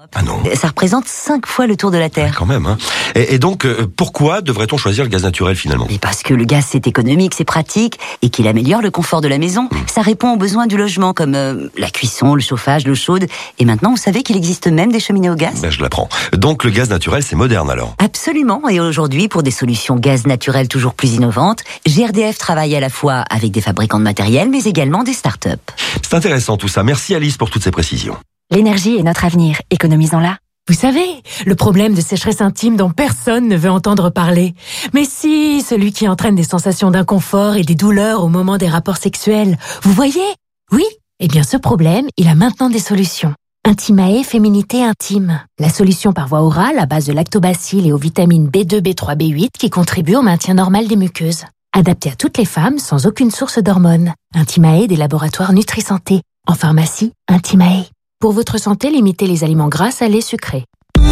Ah non. Ça représente 5 fois le tour de la Terre. Ouais, quand même, hein. Et donc, pourquoi devrait-on choisir le gaz naturel finalement ? Mais parce que le gaz, c'est économique, c'est pratique, et qu'il améliore le confort de la maison. Ça répond aux besoins du logement, comme la cuisson, le chauffage, l'eau chaude. Et maintenant, vous savez qu'il existe même des cheminées au gaz ? Ben, je l'apprends. Donc, le gaz naturel, c'est moderne alors ? Absolument. Et aujourd'hui, pour des solutions gaz naturel toujours plus innovantes, GRDF travaille à la fois avec des fabricants de matériel, mais également des start-up. C'est intéressant tout ça. Merci Alice pour toutes ces précisions. L'énergie est notre avenir, économisons-la. Vous savez, le problème de sécheresse intime dont personne ne veut entendre parler. Mais si, celui qui entraîne des sensations d'inconfort et des douleurs au moment des rapports sexuels. Vous voyez ? Oui. Eh bien, ce problème, il a maintenant des solutions. Intimae Féminité Intime. La solution par voie orale à base de lactobacilles et aux vitamines B2, B3, B8 qui contribuent au maintien normal des muqueuses. Adapté à toutes les femmes sans aucune source d'hormones. Intimae des laboratoires Nutri-Santé. En pharmacie, Intimae. Pour votre santé, limitez les aliments gras, salés, sucrés.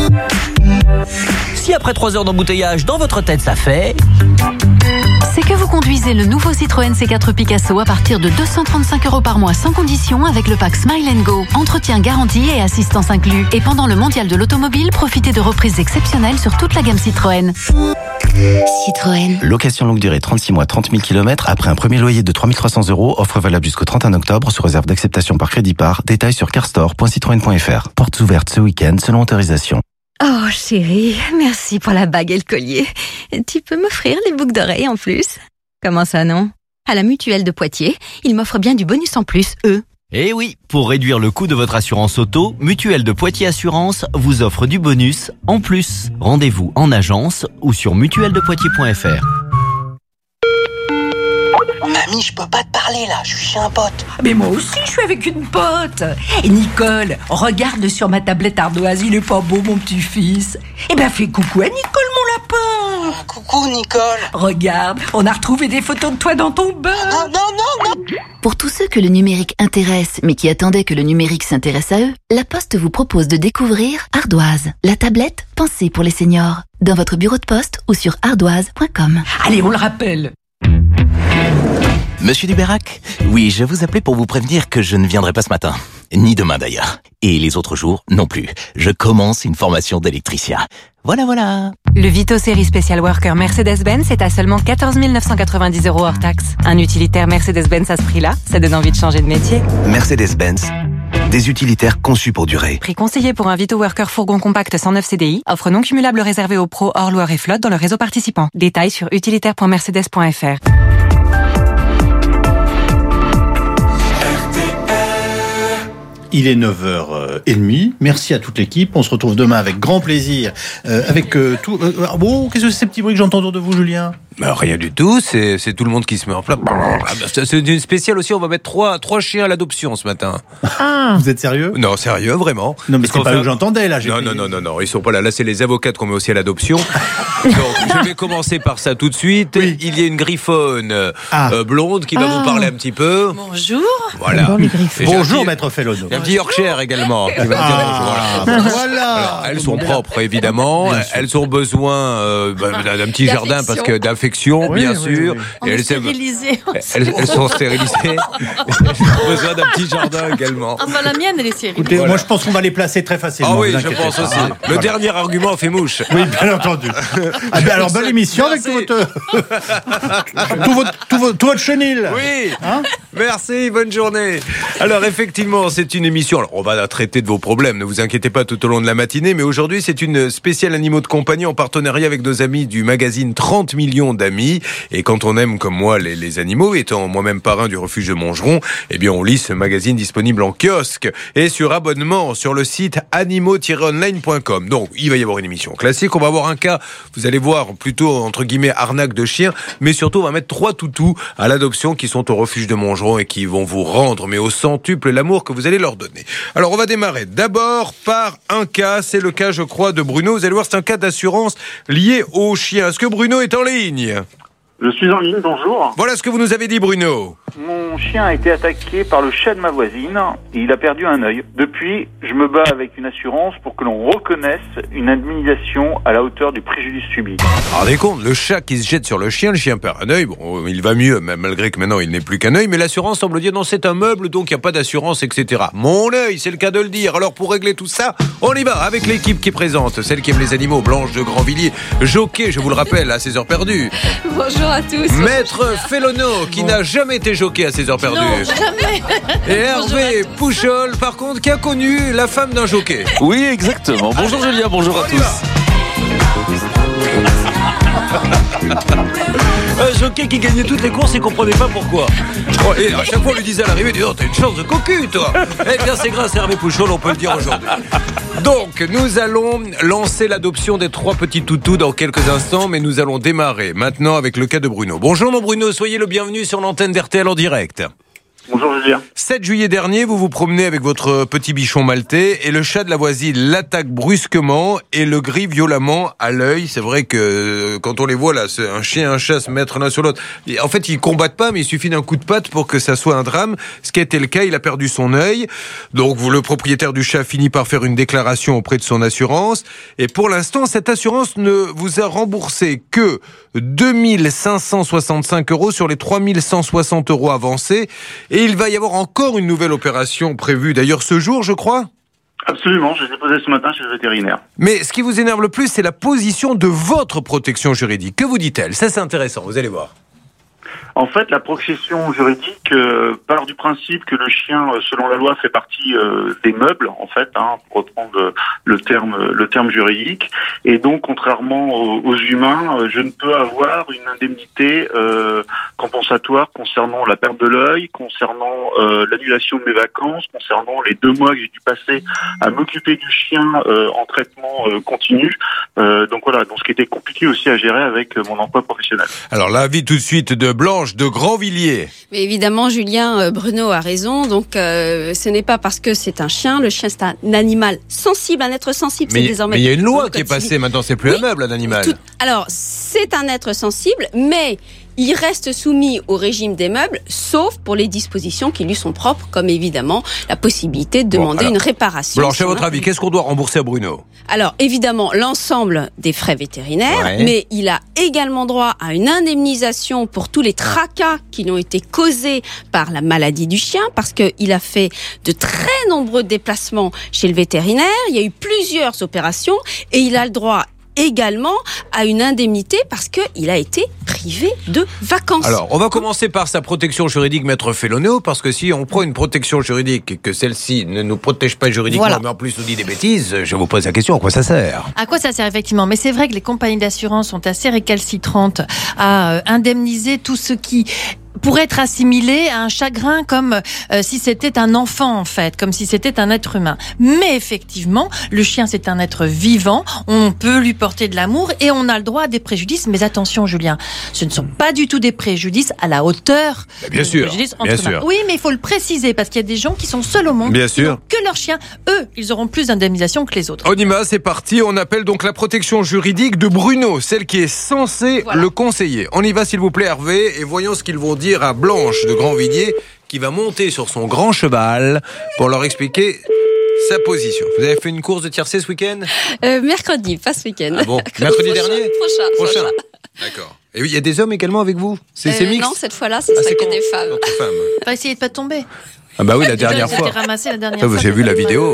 Si après 3 heures d'embouteillage, dans votre tête, ça fait... C'est que vous conduisez le nouveau Citroën C4 Picasso à partir de 235 € par mois sans condition avec le pack Smile & Go. Entretien garanti et assistance inclus. Et pendant le mondial de l'automobile, profitez de reprises exceptionnelles sur toute la gamme Citroën. Citroën. Location longue durée 36 mois, 30 000 km. Après un premier loyer de 3 300 €, offre valable jusqu'au 31 octobre sous réserve d'acceptation par crédit par. Détails sur carstore.citroën.fr. Portes ouvertes ce week-end selon autorisation. Oh chérie, merci pour la bague et le collier. Tu peux m'offrir les boucles d'oreilles en plus ? Comment ça non ? À la Mutuelle de Poitiers, ils m'offrent bien du bonus en plus, eux. Eh oui, pour réduire le coût de votre assurance auto, Mutuelle de Poitiers Assurance vous offre du bonus en plus. Rendez-vous en agence ou sur mutuelledepoitiers.fr. Mamie, je peux pas te parler là, je suis chez un pote. Mais moi aussi, je suis avec une pote. Et Nicole, regarde sur ma tablette ardoise, il est pas beau mon petit-fils. Eh ben fais coucou à Nicole, mon lapin. Coucou Nicole. Regarde, on a retrouvé des photos de toi dans ton bain. Non. Pour tous ceux que le numérique intéresse, mais qui attendaient que le numérique s'intéresse à eux, La Poste vous propose de découvrir Ardoise, la tablette pensée pour les seniors. Dans votre bureau de poste ou sur ardoise.com. Allez, on le rappelle. Monsieur Dubérac, oui, je vous appelais pour vous prévenir que je ne viendrai pas ce matin. Ni demain d'ailleurs. Et les autres jours non plus. Je commence une formation d'électricien. Voilà. Le Vito série Special Worker Mercedes-Benz est à seulement 14 990 € hors taxe. Un utilitaire Mercedes-Benz à ce prix-là, ça donne envie de changer de métier. Mercedes-Benz, des utilitaires conçus pour durer. Prix conseillé pour un Vito Worker fourgon compact 109 CDI. Offre non cumulable réservée aux pros hors Loire et flotte dans le réseau participant. Détails sur utilitaire.mercedes.fr. Il est 9h30. Merci à toute l'équipe. On se retrouve demain avec grand plaisir. Avec tout. Bon, qu'est-ce que c'est ces petits bruits que j'entends autour de vous, Julien ? Rien du tout, c'est tout le monde qui se met en place. C'est une spéciale aussi, on va mettre trois chiens à l'adoption ce matin. Ah. Vous êtes sérieux ? Non, sérieux, vraiment. Non, mais c'est pas eux que j'entendais là. Non, ils sont pas là. Là, c'est les avocats qu'on met aussi à l'adoption. Donc, je vais commencer par ça tout de suite. Oui. Il y a une griffonne blonde qui va vous parler un petit peu. Bonjour. Voilà. Bonjour, maître Fellono. Il y a un petit Yorkshire également. Qui va dire bonjour. Voilà. Alors, elles sont propres, évidemment. Elles ont besoin d'un petit jardin parce que d'affection, bien sûr. On est stérilisées. Elles sont stérilisées. Elles ont besoin d'un petit jardin également. Enfin, la mienne, elle est stérilisée. Écoutez, moi, je pense qu'on va les placer très facilement. Ah oui, je pense aussi. Le dernier argument fait mouche. Oui, bien entendu. Alors, bonne émission avec tout votre chenil. Oui, merci, bonne journée. Alors, effectivement, c'est une émission. Alors, on va traiter de vos problèmes, ne vous inquiétez pas tout au long de la matinée, mais aujourd'hui, c'est une spéciale animaux de compagnie en partenariat avec nos amis du magazine 30 millions d'amis. Et quand on aime, comme moi, les animaux, étant moi-même parrain du refuge de Montgeron, eh bien, on lit ce magazine disponible en kiosque et sur abonnement sur le site animaux-online.com. Donc, il va y avoir une émission classique. On va avoir un cas, vous allez voir, plutôt, entre guillemets, arnaque de chiens, mais surtout, on va mettre 3 toutous à l'adoption qui sont au refuge de Montgeron et qui vont vous rendre, mais au centuple, l'amour que vous allez leur donner. Alors, on va démarrer d'abord par un cas. C'est le cas, je crois, de Bruno. Vous allez voir, c'est un cas d'assurance lié aux chiens. Est-ce que Bruno est en ligne ? Je suis en ligne, bonjour. Voilà ce que vous nous avez dit, Bruno. Mon chien a été attaqué par le chat de ma voisine et il a perdu un œil. Depuis, je me bats avec une assurance pour que l'on reconnaisse une indemnisation à la hauteur du préjudice subi. Rendez compte, le chat qui se jette sur le chien perd un œil. Bon, il va mieux, même malgré que maintenant il n'est plus qu'un œil, mais l'assurance semble dire non, c'est un meuble, donc il n'y a pas d'assurance, etc. Mon œil, c'est le cas de le dire. Alors pour régler tout ça, on y va avec l'équipe qui présente, celle qui aime les animaux, Blanche de Grandvilliers, jockey, je vous le rappelle, à 16 heures perdues. Bonjour à tous. Maître Félono, qui n'a jamais été jockey à 16 heures perdues. Non, jamais. Et Hervé Pouchol, par contre, qui a connu la femme d'un jockey. Oui, exactement. Bonjour Julien, bonjour à tous. Un jockey qui gagnait toutes les courses et comprenait pas pourquoi. Oh, et à chaque fois on lui disait à l'arrivée, dis donc, t'as une chance de cocu, toi. Eh bien, c'est grâce à Hervé Pouchol, on peut le dire aujourd'hui. Donc, nous allons lancer l'adoption des 3 petits toutous dans quelques instants, mais nous allons démarrer maintenant avec le cas de Bruno. Bonjour mon Bruno, soyez le bienvenu sur l'antenne d'RTL en direct. Bonjour Julien. 7 juillet dernier, vous vous promenez avec votre petit bichon maltais et le chat de la voisine l'attaque brusquement et le grille violemment à l'œil. C'est vrai que quand on les voit là, un chien et un chat se mettre l'un sur l'autre, en fait ils combattent pas, mais il suffit d'un coup de patte pour que ça soit un drame. Ce qui a été le cas, il a perdu son œil. Donc le propriétaire du chat finit par faire une déclaration auprès de son assurance. Et pour l'instant, cette assurance ne vous a remboursé que 2565 € sur les 3160 € avancés. Et il va y avoir encore une nouvelle opération prévue, d'ailleurs ce jour, je crois. Absolument, je l'ai déposé ce matin chez le vétérinaire. Mais ce qui vous énerve le plus, c'est la position de votre protection juridique. Que vous dit-elle ? Ça, c'est intéressant, vous allez voir. En fait, la protection juridique part du principe que le chien, selon la loi, fait partie des meubles, en fait, pour reprendre le terme juridique. Et donc, contrairement aux humains, je ne peux avoir une indemnité compensatoire concernant la perte de l'œil, concernant l'annulation de mes vacances, concernant les 2 mois que j'ai dû passer à m'occuper du chien en traitement continu. Donc voilà, donc ce qui était compliqué aussi à gérer avec mon emploi professionnel. Alors, l'avis tout de suite de Blanche de Grandvilliers. Mais évidemment, Julien, Bruno a raison. Donc, ce n'est pas parce que c'est un chien. Le chien, c'est un animal sensible, un être sensible. Mais c'est désormais. il y a une loi qui est passée. Maintenant, c'est plus un meuble, un animal. Alors, c'est un être sensible, mais il reste soumis au régime des meubles, sauf pour les dispositions qui lui sont propres, comme évidemment la possibilité de demander une réparation. Blanche, à votre avis, qu'est-ce qu'on doit rembourser à Bruno ? Alors, évidemment, l'ensemble des frais vétérinaires, mais il a également droit à une indemnisation pour tous les tracas qui lui ont été causés par la maladie du chien, parce qu'il a fait de très nombreux déplacements chez le vétérinaire, il y a eu plusieurs opérations, et il a le droit également à une indemnité parce qu'il a été privé de vacances. Alors, on va commencer par sa protection juridique, Maître Félono, parce que si on prend une protection juridique et que celle-ci ne nous protège pas juridiquement, mais en plus nous dit des bêtises, je vous pose la question, à quoi ça sert ? À quoi ça sert, effectivement ? Mais c'est vrai que les compagnies d'assurance sont assez récalcitrantes à indemniser tout ce qui pourrait être assimilé à un chagrin comme si c'était un enfant, en fait, comme si c'était un être humain. Mais effectivement, le chien, c'est un être vivant, on peut lui porter de l'amour et on a le droit à des préjudices. Mais attention, Julien, ce ne sont pas du tout des préjudices à la hauteur bien sûr, préjudices entre bien humains. sûr. Oui, mais il faut le préciser, parce qu'il y a des gens qui sont seuls au monde, bien qui sûr. n'ont que leur chien. Eux, ils auront plus d'indemnisation que les autres. On y va, c'est parti. On appelle donc la protection juridique de Bruno, celle qui est censée le conseiller. On y va, s'il vous plaît, Hervé, et voyons ce qu'ils vont dire à Blanche de Grandvilliers, qui va monter sur son grand cheval pour leur expliquer sa position. Vous avez fait une course de tiercé ce week-end ? Mercredi, pas ce week-end. Ah bon, mercredi dernier ? Prochain. D'accord. Et oui, il y a des hommes également avec vous ? C'est mixte ? Non, cette fois-là, ce serait que des femmes. On va essayer de pas tomber. Ah bah oui, la dernière fois. Ramassé la dernière fois. J'ai vu la vidéo.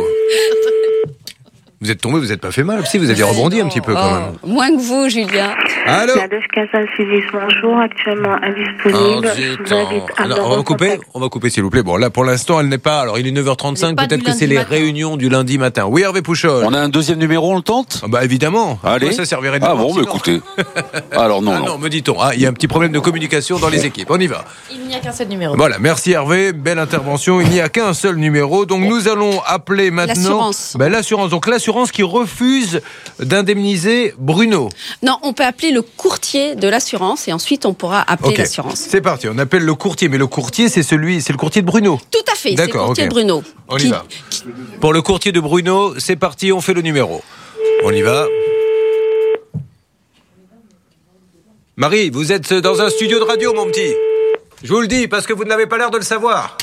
Vous êtes tombé, vous n'êtes pas fait mal. Si, vous avez rebondi un petit peu quand même. Moins que vous, Julien. Allô ? Nadège Casal-Civis, bonjour, actuellement indisponible. Alors, on va couper s'il vous plaît. Bon, là pour l'instant, elle n'est pas. Alors, il est 9h35, peut-être que c'est les réunions du lundi matin. Oui, Hervé Pouchol. On a un deuxième numéro, on le tente ? Bah évidemment. Allez. Ça servirait de écoutez. Alors non. Me dit-on. Il y a un petit problème de communication dans les équipes. On y va. Il n'y a qu'un seul numéro. Voilà, merci Hervé, belle intervention. Il n'y a qu'un seul numéro. Donc nous allons appeler maintenant l'assurance. Donc l'assurance qui refuse d'indemniser Bruno. Non, on peut appeler le courtier de l'assurance et ensuite on pourra appeler l'assurance. C'est parti, on appelle le courtier, mais le courtier c'est le courtier de Bruno. Tout à fait, c'est le courtier de Bruno. On y va. Pour le courtier de Bruno, c'est parti, on fait le numéro. On y va. Marie, vous êtes dans un studio de radio, mon petit. Je vous le dis, parce que vous n'avez pas l'air de le savoir.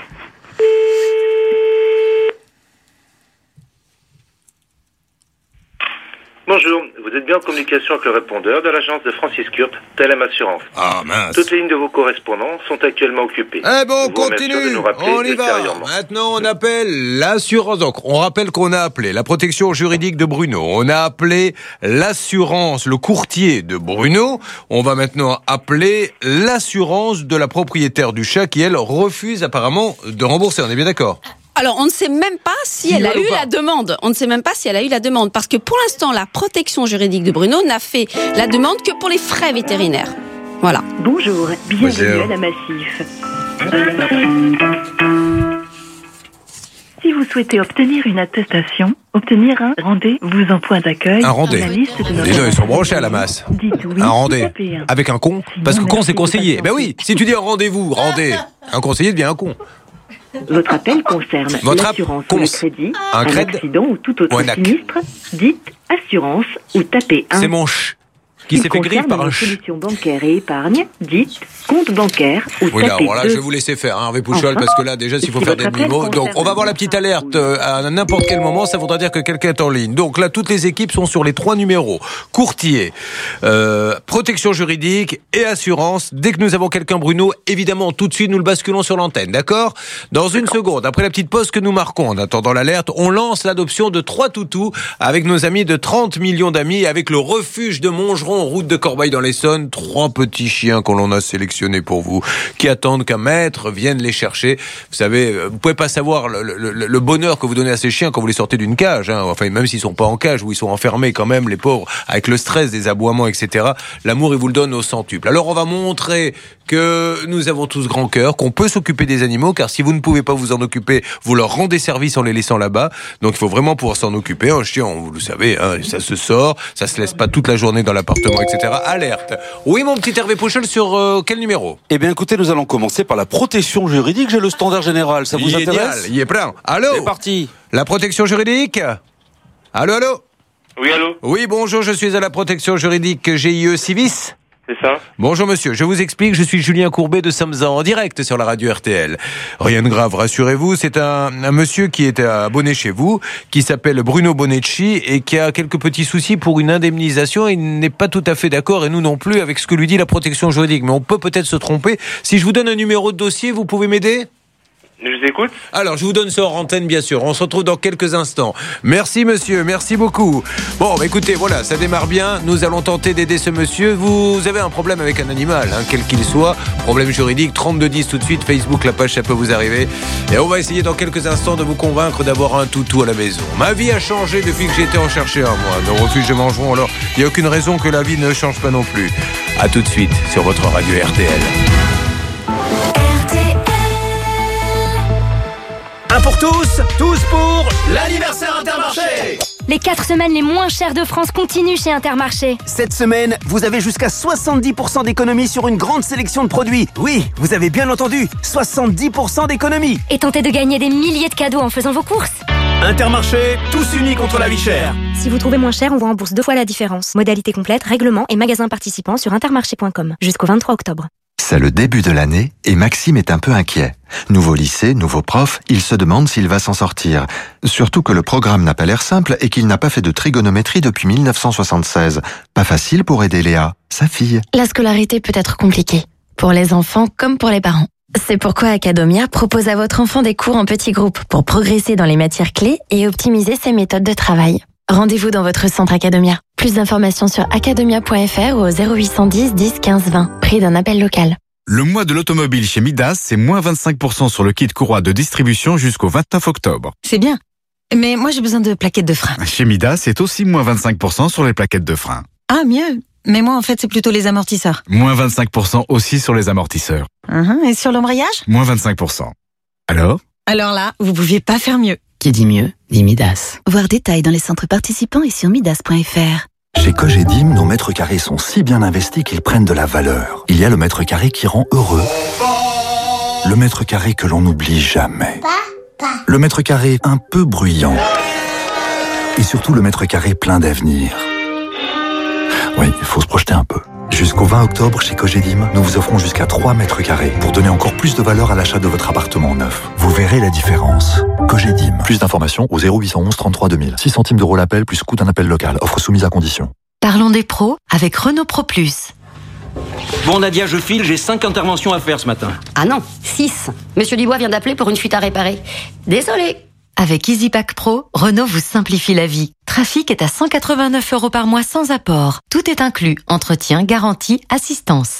Bonjour, vous êtes bien en communication avec le répondeur de l'agence de Francis Kurt, Telem Assurance. Ah mince. Toutes les lignes de vos correspondants sont actuellement occupées. Eh bon, on continue, on y va. Maintenant, on appelle l'assurance. Donc, on rappelle qu'on a appelé la protection juridique de Bruno. On a appelé l'assurance, le courtier de Bruno. On va maintenant appeler l'assurance de la propriétaire du chat qui, elle, refuse apparemment de rembourser. On est bien d'accord ? Alors, on ne sait même pas si elle a eu la demande. On ne sait même pas si elle a eu la demande. Parce que pour l'instant, la protection juridique de Bruno n'a fait la demande que pour les frais vétérinaires. Voilà. Bonjour, bienvenue à la Massif. Si vous souhaitez obtenir une attestation, obtenir un rendez-vous en point d'accueil. Un rendez. Les deux, ils sont brochés à la masse. Oui, un rendez. Avec un con. Parce que con, c'est conseiller. Ben oui, si tu dis un rendez-vous, rendez. Un conseiller devient un con. Votre appel concerne l'assurance ou le crédit, un accident ou tout autre sinistre. Dites assurance ou tapez 1. C'est mon qui s'est fait griffe par un solution bancaire et épargne. Dites compte bancaire ou tapez 2. Oui, là, alors là, je vais vous laisser faire, Hervé Pouchol, parce que là, déjà, s'il faut faire des demi-mots. Donc, on va avoir la petite alerte à n'importe quel moment. Ça voudra dire que quelqu'un est en ligne. Donc là, toutes les équipes sont sur les 3 numéros. Courtier, protection juridique et assurance. Dès que nous avons quelqu'un, Bruno, évidemment, tout de suite, nous le basculons sur l'antenne. D'accord ? Dans une seconde, après la petite pause que nous marquons, en attendant l'alerte, on lance l'adoption de 3 toutous avec nos amis de 30 millions d'amis, avec le refuge de Montgeron, route de Corbeil dans l'Essonne. 3 petits chiens qu'on en a sélectionnés pour vous, qui attendent qu'un maître vienne les chercher. Vous savez, vous pouvez pas savoir le bonheur que vous donnez à ces chiens quand vous les sortez d'une cage, hein. Enfin, même s'ils sont pas en cage, ou ils sont enfermés quand même, les pauvres, avec le stress des aboiements, etc. L'amour, il vous le donne au centuple. Alors, on va montrer que nous avons tous grand cœur, qu'on peut s'occuper des animaux, car si vous ne pouvez pas vous en occuper, vous leur rendez service en les laissant là-bas. Donc, il faut vraiment pouvoir s'en occuper. Un chien, vous le savez, hein, ça se sort, ça se laisse pas toute la journée dans l'appartement, etc. Alerte. Oui, mon petit Hervé Pouchol, sur quel numéro ? Eh bien, écoutez, nous allons commencer par la protection juridique. J'ai le standard général. Ça vous intéresse ? Il est plein. Allô ? C'est parti. La protection juridique ? Allô, allô ? Oui, allô ? Oui, bonjour, je suis à la protection juridique GIE Civis. C'est ça. Bonjour monsieur, je vous explique, je suis Julien Courbet de Samza en direct sur la radio RTL. Rien de grave, rassurez-vous, c'est un monsieur qui est abonné chez vous, qui s'appelle Bruno Bonecci et qui a quelques petits soucis pour une indemnisation. Il n'est pas tout à fait d'accord, et nous non plus, avec ce que lui dit la protection juridique. Mais on peut peut-être se tromper. Si je vous donne un numéro de dossier, vous pouvez m'aider ? Je vous écoute. Alors, je vous donne ça hors antenne, bien sûr. On se retrouve dans quelques instants. Merci, monsieur. Merci beaucoup. Bon, bah, écoutez, voilà, ça démarre bien. Nous allons tenter d'aider ce monsieur. Vous avez un problème avec un animal, hein, quel qu'il soit. Problème juridique, 3210 tout de suite. Facebook, la page, ça peut vous arriver. Et on va essayer dans quelques instants de vous convaincre d'avoir un toutou à la maison. Ma vie a changé depuis que j'étais en chercher un, moi, dans le refuge de Montgeron. Alors, il n'y a aucune raison que la vie ne change pas non plus. À tout de suite sur votre radio RTL. Un pour tous, tous pour l'anniversaire Intermarché. Les 4 semaines les moins chères de France continuent chez Intermarché. Cette semaine, vous avez jusqu'à 70% d'économie sur une grande sélection de produits. Oui, vous avez bien entendu, 70% d'économie. Et tentez de gagner des milliers de cadeaux en faisant vos courses. Intermarché, tous unis contre la vie chère. Si vous trouvez moins cher, on vous rembourse 2 fois la différence. Modalité complète, règlement et magasins participants sur intermarché.com. Jusqu'au 23 octobre. C'est le début de l'année et Maxime est un peu inquiet. Nouveau lycée, nouveau prof, il se demande s'il va s'en sortir. Surtout que le programme n'a pas l'air simple et qu'il n'a pas fait de trigonométrie depuis 1976. Pas facile pour aider Léa, sa fille. La scolarité peut être compliquée, pour les enfants comme pour les parents. C'est pourquoi Academia propose à votre enfant des cours en petits groupes pour progresser dans les matières clés et optimiser ses méthodes de travail. Rendez-vous dans votre centre Academia. Plus d'informations sur academia.fr ou au 0810 10 15 20. Prix d'un appel local. Le mois de l'automobile chez Midas, c'est moins 25% sur le kit courroie de distribution jusqu'au 29 octobre. C'est bien. Mais moi, j'ai besoin de plaquettes de frein. Chez Midas, c'est aussi moins 25% sur les plaquettes de frein. Ah, mieux. Mais moi, en fait, c'est plutôt les amortisseurs. Moins 25% aussi sur les amortisseurs. Et sur l'embrayage ? Moins 25%. Alors là, vous pouviez pas faire mieux. Qui dit mieux, dit Midas. Voir détails dans les centres participants et sur midas.fr. Chez Cogedim, nos mètres carrés sont si bien investis qu'ils prennent de la valeur. Il y a le mètre carré qui rend heureux. Le mètre carré que l'on n'oublie jamais. Le mètre carré un peu bruyant. Et surtout le mètre carré plein d'avenir. Oui, il faut se projeter un peu. Jusqu'au 20 octobre, chez Cogedim, nous vous offrons jusqu'à 3 mètres carrés pour donner encore plus de valeur à l'achat de votre appartement neuf. Vous verrez la différence. Cogedim. Plus d'informations au 0811 33 2000. 6 centimes d'euros l'appel plus coût d'un appel local. Offre soumise à condition. Parlons des pros avec Renault Pro Plus. Bon Nadia, je file, j'ai 5 interventions à faire ce matin. Ah non, 6. Monsieur Dubois vient d'appeler pour une fuite à réparer. Désolé. Avec EasyPack Pro, Renault vous simplifie la vie. Trafic est à 189 € par mois sans apport. Tout est inclus, entretien, garantie, assistance.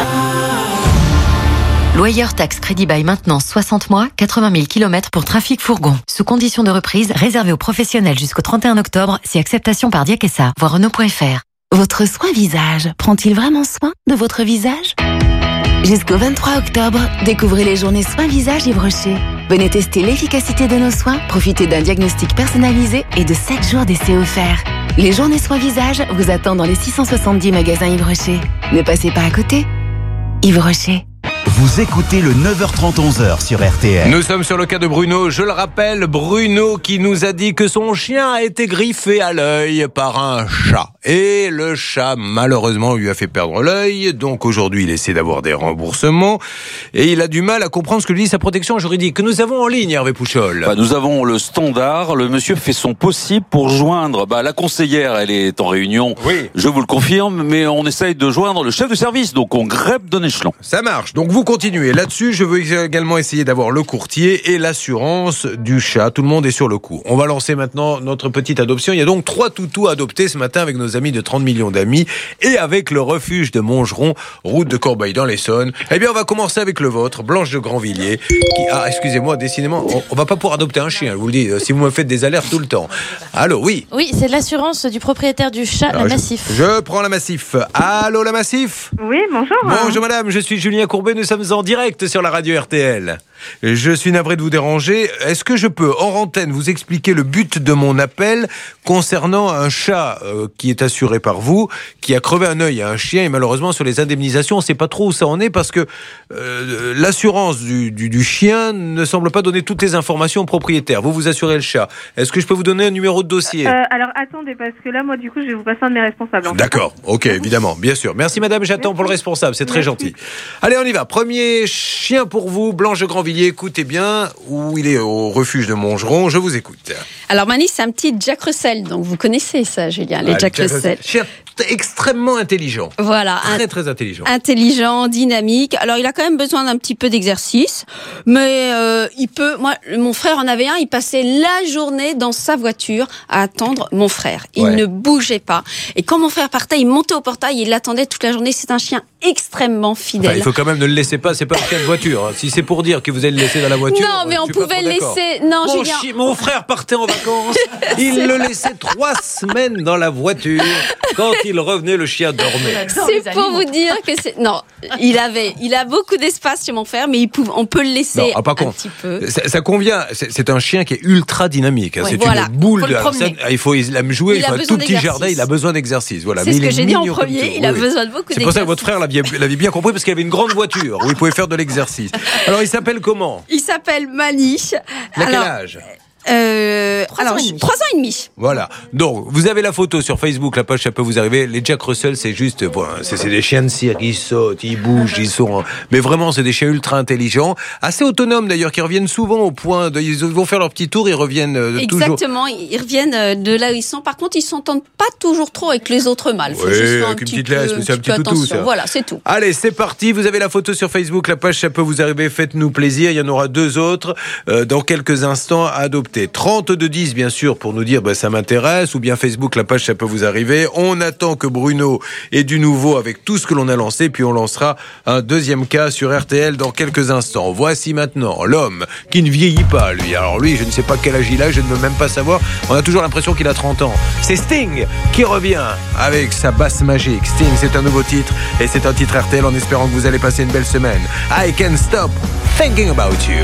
Loyer taxe crédit bail maintenance 60 mois, 80 000 km pour trafic fourgon. Sous condition de reprise, réservé aux professionnels jusqu'au 31 octobre, si acceptation par Diakessa. Voir Renault.fr. Votre soin visage prend-il vraiment soin de votre visage ? Jusqu'au 23 octobre, découvrez les journées soins visage Yves Rocher. Venez tester l'efficacité de nos soins, profitez d'un diagnostic personnalisé et de 7 jours d'essai offerts. Les journées soins visage vous attendent dans les 670 magasins Yves Rocher. Ne passez pas à côté. Yves Rocher. Vous écoutez le 9h30 11h sur RTL. Nous sommes sur le cas de Bruno. Je le rappelle, Bruno qui nous a dit que son chien a été griffé à l'œil par un chat. Et le chat, malheureusement, lui a fait perdre l'œil. Donc aujourd'hui, il essaie d'avoir des remboursements. Et il a du mal à comprendre ce que lui dit sa protection juridique. Que nous avons en ligne, Hervé Pouchol. Nous avons le standard. Le monsieur fait son possible pour joindre. La conseillère, elle est en réunion. Oui. Je vous le confirme. Mais on essaye de joindre le chef de service. Donc on grève d'un échelon. Ça marche. Donc vous continuez. Là-dessus, je veux également essayer d'avoir le courtier et l'assurance du chat. Tout le monde est sur le coup. On va lancer maintenant notre petite adoption. Il y a donc 3 toutous adoptés ce matin avec nos amis de 30 millions d'amis et avec le refuge de Montgeron, route de Corbeil dans l'Essonne. Eh bien, on va commencer avec le vôtre, Blanche de Grandvilliers. Excusez-moi, décidément, on va pas pouvoir adopter un chien, je vous le dis, si vous me faites des alertes tout le temps. Allô, oui. Oui, c'est l'assurance du propriétaire du chat, la Massif. Je prends la Massif. Allô, la Massif ? Oui, bonjour. Bonjour madame, je suis Julien Courbet, nous sommes en direct sur la radio RTL. Je suis navré de vous déranger. Est-ce que je peux, hors antenne, vous expliquer le but de mon appel concernant un chat qui est assuré par vous, qui a crevé un œil à un chien, et malheureusement sur les indemnisations, on ne sait pas trop où ça en est parce que l'assurance du chien ne semble pas donner toutes les informations au propriétaire. Vous assurez le chat. Est-ce que je peux vous donner un numéro de dossier ? Alors attendez, parce que là, moi, du coup, je vais vous passer un de mes responsables. D'accord, ok, évidemment, bien sûr. Merci madame, j'attends pour le responsable, c'est très gentil. Allez, on y va. Premier chien pour vous, Blanche de Grandvilliers. Écoutez bien, où il est au refuge de Montgeron. Je vous écoute. Alors Mani, c'est un petit Jack Russell, donc vous connaissez ça, Julien, les Jack Russell. Chien extrêmement intelligent. Voilà. Très intelligent. Intelligent, dynamique. Alors il a quand même besoin d'un petit peu d'exercice, mais il peut. Moi, mon frère en avait un. Il passait la journée dans sa voiture à attendre mon frère. Il ne bougeait pas. Et quand mon frère partait, il montait au portail, il l'attendait toute la journée. C'est un chien extrêmement fidèle. Il faut quand même ne le laisser pas. C'est pas un chien de voiture. Si c'est pour dire que vous allez le laisser dans la voiture. Non, mais on pouvait le laisser. Non, mon frère partait en vacances. Il le laissait 3 semaines dans la voiture. Quand il revenait, le chien dormait. C'est pour vous dire que c'est. Non, il a beaucoup d'espace chez mon frère, mais on peut le laisser un petit peu. Ça convient. C'est un chien qui est ultra dynamique. C'est une boule de. Il faut me jouer. Il faut un tout petit jardin. Il a besoin d'exercice. Voilà. C'est ce que j'ai dit en premier. Il a besoin de beaucoup d'exercice. C'est pour ça que votre frère l'avait bien compris parce qu'il avait une grande voiture où il pouvait faire de l'exercice. Alors il s'appelle comment ? Il s'appelle Mani. À quel âge ? 3 ans et demi. Voilà. Donc, vous avez la photo sur Facebook, la page, ça peut vous arriver. Les Jack Russell, c'est juste, c'est des chiens de cirque, ils sautent, ils bougent, ils sont, mais vraiment, c'est des chiens ultra intelligents, assez autonomes d'ailleurs, qui reviennent souvent au point ils vont faire leur petit tour, ils reviennent toujours. Exactement, ils reviennent de là où ils sont. Par contre, ils s'entendent pas toujours trop avec les autres mâles. Faut juste faire un petit peu, c'est un petit toutou, ça. Voilà, c'est tout. Allez, c'est parti. Vous avez la photo sur Facebook, la page, ça peut vous arriver. Faites-nous plaisir. Il y en aura 2 autres dans quelques instants à adopter. 3210 bien sûr pour nous dire ça m'intéresse, ou bien Facebook, la page, ça peut vous arriver. On attend que Bruno ait du nouveau avec tout ce que l'on a lancé, puis on lancera un deuxième cas sur RTL dans quelques instants. Voici maintenant l'homme qui ne vieillit pas, lui. Alors lui, je ne sais pas quel âge il a, je ne veux même pas savoir. On a toujours l'impression qu'il a 30 ans. C'est Sting qui revient avec sa basse magique. Sting, c'est un nouveau titre et c'est un titre RTL en espérant que vous allez passer une belle semaine. I can't stop thinking about you.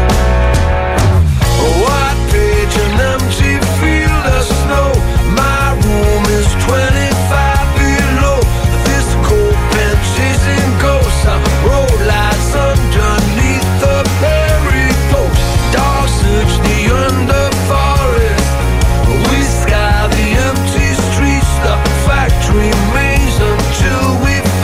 What page an empty field of snow. My room is 25 below. This cold pen chasing ghosts. Road lights underneath the berry post. Dogs search the underforest. We sky the empty streets, the factory maze until we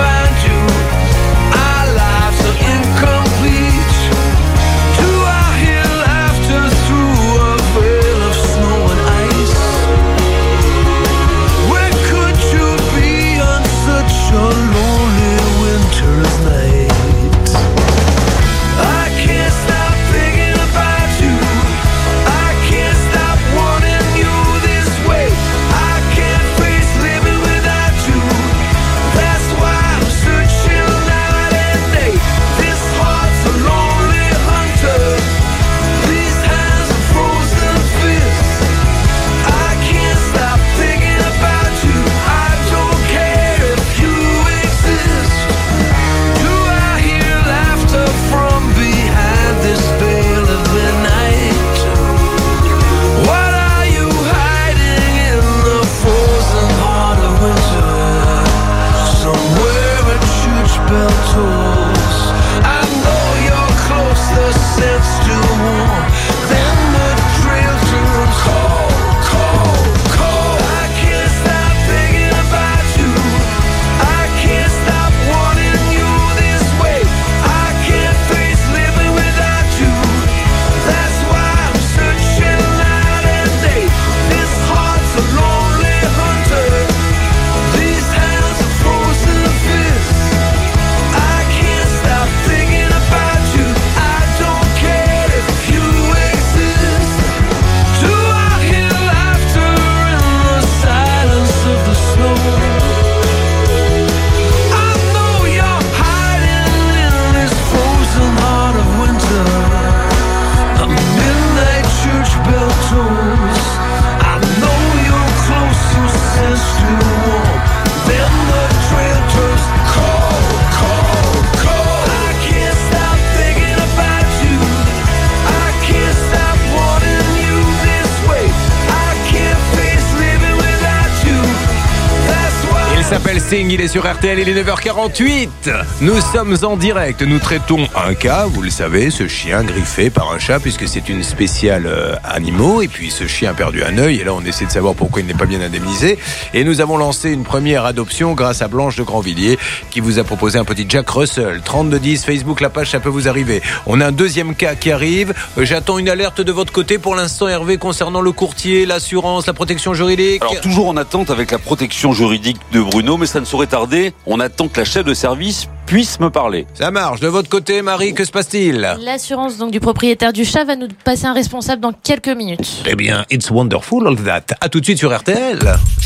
s'appelle Sing, il est sur RTL, il est 9h48. Nous sommes en direct, nous traitons un cas, vous le savez, ce chien griffé par un chat, puisque c'est une spéciale animaux, et puis ce chien a perdu un œil, et là on essaie de savoir pourquoi il n'est pas bien indemnisé. Et nous avons lancé une première adoption grâce à Blanche de Grandvilliers, qui vous a proposé un petit Jack Russell. 3210, Facebook, la page, ça peut vous arriver. On a un deuxième cas qui arrive, j'attends une alerte de votre côté pour l'instant, Hervé, concernant le courtier, l'assurance, la protection juridique. Alors toujours en attente avec la protection juridique de Bruno, mais ça ne saurait tarder. On attend que la chef de service puisse me parler. Ça marche. De votre côté, Marie, que se passe-t-il? L'assurance donc du propriétaire du chat va nous passer un responsable dans quelques minutes. Eh bien, it's wonderful all that. À tout de suite sur RTL.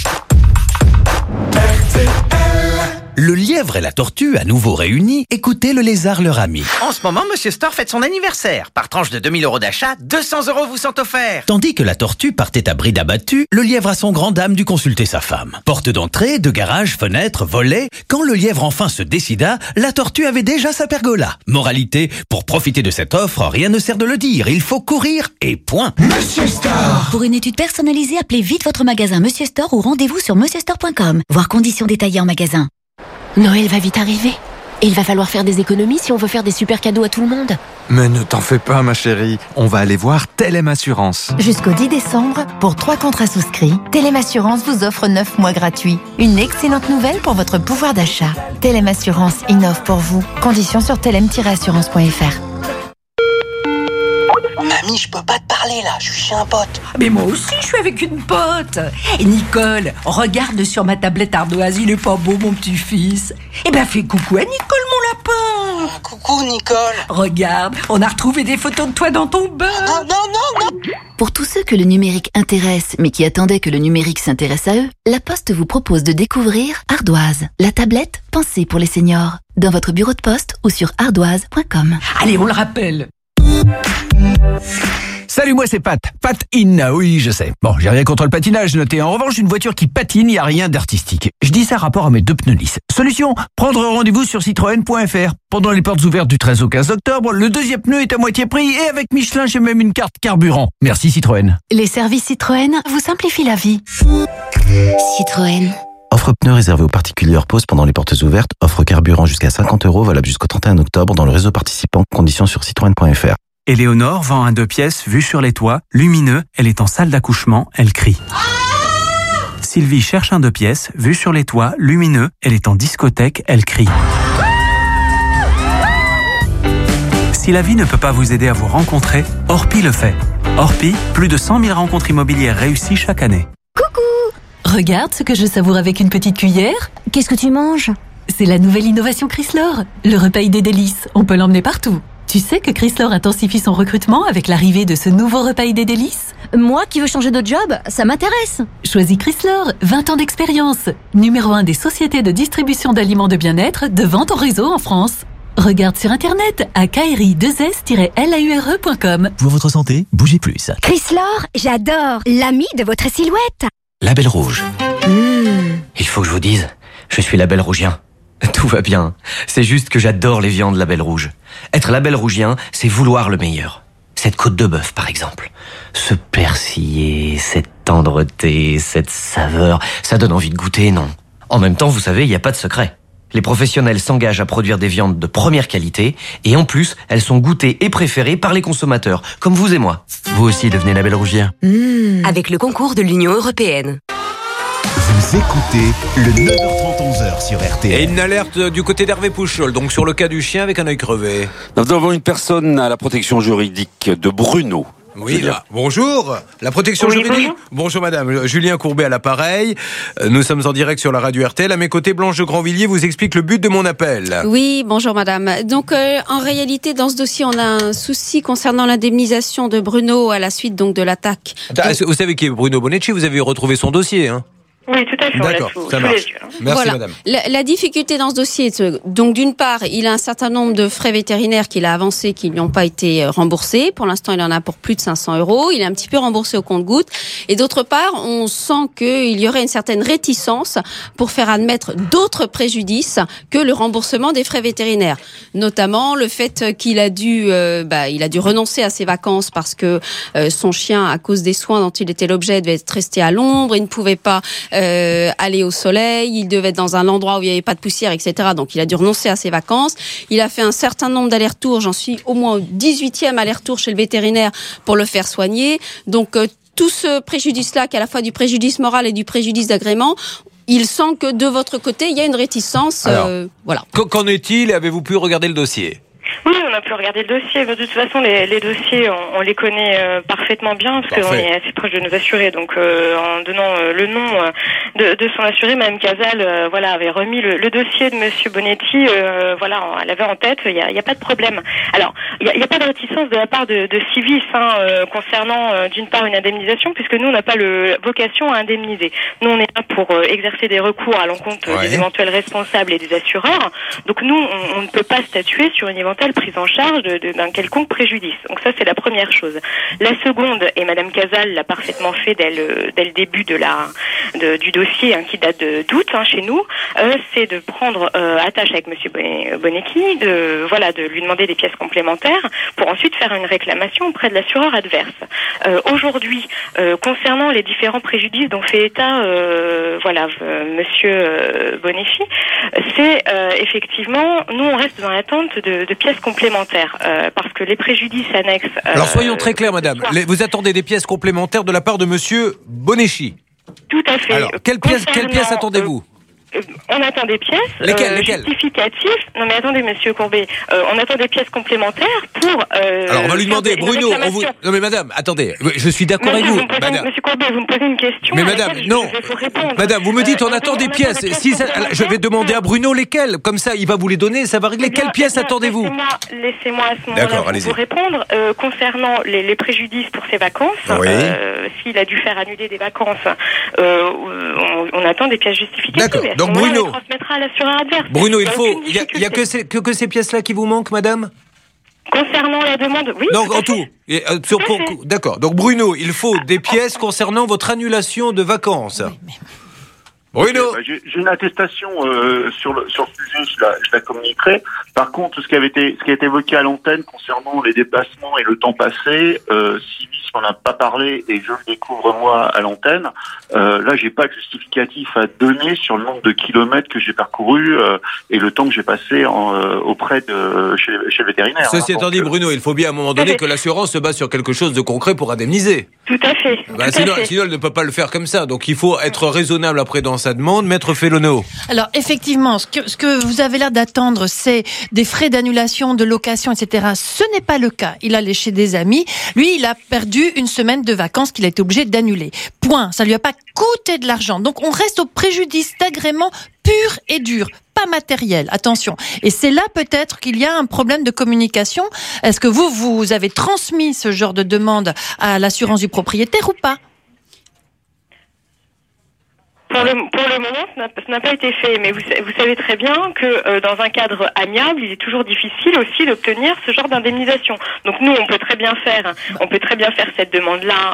Le lièvre et la tortue, à nouveau réunis, écoutez le lézard leur ami. En ce moment, Monsieur Store fête son anniversaire. Par tranche de 2000 € d'achat, 200 € vous sont offerts. Tandis que la tortue partait à bride abattue, le lièvre à son grand dame dut consulter sa femme. Porte d'entrée, de garage, fenêtre, volet. Quand le lièvre enfin se décida, la tortue avait déjà sa pergola. Moralité, pour profiter de cette offre, rien ne sert de le dire. Il faut courir et point. Monsieur Store. Pour une étude personnalisée, appelez vite votre magasin Monsieur Store ou rendez-vous sur monsieurstore.com. Voir conditions détaillées en magasin. Noël va vite arriver. Et il va falloir faire des économies si on veut faire des super cadeaux à tout le monde. Mais ne t'en fais pas, ma chérie. On va aller voir Telem Assurance. Jusqu'au 10 décembre, pour 3 contrats souscrits, Telem Assurance vous offre 9 mois gratuits. Une excellente nouvelle pour votre pouvoir d'achat. Telem Assurance innove pour vous. Conditions sur telem-assurance.fr. Mamie, je peux pas te parler là, je suis chez un pote. Mais moi aussi, je suis avec une pote. Et Nicole, regarde sur ma tablette ardoise, il est pas beau mon petit-fils. Eh ben fais coucou à Nicole, mon lapin. Coucou Nicole. Regarde, on a retrouvé des photos de toi dans ton bain. Non. Pour tous ceux que le numérique intéresse, mais qui attendaient que le numérique s'intéresse à eux, La Poste vous propose de découvrir Ardoise, la tablette pensée pour les seniors. Dans votre bureau de poste ou sur ardoise.com. Allez, on le rappelle. Salut, moi c'est Pat. Pat in, oui je sais. Bon, j'ai rien contre le patinage, notez. En revanche, une voiture qui patine, il n'y a rien d'artistique. Je dis ça rapport à mes 2 pneus lisses. Solution, prendre rendez-vous sur citroën.fr. Pendant les portes ouvertes du 13 au 15 octobre, le 2e pneu est à moitié prix et avec Michelin, j'ai même une carte carburant. Merci Citroën. Les services Citroën vous simplifient la vie. Citroën. Offre pneus réservée aux particuliers hors pause pendant les portes ouvertes. Offre carburant jusqu'à 50 €, valable jusqu'au 31 octobre dans le réseau participant. Conditions sur citroën.fr. Éléonore vend un 2 pièces vue sur les toits, lumineux, elle est en salle d'accouchement, elle crie. Sylvie cherche un 2 pièces vue sur les toits, lumineux, elle est en discothèque, elle crie. Si la vie ne peut pas vous aider à vous rencontrer, Orpi le fait. Orpi, plus de 100 000 rencontres immobilières réussies chaque année. Coucou! Regarde ce que je savoure avec une petite cuillère. Qu'est-ce que tu manges? C'est la nouvelle innovation Chryslor, le repas idée délices. On peut l'emmener partout. Tu sais que Chryslor intensifie son recrutement avec l'arrivée de ce nouveau repas idée délices? Moi qui veux changer de job, ça m'intéresse. Choisis Chryslor, 20 ans d'expérience. Numéro 1 des sociétés de distribution d'aliments de bien-être devant ton réseau en France. Regarde sur internet à kri2s-laure.com. Pour votre santé, bougez plus. Chryslor, j'adore. L'ami de votre silhouette. Label rouge. Il faut que je vous dise, je suis label rougien. Tout va bien. C'est juste que j'adore les viandes label rouge. Être label rougien, c'est vouloir le meilleur. Cette côte de bœuf, par exemple. Ce persillé, cette tendreté, cette saveur, ça donne envie de goûter, non? En même temps, vous savez, il n'y a pas de secret. Les professionnels s'engagent à produire des viandes de première qualité et en plus, elles sont goûtées et préférées par les consommateurs, comme vous et moi. Vous aussi devenez label rougien. Avec le concours de l'Union européenne. Vous écoutez le 9h30 11h sur RTL. Et une alerte du côté d'Hervé Pouchol, donc sur le cas du chien avec un œil crevé. Nous avons une personne à la protection juridique de Bruno. Oui, là. Bonjour, la protection juridique. Bonjour madame, Julien Courbet à l'appareil. Nous sommes en direct sur la radio RTL. À mes côtés, Blanche de Grandvilliers vous explique le but de mon appel. Oui, bonjour madame. Donc en réalité, dans ce dossier, on a un souci concernant l'indemnisation de Bruno à la suite donc de l'attaque. Vous savez qui est Bruno Bonecci, vous avez retrouvé son dossier, hein? Oui, tout à fait. D'accord, ça marche. Merci voilà. madame. La difficulté dans ce dossier, donc d'une part, il a un certain nombre de frais vétérinaires qu'il a avancés qui n'ont pas été remboursés. Pour l'instant, il en a pour plus de 500 €. Il est un petit peu remboursé au compte-gouttes. Et d'autre part, on sent qu'il y aurait une certaine réticence pour faire admettre d'autres préjudices que le remboursement des frais vétérinaires. Notamment le fait qu'il a dû renoncer à ses vacances parce que son chien, à cause des soins dont il était l'objet, devait être resté à l'ombre. Il ne pouvait pas aller au soleil, il devait être dans un endroit où il n'y avait pas de poussière, etc. Donc il a dû renoncer à ses vacances. Il a fait un certain nombre d'allers-retours, j'en suis au moins au 18e aller-retour chez le vétérinaire pour le faire soigner. Donc tout ce préjudice-là, qui est à la fois du préjudice moral et du préjudice d'agrément, il sent que de votre côté, il y a une réticence. Alors, voilà. Qu'en est-il? Avez-vous pu regarder le dossier? Oui, on a pu regarder le dossier. De toute façon, les dossiers, on les connaît parfaitement bien parce qu'on est assez proche de nos assurés. Donc, en donnant le nom de son assuré, Mme Casal, avait remis le dossier de Monsieur Bonetti. Elle avait en tête. Il y a pas de problème. Alors, il y a pas de réticence de la part de Civis concernant d'une part une indemnisation, puisque nous on n'a pas vocation à indemniser. Nous, on est là pour exercer des recours à l'encontre des éventuels responsables et des assureurs. Donc, nous, on ne peut pas statuer sur une éventuelle prise en charge d'un quelconque préjudice. Donc ça, c'est la première chose. La seconde, et Madame Casal l'a parfaitement fait dès le début du dossier qui date d'août chez nous, c'est de prendre attache avec Monsieur Bonetti, de lui demander des pièces complémentaires pour ensuite faire une réclamation auprès de l'assureur adverse. Aujourd'hui, concernant les différents préjudices dont fait état Monsieur Bonetti, c'est effectivement, nous on reste dans l'attente de pièces complémentaires parce que les préjudices annexes. Alors soyons très clairs, madame. Vous attendez des pièces complémentaires de la part de Monsieur Bonetti. Tout à fait. Alors, quelles pièces attendez-vous? On attend des pièces lesquelles justificatives. Non mais attendez, Monsieur Courbet, on attend des pièces complémentaires pour. Alors on va lui demander, Bruno. Non mais madame, attendez, je suis d'accord avec vous. Monsieur Courbet, vous me posez une question. Mais madame, non. Madame, vous me dites on attend des pièces. Je vais demander à Bruno lesquelles. Comme ça, il va vous les donner, ça va régler. Quelles pièces attendez-vous? Laissez-moi à ce moment-là vous répondre concernant les préjudices pour ses vacances. S'il a dû faire annuler des vacances, on attend des pièces justificatives. D'accord. Donc Bruno, on transmettra à l'assureur adverse. Bruno, il y a que ces pièces-là qui vous manquent, madame? Concernant la demande, oui. Non, en tout. D'accord. Donc Bruno, il faut des pièces concernant votre annulation de vacances. Bruno, j'ai une attestation sur le sujet, je la communiquerai. Par contre, ce qui a été évoqué à l'antenne concernant les déplacements et le temps passé, Civis m'en a pas parlé et je le découvre moi à l'antenne. Là, j'ai pas de justificatif à donner sur le nombre de kilomètres que j'ai parcouru et le temps que j'ai passé auprès de chez le vétérinaire. Ceci étant dit, Bruno, il faut bien à un moment donné que l'assurance se base sur quelque chose de concret pour indemniser. Tout à fait. Sinon, elle ne peut pas le faire comme ça. Donc, il faut être raisonnable après dans sa demande. Maître Féloneau. Alors, effectivement, ce que vous avez l'air d'attendre, c'est des frais d'annulation, de location, etc. Ce n'est pas le cas. Il allait chez des amis. Lui, il a perdu une semaine de vacances qu'il a été obligé d'annuler. Point. Ça lui a pas coûté de l'argent. Donc, on reste au préjudice d'agrément pur et dur. Pas matériel, attention. Et c'est là peut-être qu'il y a un problème de communication. Est-ce que vous avez transmis ce genre de demande à l'assurance du propriétaire ou pas ? Pour le moment, ça n'a pas été fait, mais vous savez très bien que dans un cadre amiable, il est toujours difficile aussi d'obtenir ce genre d'indemnisation. Donc nous, on peut très bien faire cette demande-là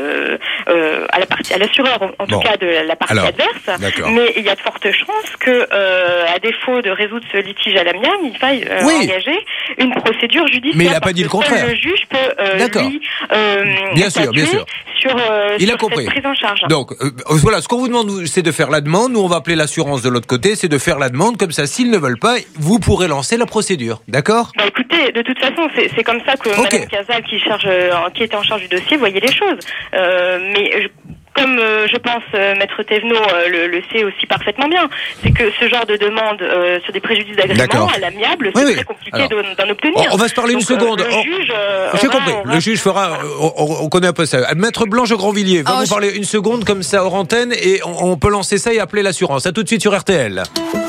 à l'assureur, en tout cas de la partie adverse. D'accord. Mais il y a de fortes chances que, à défaut de résoudre ce litige à l'amiable, il faille engager une procédure judiciaire. Mais il n'a pas dit le contraire. Le juge peut lui bien sûr. Il a compris. Cette prise en charge. Donc voilà, ce qu'on vous demande, c'est de faire la demande. Nous, on va appeler l'assurance de l'autre côté. C'est de faire la demande. Comme ça, s'ils ne veulent pas, vous pourrez lancer la procédure. D'accord ? Écoutez, de toute façon, c'est comme ça que Mme Casal, qui était en charge du dossier, voyait les choses. Comme je pense Maître Thévenot le sait aussi parfaitement bien, c'est que ce genre de demande sur des préjudices d'agrément à l'amiable, c'est très compliqué d'en obtenir. On va se parler une seconde. J'ai compris. Le juge fera. On connaît un peu ça. Maître Blanche Grandvilliers va vous parler une seconde comme ça hors antenne et on peut lancer ça et appeler l'assurance. À tout de suite sur RTL.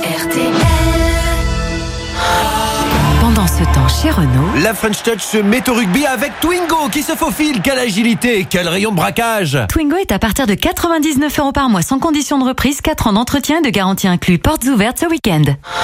Pendant ce temps, chez Renault, la French Touch se met au rugby avec Twingo qui se faufile. Quelle agilité, quel rayon de braquage. Twingo est à partir de 99 € par mois sans condition de reprise, 4 ans d'entretien et de garantie inclus. Portes ouvertes ce week-end.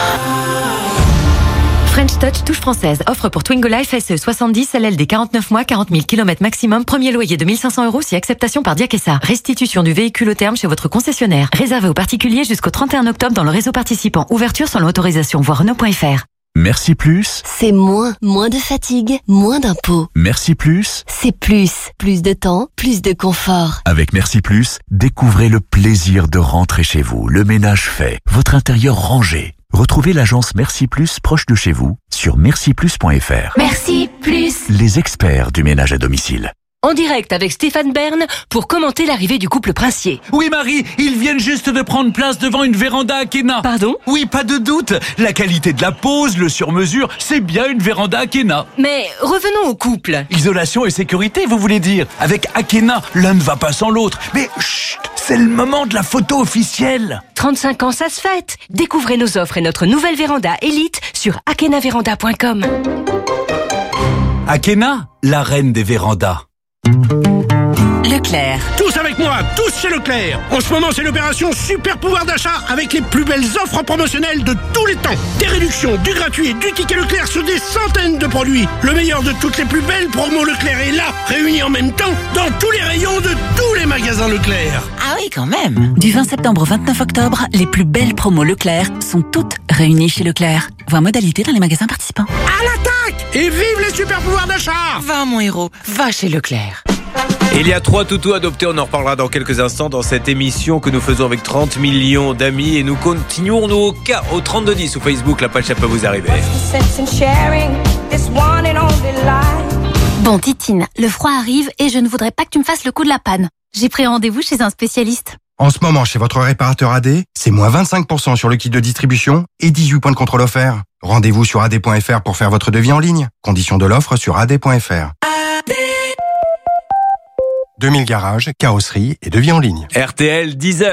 French Touch touche française. Offre pour Twingo Life SE 70 LLD 49 mois, 40 000 km maximum. Premier loyer de 1 500 € si acceptation par Diakessa. Restitution du véhicule au terme chez votre concessionnaire. Réservé aux particuliers jusqu'au 31 octobre dans le réseau participant. Ouverture sans l'autorisation. Voir Renault.fr. Merci Plus, C'est moins de fatigue, moins d'impôts. Merci Plus. C'est plus de temps, plus de confort. Avec Merci Plus, découvrez le plaisir de rentrer chez vous, le ménage fait, votre intérieur rangé. Retrouvez l'agence Merci Plus proche de chez vous sur merciplus.fr. Merci Plus. Les experts du ménage à domicile. En direct avec Stéphane Bern pour commenter l'arrivée du couple princier. Oui Marie, ils viennent juste de prendre place devant une véranda Akena. Pardon ? Oui, pas de doute. La qualité de la pose, le sur-mesure, c'est bien une véranda Akena. Mais revenons au couple. Isolation et sécurité, vous voulez dire ? Avec Akena, l'un ne va pas sans l'autre. Mais chut, c'est le moment de la photo officielle. 35 ans, ça se fête. Découvrez nos offres et notre nouvelle véranda Elite sur akenaveranda.com. Akena, la reine des vérandas. Leclerc. Tous avec moi, tous chez Leclerc. En ce moment, c'est l'opération Super Pouvoir d'achat avec les plus belles offres promotionnelles de tous les temps. Des réductions, du gratuit et du ticket Leclerc sur des centaines de produits. Le meilleur de toutes les plus belles promos Leclerc est là, réunis en même temps dans tous les rayons de tous les magasins Leclerc. Ah oui, quand même. Du 20 septembre au 29 octobre, les plus belles promos Leclerc sont toutes réunies chez Leclerc. Voir modalité dans les magasins participants. À l'attaque et vive les super pouvoirs d'achat. Va mon héros, va chez Leclerc. Il y a 3 toutous adoptés, on en reparlera dans quelques instants dans cette émission que nous faisons avec 30 millions d'amis et nous continuons nos cas au 3210 sur Facebook, la page ça peut vous arriver. Bon, Titine, le froid arrive et je ne voudrais pas que tu me fasses le coup de la panne. J'ai pris rendez-vous chez un spécialiste. En ce moment, chez votre réparateur AD, c'est moins 25% sur le kit de distribution et 18 points de contrôle offerts. Rendez-vous sur ad.fr pour faire votre devis en ligne. Conditions de l'offre sur ad.fr. 2000 garages, carrosserie et devis en ligne. RTL 10h.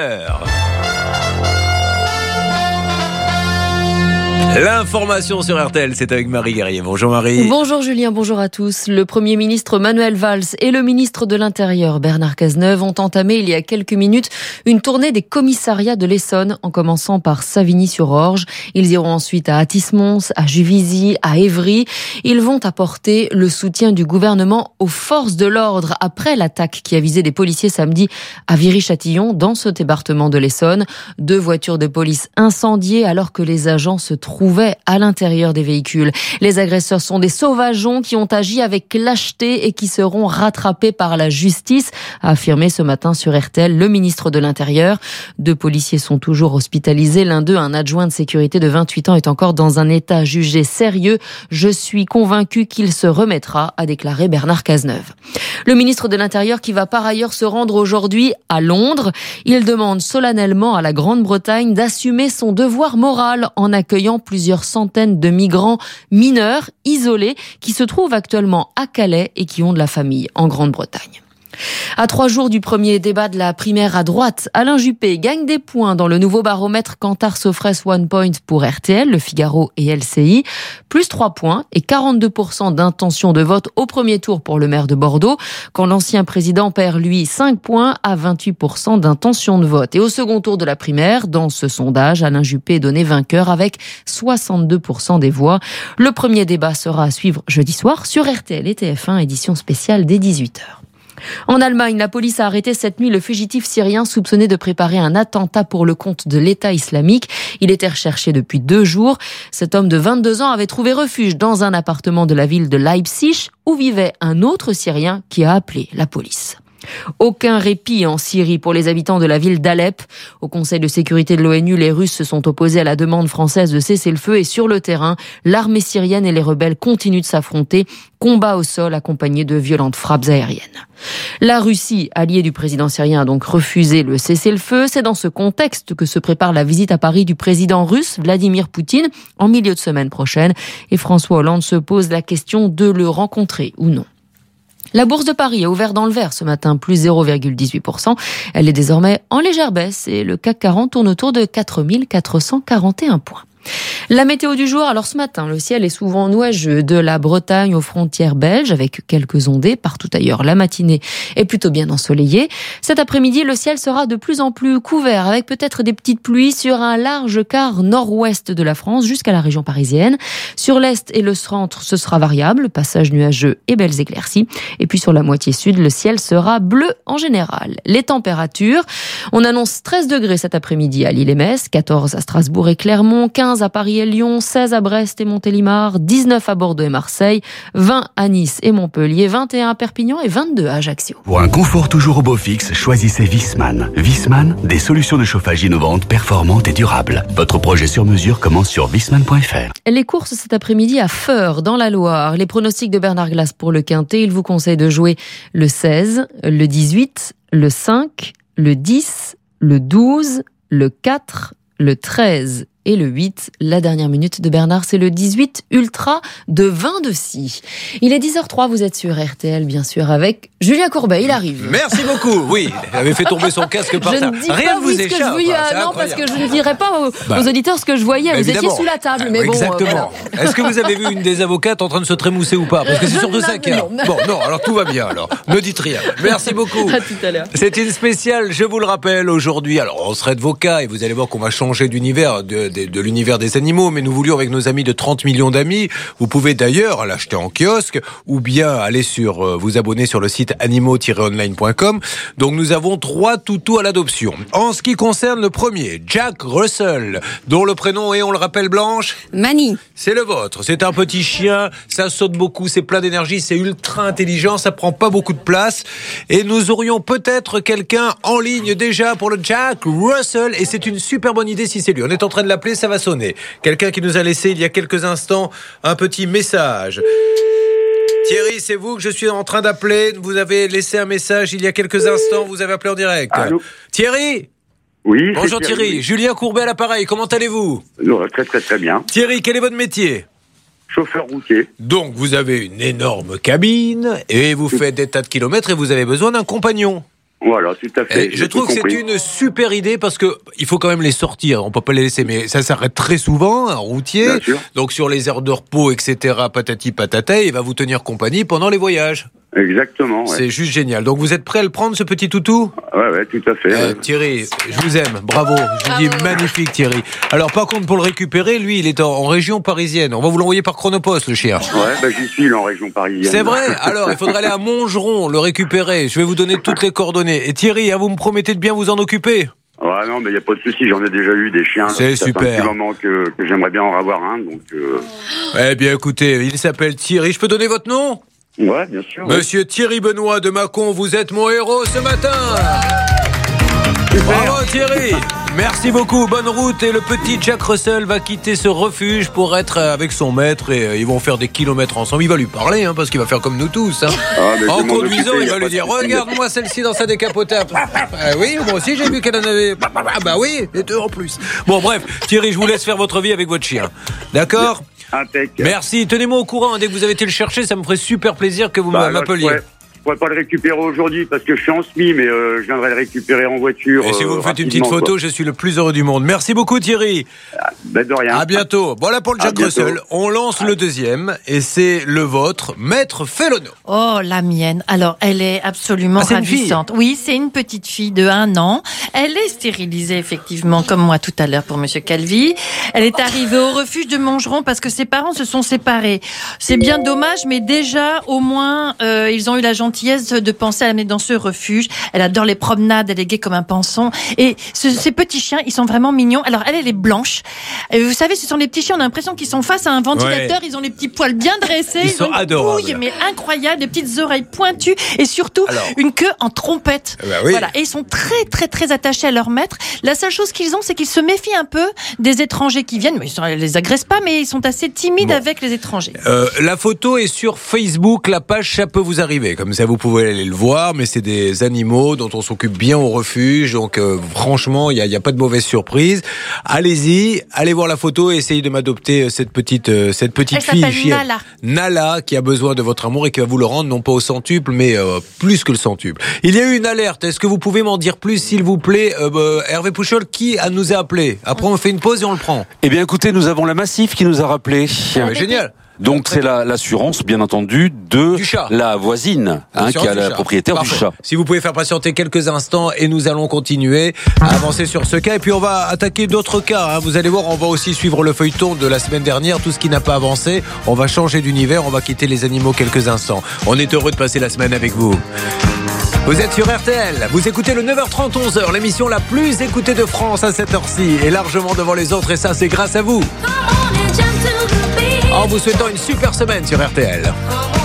L'information sur RTL, c'est avec Marie Guerrier. Bonjour Marie. Bonjour Julien, bonjour à tous. Le Premier ministre Manuel Valls et le ministre de l'Intérieur Bernard Cazeneuve ont entamé il y a quelques minutes une tournée des commissariats de l'Essonne, en commençant par Savigny-sur-Orge. Ils iront ensuite à Athis-Mons, à Juvisy, à Évry. Ils vont apporter le soutien du gouvernement aux forces de l'ordre après l'attaque qui a visé des policiers samedi à Viry-Châtillon, dans ce département de l'Essonne. 2 voitures de police incendiées alors que les agents se trouvaient à l'intérieur des véhicules. Les agresseurs sont des sauvageons qui ont agi avec lâcheté et qui seront rattrapés par la justice, a affirmé ce matin sur RTL le ministre de l'Intérieur. 2 policiers sont toujours hospitalisés. L'un d'eux, un adjoint de sécurité de 28 ans, est encore dans un état jugé sérieux. Je suis convaincu qu'il se remettra, a déclaré Bernard Cazeneuve. Le ministre de l'Intérieur qui va par ailleurs se rendre aujourd'hui à Londres. Il demande solennellement à la Grande-Bretagne d'assumer son devoir moral en accueillant plusieurs centaines de migrants mineurs isolés qui se trouvent actuellement à Calais et qui ont de la famille en Grande-Bretagne. À 3 jours du premier débat de la primaire à droite, Alain Juppé gagne des points dans le nouveau baromètre Kantar Sofres One Point pour RTL, Le Figaro et LCI. Plus 3 points et 42% d'intention de vote au premier tour pour le maire de Bordeaux, quand l'ancien président perd, lui, 5 points à 28% d'intention de vote. Et au second tour de la primaire, dans ce sondage, Alain Juppé est donné vainqueur avec 62% des voix. Le premier débat sera à suivre jeudi soir sur RTL et TF1, édition spéciale dès 18h. En Allemagne, la police a arrêté cette nuit le fugitif syrien soupçonné de préparer un attentat pour le compte de l'État islamique. Il était recherché depuis 2 jours. Cet homme de 22 ans avait trouvé refuge dans un appartement de la ville de Leipzig où vivait un autre Syrien qui a appelé la police. Aucun répit en Syrie pour les habitants de la ville d'Alep. Au Conseil de sécurité de l'ONU, les Russes se sont opposés à la demande française de cesser le feu et sur le terrain, l'armée syrienne et les rebelles continuent de s'affronter. Combat au sol accompagné de violentes frappes aériennes. La Russie, alliée du président syrien, a donc refusé le cessez-le-feu. C'est dans ce contexte que se prépare la visite à Paris du président russe Vladimir Poutine en milieu de semaine prochaine. Et François Hollande se pose la question de le rencontrer ou non. La bourse de Paris a ouvert dans le vert ce matin, plus 0,18%. Elle est désormais en légère baisse et le CAC 40 tourne autour de 4 441 points. La météo du jour, alors ce matin, le ciel est souvent nuageux de la Bretagne aux frontières belges avec quelques ondées. Partout ailleurs, la matinée est plutôt bien ensoleillée. Cet après-midi, le ciel sera de plus en plus couvert avec peut-être des petites pluies sur un large quart nord-ouest de la France jusqu'à la région parisienne. Sur l'est et le centre, ce sera variable, passage nuageux et belles éclaircies. Et puis sur la moitié sud, le ciel sera bleu en général. Les températures, on annonce 13 degrés cet après-midi à Lille et Metz, 14 à Strasbourg et Clermont, 15 15 à Paris et Lyon, 16 à Brest et Montélimar, 19 à Bordeaux et Marseille, 20 à Nice et Montpellier, 21 à Perpignan et 22 à Ajaccio. Pour un confort toujours au beau fixe, choisissez Viessmann. Viessmann, des solutions de chauffage innovantes, performantes et durables. Votre projet sur mesure commence sur viessmann.fr. Les courses cet après-midi à Feurs, dans la Loire. Les pronostics de Bernard Glass pour le Quintet. Il vous conseille de jouer le 16, le 18, le 5, le 10, le 12, le 4, le 13 et le 8. La dernière minute de Bernard, c'est le 18 Ultra de vin de scie. Il est 10h03, vous êtes sur RTL, bien sûr, avec Julien Courbet. Il arrive. Merci beaucoup. Oui, il avait fait tomber son casque par terre. Rien ne vous échappe. Non, parce que je ne dirais pas aux auditeurs ce que je voyais. Vous étiez sous la table, mais bon. Exactement. Voilà. Est-ce que vous avez vu une des avocates en train de se trémousser ou pas? Parce que c'est surtout ça qu'il y a. Bon, non, alors tout va bien. Alors, ne dites rien. Merci beaucoup. À tout à l'heure. C'est une spéciale, je vous le rappelle, aujourd'hui. Alors, on serait d'avocats et vous allez voir qu'on va changer d'univers, de l'univers des animaux, mais nous voulions avec nos amis de 30 millions d'amis. Vous pouvez d'ailleurs l'acheter en kiosque ou bien aller vous abonner sur le site animaux-online.com. Donc nous avons 3 toutous à l'adoption. En ce qui concerne le premier, Jack Russell, dont le prénom est, on le rappelle, Blanche, Mani. C'est le vôtre. C'est un petit chien, ça saute beaucoup, c'est plein d'énergie, c'est ultra intelligent, ça prend pas beaucoup de place. Et nous aurions peut-être quelqu'un en ligne déjà pour le Jack Russell, et c'est une super bonne idée si c'est lui. On est en train de l'appeler, ça va sonner. Quelqu'un qui nous a laissé il y a quelques instants un petit message. Thierry, c'est vous que je suis en train d'appeler. Vous avez laissé un message il y a quelques instants. Vous avez appelé en direct. Allô ? Thierry ? Oui. Bonjour Thierry. Julien Courbet à l'appareil. Comment allez-vous ? Très bien. Thierry, quel est votre métier ? Chauffeur routier. Donc vous avez une énorme cabine et vous faites des tas de kilomètres et vous avez besoin d'un compagnon. Voilà, tout à fait. Et je trouve que c'est une super idée parce que il faut quand même les sortir. On peut pas les laisser, mais ça s'arrête très souvent, un routier. Donc sur les aires de repos, etc., patati patata, il va vous tenir compagnie pendant les voyages. Exactement. Ouais. C'est juste génial. Donc vous êtes prêt à le prendre, ce petit toutou ? Ouais, tout à fait. Thierry, je vous aime. Bravo. Je vous dis magnifique, Thierry. Alors par contre, pour le récupérer, lui, il est en région parisienne. On va vous l'envoyer par Chronopost, le chien. Ouais, j'y suis là, en région parisienne. C'est vrai ? Alors, il faudrait aller à Montgeron, le récupérer. Je vais vous donner toutes les coordonnées. Et Thierry, vous me promettez de bien vous en occuper ? Ouais, non, mais il n'y a pas de souci, j'en ai déjà eu des chiens. C'est super. Ça fait un petit moment que j'aimerais bien en avoir un, donc... Eh bien, écoutez, il s'appelle Thierry. Je peux donner votre nom ? Ouais, bien sûr. Monsieur Thierry Benoît de Mâcon, vous êtes mon héros ce matin. Bravo Thierry. Merci beaucoup, bonne route. Et le petit Jack Russell va quitter ce refuge pour être avec son maître et ils vont faire des kilomètres ensemble. Il va lui parler, parce qu'il va faire comme nous tous. En conduisant, il va lui dire, regarde-moi celle-ci dans sa décapotable. Oui, moi aussi j'ai vu qu'elle en avait. Bah oui, et 2 en plus. Bon bref, Thierry, je vous laisse faire votre vie avec votre chien. D'accord ? Merci, tenez-moi au courant. Dès que vous avez été le chercher, ça me ferait super plaisir que vous m'appeliez. Je pourrais pas le récupérer aujourd'hui parce que je suis en SMI, mais je viendrai le récupérer en voiture. Et si vous me faites une petite photo, je suis le plus heureux du monde. Merci beaucoup Thierry. De rien. À bientôt. Voilà pour le Jack Russell. On lance le deuxième et c'est le vôtre, Maître Fellono. Oh, la mienne. Alors, elle est absolument ravissante. Oui, c'est une petite fille de 1 an. Elle est stérilisée, effectivement, comme moi tout à l'heure pour Monsieur Calvi. Elle est arrivée au refuge de Montgeron parce que ses parents se sont séparés. C'est bien dommage, mais déjà, au moins, ils ont eu la gentillesse de penser à l'amener dans ce refuge. Elle adore les promenades, elle est gaie comme un panson. Et ces petits chiens, ils sont vraiment mignons. Alors, elle est blanche. Et vous savez, ce sont les petits chiens, on a l'impression qu'ils sont face à un ventilateur. Ouais. Ils ont les petits poils bien dressés. Ils sont adorables. Une couille, mais incroyable, des petites oreilles pointues et surtout une queue en trompette. Oui. Voilà. Et ils sont très, très, très attachés à leur maître. La seule chose qu'ils ont, c'est qu'ils se méfient un peu des étrangers qui viennent. Mais ils les agressent pas, mais ils sont assez timides avec les étrangers. La photo est sur Facebook, la page Ça peut vous arriver. Comme ça, vous pouvez aller le voir, mais c'est des animaux dont on s'occupe bien au refuge, donc franchement, il y a pas de mauvaise surprise. Allez-y, allez voir la photo et essayez de m'adopter cette petite fille. Nala, qui a besoin de votre amour et qui va vous le rendre, non pas au centuple, mais plus que le centuple. Il y a eu une alerte, est-ce que vous pouvez m'en dire plus, s'il vous plaît, Hervé Pouchol, qui nous a appelé? Après, on fait une pause et on le prend. Eh bien, écoutez, nous avons la Massif qui nous a rappelé. Génial. Donc c'est l'assurance, bien entendu, de la voisine, qui est la propriétaire du chat. Si vous pouvez faire patienter quelques instants et nous allons continuer à avancer sur ce cas. Et puis on va attaquer d'autres cas. Vous allez voir, on va aussi suivre le feuilleton de la semaine dernière, tout ce qui n'a pas avancé. On va changer d'univers, on va quitter les animaux quelques instants. On est heureux de passer la semaine avec vous. Vous êtes sur RTL, vous écoutez le 9h30, 11h, l'émission la plus écoutée de France à cette heure-ci, et largement devant les autres, et ça c'est grâce à vous. En vous souhaitant une super semaine sur RTL.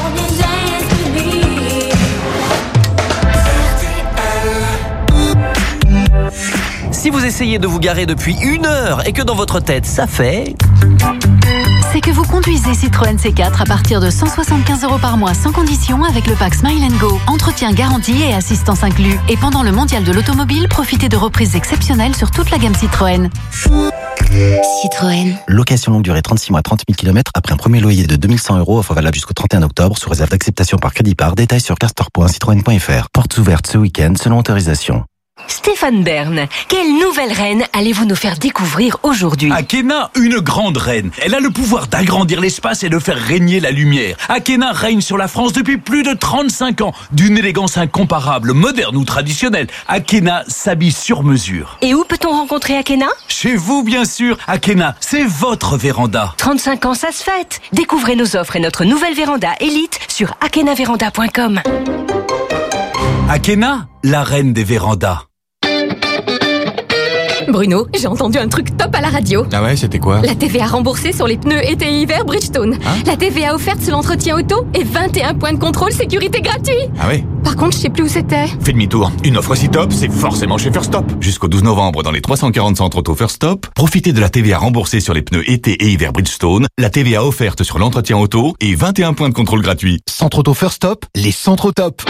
Si vous essayez de vous garer depuis 1 heure et que dans votre tête ça fait... C'est que vous conduisez Citroën C4 à partir de 175 € par mois sans condition avec le pack Smile & Go. Entretien garanti et assistance inclus. Et pendant le mondial de l'automobile, profitez de reprises exceptionnelles sur toute la gamme Citroën. Citroën. Location longue durée 36 mois, 30 000 km après un premier loyer de 2100 €. Offre valable jusqu'au 31 octobre sous réserve d'acceptation par crédit par. Détails sur carstore.citroën.fr. Portes ouvertes ce week-end selon autorisation. Stéphane Bern, quelle nouvelle reine allez-vous nous faire découvrir aujourd'hui? Akena, une grande reine. Elle a le pouvoir d'agrandir l'espace et de faire régner la lumière. Akena règne sur la France depuis plus de 35 ans. D'une élégance incomparable, moderne ou traditionnelle. Akena s'habille sur mesure. Et où peut-on rencontrer Akena? Chez vous, bien sûr. Akena, c'est votre véranda. 35 ans, ça se fête. Découvrez nos offres et notre nouvelle véranda Elite sur akenavéranda.com. Akena, la reine des vérandas. Bruno, j'ai entendu un truc top à la radio. Ah ouais, c'était quoi? La TVA remboursée sur les pneus été et hiver Bridgestone. La TVA offerte sur l'entretien auto et 21 points de contrôle sécurité gratuits. Ah oui? Par contre, je sais plus où c'était. Fais demi-tour. Une offre si top, c'est forcément chez First Stop. Jusqu'au 12 novembre dans les 340 centres auto First Stop, profitez de la TVA remboursée sur les pneus été et hiver Bridgestone, la TVA offerte sur l'entretien auto et 21 points de contrôle gratuits. Centre auto First Stop, les centres au top.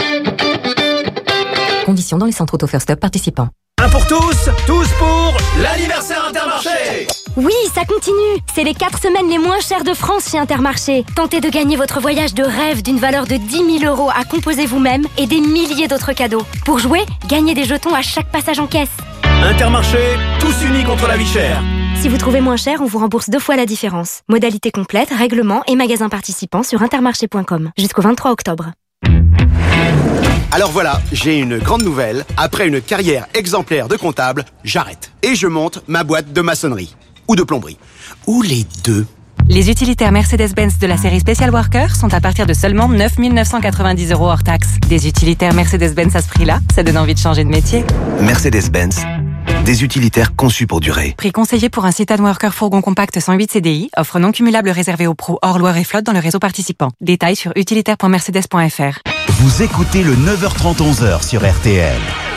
Conditions dans les centres auto First Stop participants. Un pour tous, tous pour l'anniversaire Intermarché. Oui, ça continue. C'est les 4 semaines les moins chères de France chez Intermarché. Tentez de gagner votre voyage de rêve d'une valeur de 10 000 € à composer vous-même et des milliers d'autres cadeaux. Pour jouer, gagnez des jetons à chaque passage en caisse. Intermarché, tous unis contre la vie chère. Si vous trouvez moins cher, on vous rembourse 2 fois la différence. Modalité complète, règlement et magasins participants sur intermarché.com. Jusqu'au 23 octobre. Alors voilà, j'ai une grande nouvelle. Après une carrière exemplaire de comptable, j'arrête. Et je monte ma boîte de maçonnerie. Ou de plomberie. Ou les deux. Les utilitaires Mercedes-Benz de la série Special Worker sont à partir de seulement 9 990 € hors taxe. Des utilitaires Mercedes-Benz à ce prix-là, ça donne envie de changer de métier. Mercedes-Benz. Des utilitaires conçus pour durer. Prix conseillé pour un Citan Worker fourgon compact 108 CDI. Offre non cumulable réservée aux pros hors Loire et flotte dans le réseau participant. Détails sur utilitaire.mercedes.fr. Vous écoutez le 9h30 11h sur RTL.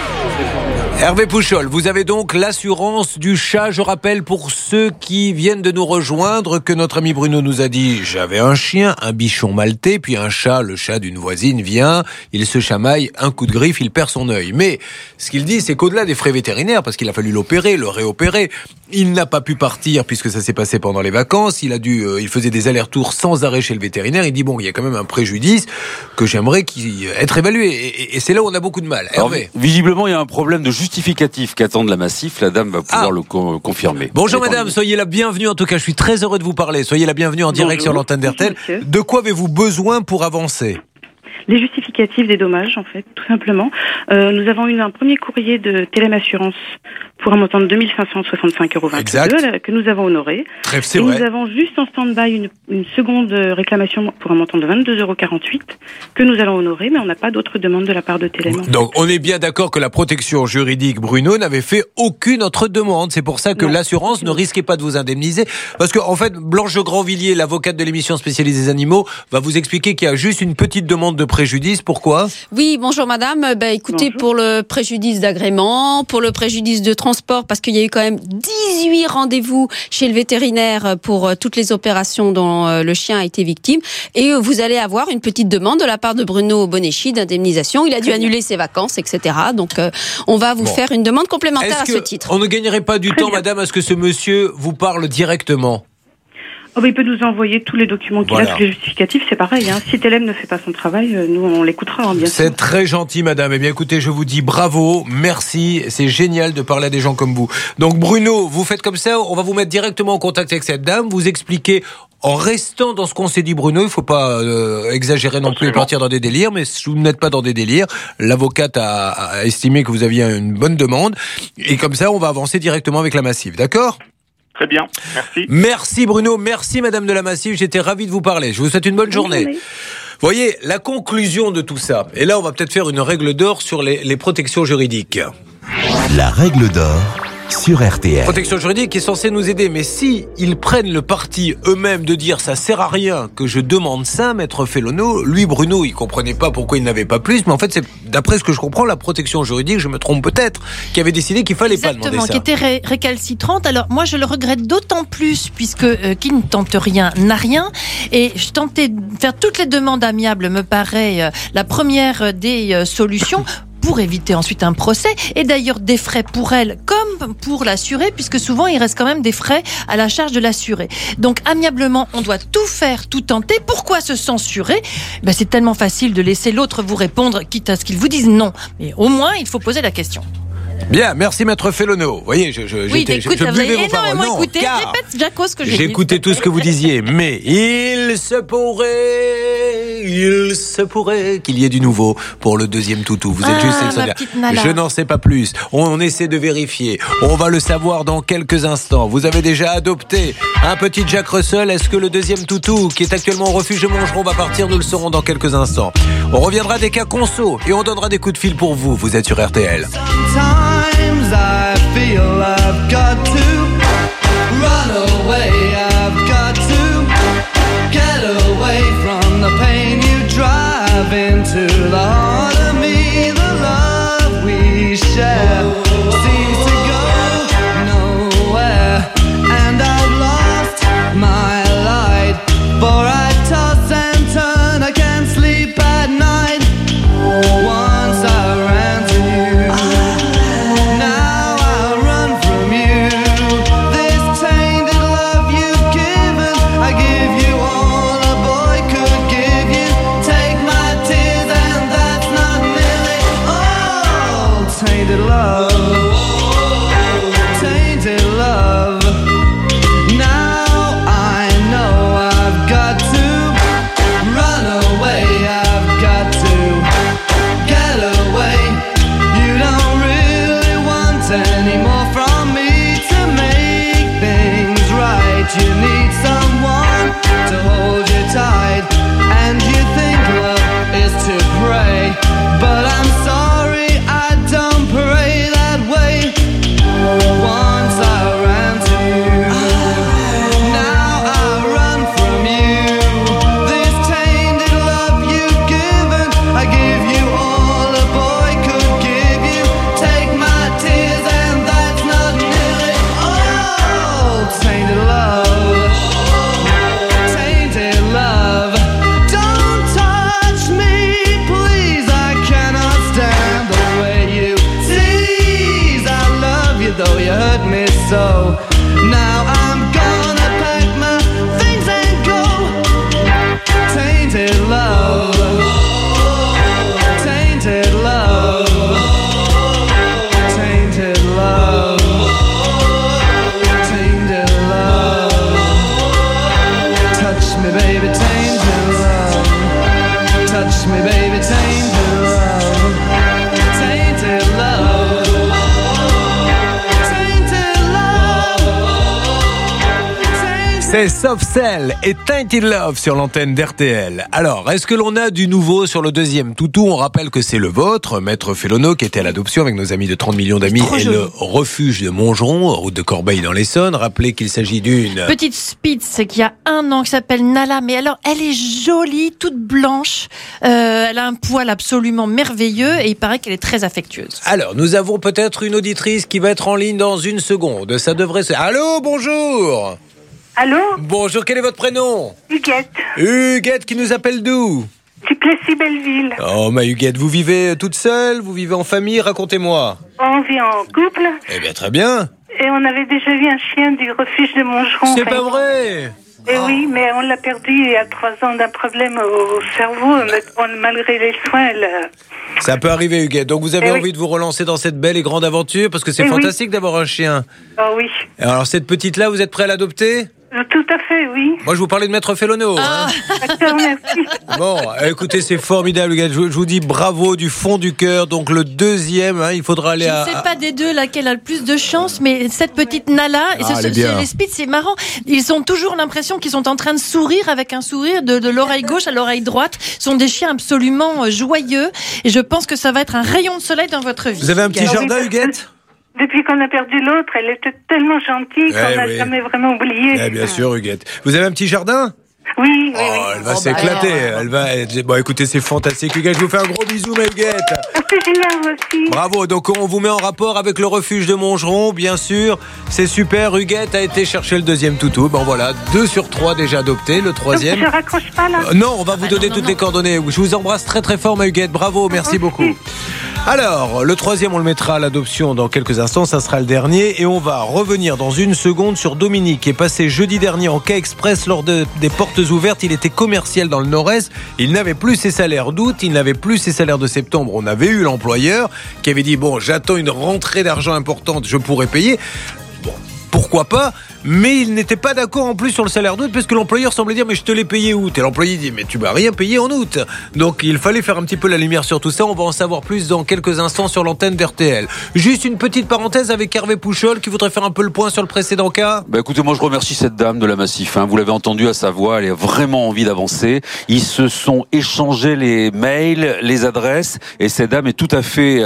Hervé Pouchol, vous avez donc l'assurance du chat. Je rappelle pour ceux qui viennent de nous rejoindre que notre ami Bruno nous a dit: j'avais un chien, un bichon maltais, puis un chat, le chat d'une voisine vient, il se chamaille, un coup de griffe, il perd son œil. Mais ce qu'il dit, c'est qu'au-delà des frais vétérinaires, parce qu'il a fallu l'opérer, le réopérer, il n'a pas pu partir puisque ça s'est passé pendant les vacances. Il faisait des allers-retours sans arrêt chez le vétérinaire. Il dit bon, il y a quand même un préjudice que j'aimerais être évalué. Et c'est là où on a beaucoup de mal. Alors, Hervé. visiblement, il y a un problème de justificatif qu'attendent la Massif. La dame va pouvoir le confirmer. Bonjour madame, soyez la bienvenue. En tout cas, je suis très heureux de vous parler. Soyez la bienvenue en direct sur l'antenne d'RTL. De quoi avez-vous besoin pour avancer ? Les justificatifs des dommages, en fait, tout simplement. Nous avons eu un premier courrier de Télém Assurance pour un montant de 2565,22 € que nous avons honoré. C'est vrai. Nous avons juste en stand-by une seconde réclamation pour un montant de 22,48 € que nous allons honorer, mais on n'a pas d'autres demandes de la part de Télém. Donc, on est bien d'accord que la protection juridique, Bruno, n'avait fait aucune autre demande. C'est pour ça que l'assurance ne risquait pas de vous indemniser. Parce que, en fait, Blanche Grandvilliers, l'avocate de l'émission spécialisée animaux, va vous expliquer qu'il y a juste une petite demande de préjudice. Pourquoi ? Oui, bonjour madame. Écoutez, bonjour. Pour le préjudice d'agrément, pour le préjudice de transport, parce qu'il y a eu quand même 18 rendez-vous chez le vétérinaire pour toutes les opérations dont le chien a été victime. Et vous allez avoir une petite demande de la part de Bruno Boneschi d'indemnisation. Il a dû annuler ses vacances, etc. Donc, on va vous faire une demande complémentaire à ce titre. On ne gagnerait pas du temps, madame, à ce que ce monsieur vous parle directement ? Il peut nous envoyer tous les documents qu'il a, tous les justificatifs, c'est pareil. Si Télém ne fait pas son travail, nous on l'écoutera, bien sûr. C'est très gentil, madame. Eh bien, écoutez, je vous dis bravo, merci. C'est génial de parler à des gens comme vous. Donc, Bruno, vous faites comme ça, on va vous mettre directement en contact avec cette dame, vous expliquez, en restant dans ce qu'on s'est dit, Bruno, il ne faut pas exagérer non plus et partir dans des délires, mais si vous n'êtes pas dans des délires, l'avocate a estimé que vous aviez une bonne demande, et comme ça, on va avancer directement avec la Massive, d'accord ? Très bien, merci. Merci Bruno, merci madame de la Massive, j'étais ravi de vous parler. Je vous souhaite une bonne journée. voyez, la conclusion de tout ça, et là on va peut-être faire une règle d'or sur les protections juridiques. La règle d'or sur RTL. Protection juridique qui est censée nous aider, mais si ils prennent le parti eux-mêmes de dire ça sert à rien que je demande ça, maître Fellono, lui Bruno, il comprenait pas pourquoi il n'avait pas plus, mais en fait c'est d'après ce que je comprends la protection juridique, je me trompe peut-être, qui avait décidé qu'il fallait pas demander ça. Qui était récalcitrante. Alors moi je le regrette d'autant plus puisque qui ne tente rien n'a rien, et je tentais de faire toutes les demandes amiables me paraît la première des solutions. Pour éviter ensuite un procès, et d'ailleurs des frais pour elle comme pour l'assuré, puisque souvent il reste quand même des frais à la charge de l'assuré. Donc amiablement, on doit tout faire, tout tenter. Pourquoi se censurer ? C'est tellement facile de laisser l'autre vous répondre, quitte à ce qu'il vous dise non. Mais au moins, il faut poser la question. Bien, merci maître Fellono. Vous voyez, je buvais vos paroles. Non, écouté, répète Jaco ce que j'ai dit. J'écoutais tout ce que vous disiez, mais il se pourrait qu'il y ait du nouveau pour le deuxième toutou. Vous êtes juste je n'en sais pas plus. On essaie de vérifier. On va le savoir dans quelques instants. Vous avez déjà adopté un petit Jack Russell. Est-ce que le deuxième toutou, qui est actuellement au refuge de Montgeron, va partir ? Nous le saurons dans quelques instants. On reviendra des cas conso et on donnera des coups de fil pour vous. Vous êtes sur RTL. Sometimes I feel I've got to run away, I've got to get away from the pain you drive into the heart of me. The love we share seems to go nowhere, and I've lost my light, for I toss and turn, I can't sleep at night. Once I ran to you, now I run from you. This tainted love you've given, I give you all a boy could give you. Take my tears and that's not nearly all. Tainted love, tainted love. Now I know I've got to run away, I've got to get away. You don't really want any more from me to make things right. You need someone to hold you tight, and you think love is to pray, but I'm sorry, I don't pray that way. Once I ran to you, now I run from you. This tainted love you've given, I give you all a boy could give you. Take my tears and that's not nearly all. Tainted love, tainted love. Don't touch me, please, I cannot stand the way you tease. I love you though you hurt me so. Now I'm gonna pack my things and go. Tainted love, tainted love, tainted love, tainted love. Touch me, baby, tainted love. Touch me, baby, tainted love. Tainted love. C'est Soft Cell et Tainted Love sur l'antenne d'RTL. Alors, est-ce que l'on a du nouveau sur le deuxième toutou ? On rappelle que c'est le vôtre, maître Fellono, qui était à l'adoption avec nos amis de 30 millions d'amis et le refuge de Montgeron, route de Corbeil dans l'Essonne. Rappelez qu'il s'agit d'une petite Spitz qui a 1 an, qui s'appelle Nala, mais alors elle est jolie, toute blanche, elle a un poil absolument merveilleux et il paraît qu'elle est très affectueuse. Alors, nous avons peut-être une auditrice qui va être en ligne dans une seconde. Ça devrait se... Allô, bonjour. Allô ? Bonjour, quel est votre prénom ? Huguette. Huguette, qui nous appelle d'où ? Du Plessis-Belleville. Oh, ma Huguette, vous vivez toute seule ? Vous vivez en famille ? Racontez-moi. On vit en couple. Eh bien, très bien. Et on avait déjà vu un chien du refuge de Montgeron. C'est pas vrai ? Et oui, mais on l'a perdu il y a 3 ans d'un problème au cerveau. Malgré les soins, Ça peut arriver, Huguette. Donc vous avez envie de vous relancer dans cette belle et grande aventure, parce que c'est fantastique d'avoir un chien. Ah oui. Alors cette petite-là, vous êtes prêt à l'adopter ? Tout à fait, oui. Moi, je vous parlais de Maître Fellono. D'accord, merci. Bon, écoutez, c'est formidable, Huguette. Je vous dis bravo du fond du cœur. Donc, le deuxième, il faudra aller Je ne sais pas des deux laquelle a le plus de chance, mais cette petite Nala, et les Spitz, c'est marrant. Ils ont toujours l'impression qu'ils sont en train de sourire avec un sourire de l'oreille gauche à l'oreille droite. Ce sont des chiens absolument joyeux. Et je pense que ça va être un rayon de soleil dans votre vie. Vous avez un petit jardin, Huguette ? Depuis qu'on a perdu l'autre, elle était tellement gentille qu'on n'a jamais vraiment oublié. Bien sûr, Huguette. Vous avez un petit jardin ? Oui. Elle va s'éclater. Elle va. Bon, écoutez, c'est fantastique, Huguette. Je vous fais un gros bisou, ma Huguette. C'est génial aussi. Bravo. Donc, on vous met en rapport avec le refuge de Montgeron, bien sûr. C'est super. Huguette a été chercher le deuxième toutou. Bon, voilà, 2 sur 3 déjà adoptés. Le troisième. Donc, je raccroche pas là. Non, on va vous donner toutes les coordonnées. Je vous embrasse très très fort, ma Huguette. Bravo, merci beaucoup. Alors, le troisième, on le mettra à l'adoption dans quelques instants. Ça sera le dernier. Et on va revenir dans une seconde sur Dominique, qui est passé jeudi dernier en cas express lors des portes ouvertes. Il était commercial dans le Nord-Est. Il n'avait plus ses salaires d'août. Il n'avait plus ses salaires de septembre. On avait eu l'employeur qui avait dit, bon, j'attends une rentrée d'argent importante, je pourrais payer. Bon, pourquoi pas ? Mais il n'était pas d'accord en plus sur le salaire d'août parce que l'employeur semblait dire mais je te l'ai payé août. Et l'employé dit mais tu m'as rien payé en août. Donc il fallait faire un petit peu la lumière sur tout ça. On va en savoir plus dans quelques instants sur l'antenne d'RTL. Juste une petite parenthèse avec Hervé Pouchol qui voudrait faire un peu le point sur le précédent cas. Écoutez, moi je remercie cette dame de la Massif. Vous l'avez entendu à sa voix, elle a vraiment envie d'avancer. Ils se sont échangés les mails, les adresses et cette dame est tout à fait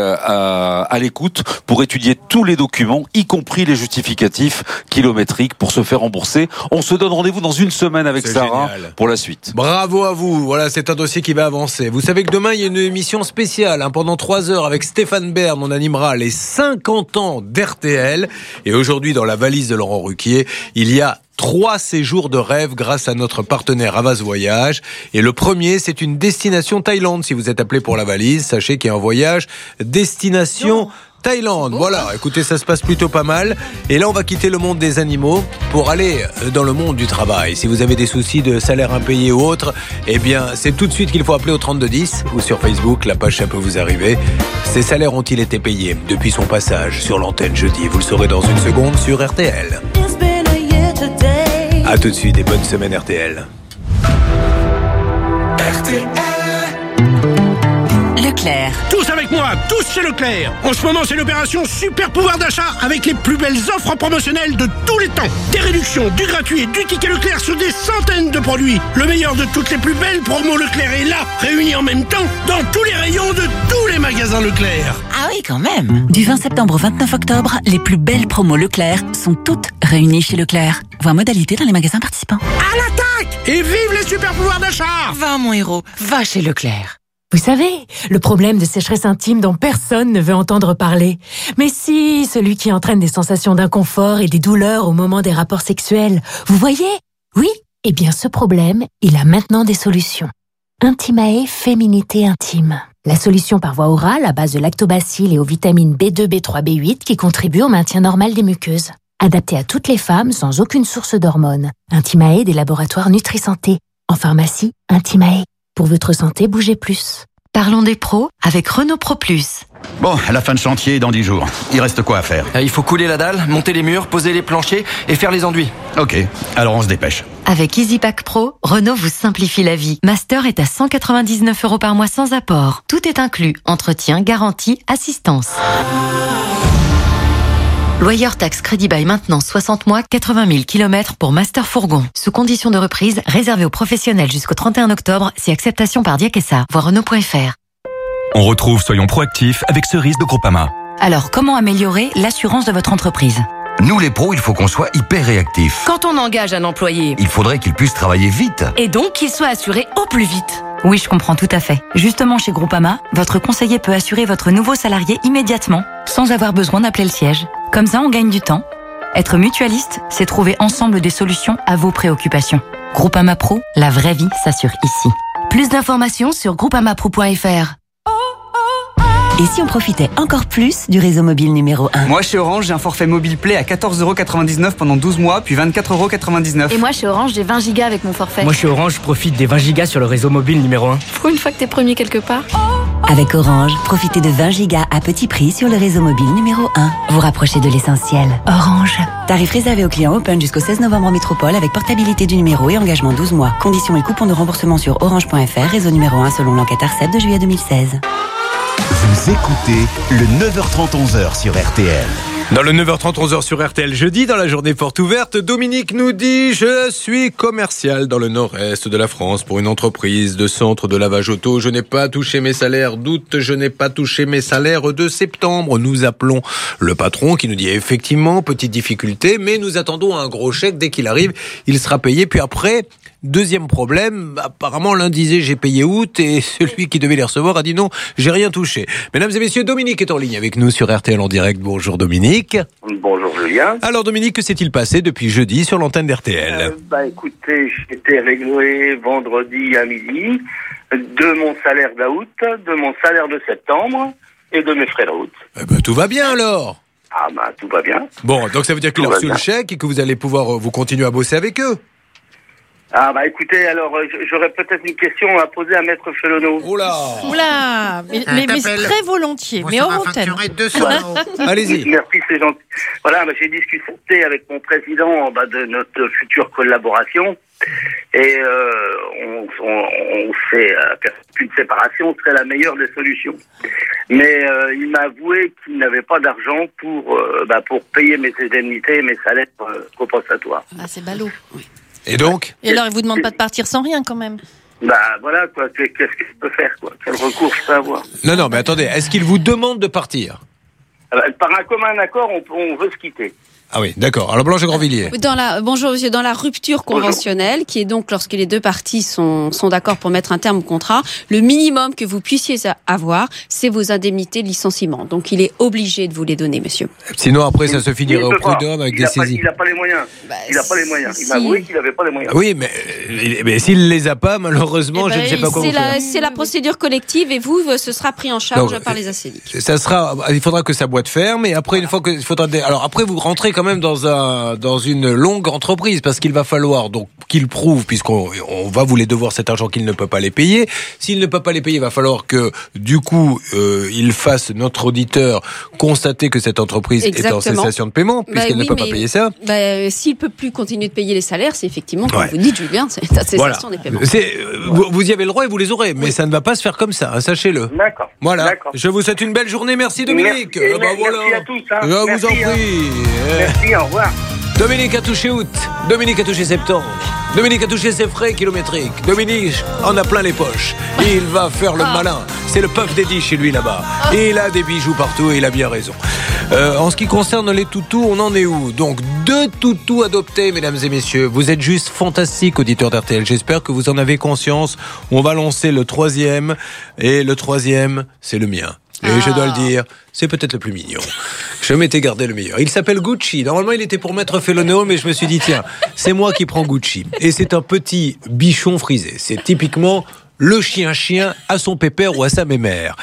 à l'écoute pour étudier tous les documents, y compris les justificatifs kilométriques pour se faire rembourser. On se donne rendez-vous dans une semaine avec Sarah pour la suite. Bravo à vous. Voilà, c'est un dossier qui va avancer. Vous savez que demain, il y a une émission spéciale pendant 3 heures avec Stéphane Bern. On animera les 50 ans d'RTL. Et aujourd'hui, dans la valise de Laurent Ruquier, il y a 3 séjours de rêve grâce à notre partenaire Havas Voyage. Et le premier, c'est une destination Thaïlande. Si vous êtes appelé pour la valise, sachez qu'il y a un voyage destination Thaïlande. Voilà, écoutez, ça se passe plutôt pas mal. Et là, on va quitter le monde des animaux pour aller dans le monde du travail. Si vous avez des soucis de salaire impayé ou autre, eh bien, c'est tout de suite qu'il faut appeler au 3210 ou sur Facebook. La page, ça peut vous arriver. Ces salaires ont-ils été payés depuis son passage sur l'antenne jeudi? Vous le saurez dans une seconde sur RTL. A tout de suite et bonne semaine RTL. RTL. Leclerc. Tous avec moi, tous chez Leclerc. En ce moment, c'est l'opération Super Pouvoir d'achat avec les plus belles offres promotionnelles de tous les temps. Des réductions, du gratuit et du ticket Leclerc sur des centaines de produits. Le meilleur de toutes les plus belles promos Leclerc est là, réunis en même temps dans tous les rayons de tous les magasins Leclerc. Ah oui, quand même. Du 20 septembre au 29 octobre, les plus belles promos Leclerc sont toutes réunies chez Leclerc. Voir modalité dans les magasins participants. À l'attaque! Et vive les super pouvoirs d'achat! Va, mon héros, va chez Leclerc. Vous savez, le problème de sécheresse intime dont personne ne veut entendre parler. Mais si, celui qui entraîne des sensations d'inconfort et des douleurs au moment des rapports sexuels. Vous voyez? Oui, eh bien ce problème, il a maintenant des solutions. Intimae Féminité Intime. La solution par voie orale à base de lactobacilles et aux vitamines B2, B3, B8 qui contribuent au maintien normal des muqueuses. Adapté à toutes les femmes sans aucune source d'hormones. Intimae des laboratoires Nutri-Santé. En pharmacie, Intimae. Pour votre santé, bougez plus. Parlons des pros avec Renault Pro Plus. Bon, la fin de chantier est dans 10 jours. Il reste quoi à faire? Il faut couler la dalle, monter les murs, poser les planchers et faire les enduits. Ok, alors on se dépêche. Avec EasyPack Pro, Renault vous simplifie la vie. Master est à 199 € par mois sans apport. Tout est inclus. Entretien, garantie, assistance. Loyer taxe crédit bail maintenance 60 mois, 80 000 km pour Master Fourgon. Sous condition de reprise, réservé aux professionnels jusqu'au 31 octobre, si acceptation par Diakessa. Voir Renault.fr. On retrouve Soyons proactifs avec Cerise de Groupama. Alors, comment améliorer l'assurance de votre entreprise? Nous les pros, il faut qu'on soit hyper réactifs. Quand on engage un employé, il faudrait qu'il puisse travailler vite. Et donc qu'il soit assuré au plus vite. Oui, je comprends tout à fait. Justement, chez Groupama, votre conseiller peut assurer votre nouveau salarié immédiatement, sans avoir besoin d'appeler le siège. Comme ça, on gagne du temps. Être mutualiste, c'est trouver ensemble des solutions à vos préoccupations. Groupama Pro, la vraie vie s'assure ici. Plus d'informations sur groupamapro.fr. Et si on profitait encore plus du réseau mobile numéro 1? Moi, chez Orange, j'ai un forfait mobile Play à 14,99 € pendant 12 mois, puis 24,99 €. Et moi, chez Orange, j'ai 20 gigas avec mon forfait. Moi, chez Orange, je profite des 20 gigas sur le réseau mobile numéro 1. Pour une fois que t'es premier quelque part. Avec Orange, profitez de 20 gigas à petit prix sur le réseau mobile numéro 1. Vous rapprochez de l'essentiel. Orange. Tarif réservé aux clients Open jusqu'au 16 novembre en métropole avec portabilité du numéro et engagement 12 mois. Conditions et coupons de remboursement sur orange.fr, réseau numéro 1 selon l'enquête ARCEP de juillet 2016. Vous écoutez le 9h30 11h sur RTL. Dans le 9h30, 11h sur RTL, jeudi, dans la journée porte ouverte, Dominique nous dit « Je suis commercial dans le nord-est de la France pour une entreprise de centre de lavage auto. Je n'ai pas touché mes salaires d'août, je n'ai pas touché mes salaires de septembre. » Nous appelons le patron qui nous dit « Effectivement, petite difficulté, mais nous attendons un gros chèque. Dès qu'il arrive, il sera payé. » Puis après... Deuxième problème, apparemment l'un disait j'ai payé août et celui qui devait les recevoir a dit non, j'ai rien touché. Mesdames et messieurs, Dominique est en ligne avec nous sur RTL en direct. Bonjour Dominique. Bonjour Julien. Alors Dominique, que s'est-il passé depuis jeudi sur l'antenne d'RTL ? Écoutez, j'étais réglé vendredi à midi de mon salaire d'août, de mon salaire de septembre et de mes frais de route. Tout va bien alors ? Tout va bien. Bon, donc ça veut dire qu'il a reçu le chèque et que vous allez pouvoir vous continuer à bosser avec eux ? Écoutez, alors j'aurais peut-être une question à poser à Maître Felonneau. Oula, mais très volontiers, mais hors antenne. Allez-y. Merci, c'est gentil. Voilà, j'ai discuté avec mon président de notre future collaboration et on sait qu'une séparation serait la meilleure des solutions. Mais il m'a avoué qu'il n'avait pas d'argent pour payer mes indemnités et mes salaires compensatoires. C'est ballot. Oui. Et donc ? Et alors, il vous demande pas de partir sans rien quand même ? Voilà, quoi. Qu'est-ce que je peux faire, quoi ? Quel recours je peux avoir ? Non, mais attendez, est-ce qu'il vous demande de partir ? Par un commun accord, on veut se quitter. Ah oui, d'accord. Alors Blanche Grandvilliers. Bonjour monsieur, dans la rupture conventionnelle, qui est donc lorsque les deux parties sont d'accord pour mettre un terme au contrat, le minimum que vous puissiez avoir, c'est vos indemnités de licenciement. Donc il est obligé de vous les donner, monsieur. Sinon après ça se finirait au prud'homme avec des saisies. Il n'a pas les moyens. Il n'a pas les moyens. Il m'a avoué qu'il n'avait pas les moyens. Oui, mais s'il les a pas, malheureusement, je ne sais pas comment faire. C'est la procédure collective et vous, ce sera pris en charge par les ACDIC. Il faudra que sa boîte ferme et après une fois que alors après vous rentrez quand même dans une longue entreprise parce qu'il va falloir donc qu'il prouve, puisqu'on va vous les devoir cet argent, qu'il ne peut pas les payer. S'il ne peut pas les payer, il va falloir que du coup il fasse, notre auditeur, constater que cette entreprise est en cessation de paiement puisqu'elle ne peut pas payer ça. S'il peut plus continuer de payer les salaires, c'est effectivement, comme vous dites Julien, c'est la cessation des paiements. Vous y avez le droit et vous les aurez, mais ça ne va pas se faire comme ça, sachez-le. D'accord. Voilà. D'accord. Je vous souhaite une belle journée. Merci Dominique. Merci à tous. Je vous en prie. Merci, au revoir. Dominique a touché août, Dominique a touché septembre, Dominique a touché ses frais kilométriques, Dominique en a plein les poches, il va faire le malin, c'est le puff daddy chez lui là-bas, il a des bijoux partout et il a bien raison. En ce qui concerne les toutous, on en est où ? Donc 2 toutous adoptés, mesdames et messieurs, vous êtes juste fantastiques, auditeurs d'RTL, j'espère que vous en avez conscience. On va lancer le 3e, et le 3e, c'est le mien. Et je dois le dire, c'est peut-être le plus mignon. Je m'étais gardé le meilleur. Il s'appelle Gucci. Normalement, il était pour Maître Felonneau, mais je me suis dit, tiens, c'est moi qui prends Gucci. Et c'est un petit bichon frisé. C'est typiquement le chien à son pépère ou à sa mémère.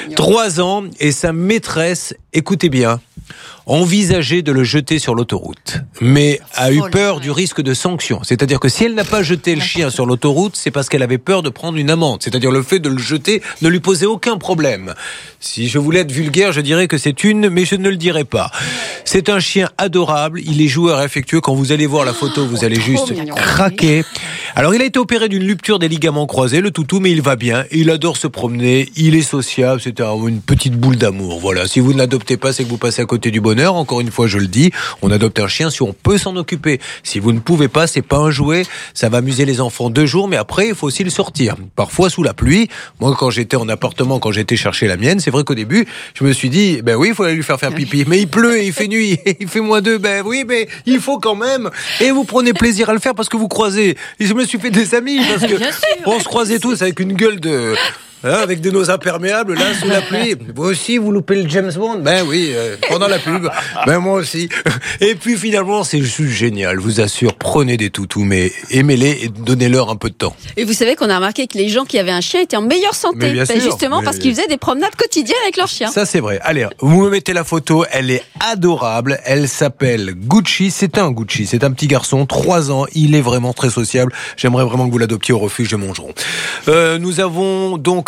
3 ans, et sa maîtresse, écoutez bien, envisageait de le jeter sur l'autoroute, mais a eu peur du risque de sanction. C'est-à-dire que si elle n'a pas jeté le chien sur l'autoroute, c'est parce qu'elle avait peur de prendre une amende. C'est-à-dire le fait de le jeter ne lui posait aucun problème. Si je voulais être vulgaire, je dirais que c'est mais je ne le dirai pas. C'est un chien adorable, il est joueur affectueux. Quand vous allez voir la photo, vous allez juste craquer. Alors il a été opéré d'une rupture des ligaments croisés, le toutou, mais il va bien. Il adore se promener, il est sociable, c'est une petite boule d'amour. Voilà, si vous ne l'adoptez pas, c'est que vous passez à côté du bonheur. Encore une fois, je le dis, on adopte un chien si on peut s'en occuper. Si vous ne pouvez pas, c'est pas un jouet. Ça va amuser les enfants 2 jours, mais après, il faut aussi le sortir. Parfois sous la pluie. Moi, quand j'étais en appartement, quand j'étais chercher la mienne, c'est vrai qu'au début, je me suis dit, oui, il faut aller lui faire pipi. Mais il pleut et il fait nuit et il fait -2. Oui, mais il faut quand même. Et vous prenez plaisir à le faire parce que vous croisez. Et je me suis fait des amis parce que on se croisait tous avec une gueule de... avec de nos imperméables là sous la pluie. Vous aussi vous loupez le James Bond? Oui, pendant la pub. Moi aussi. Et puis finalement c'est juste génial, je vous assure. Prenez des toutous, mais aimez-les et donnez-leur un peu de temps. Et vous savez qu'on a remarqué que les gens qui avaient un chien étaient en meilleure santé, justement parce qu'ils faisaient des promenades quotidiennes avec leur chien. Ça c'est vrai. Allez, vous me mettez la photo, elle est adorable, elle s'appelle Gucci, c'est un Gucci, c'est un petit garçon, 3 ans, il est vraiment très sociable. J'aimerais vraiment que vous l'adoptiez au refuge de Montgeron. Nous avons donc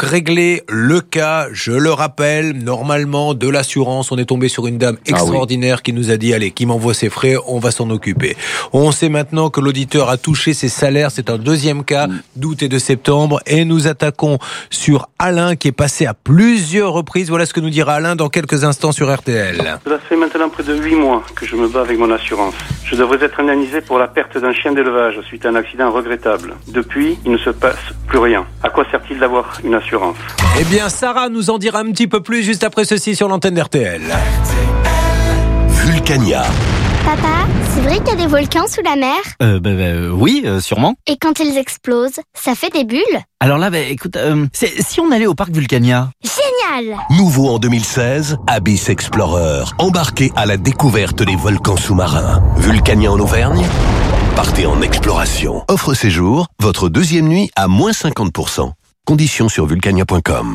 donc régler le cas, je le rappelle, normalement de l'assurance. On est tombé sur une dame extraordinaire qui nous a dit, allez, qui m'envoie ses frais, on va s'en occuper. On sait maintenant que l'auditeur a touché ses salaires, c'est un deuxième cas d'août et de septembre, et nous attaquons sur Alain qui est passé à plusieurs reprises. Voilà ce que nous dira Alain dans quelques instants sur RTL. Cela fait maintenant près de 8 mois que je me bats avec mon assurance. Je devrais être indemnisé pour la perte d'un chien d'élevage suite à un accident regrettable. Depuis, il ne se passe plus rien. À quoi sert-il d'avoir une assurance ? Eh bien, Sarah nous en dira un petit peu plus juste après ceci sur l'antenne d'RTL. Vulcania. Papa, c'est vrai qu'il y a des volcans sous la mer ? Oui, sûrement. Et quand ils explosent, ça fait des bulles ? Alors là, écoute, si on allait au parc Vulcania. Génial ! Nouveau en 2016, Abyss Explorer. Embarqué à la découverte des volcans sous-marins. Vulcania en Auvergne. Partez en exploration. Offre séjour, votre deuxième nuit à moins 50%. Conditions sur vulcania.com.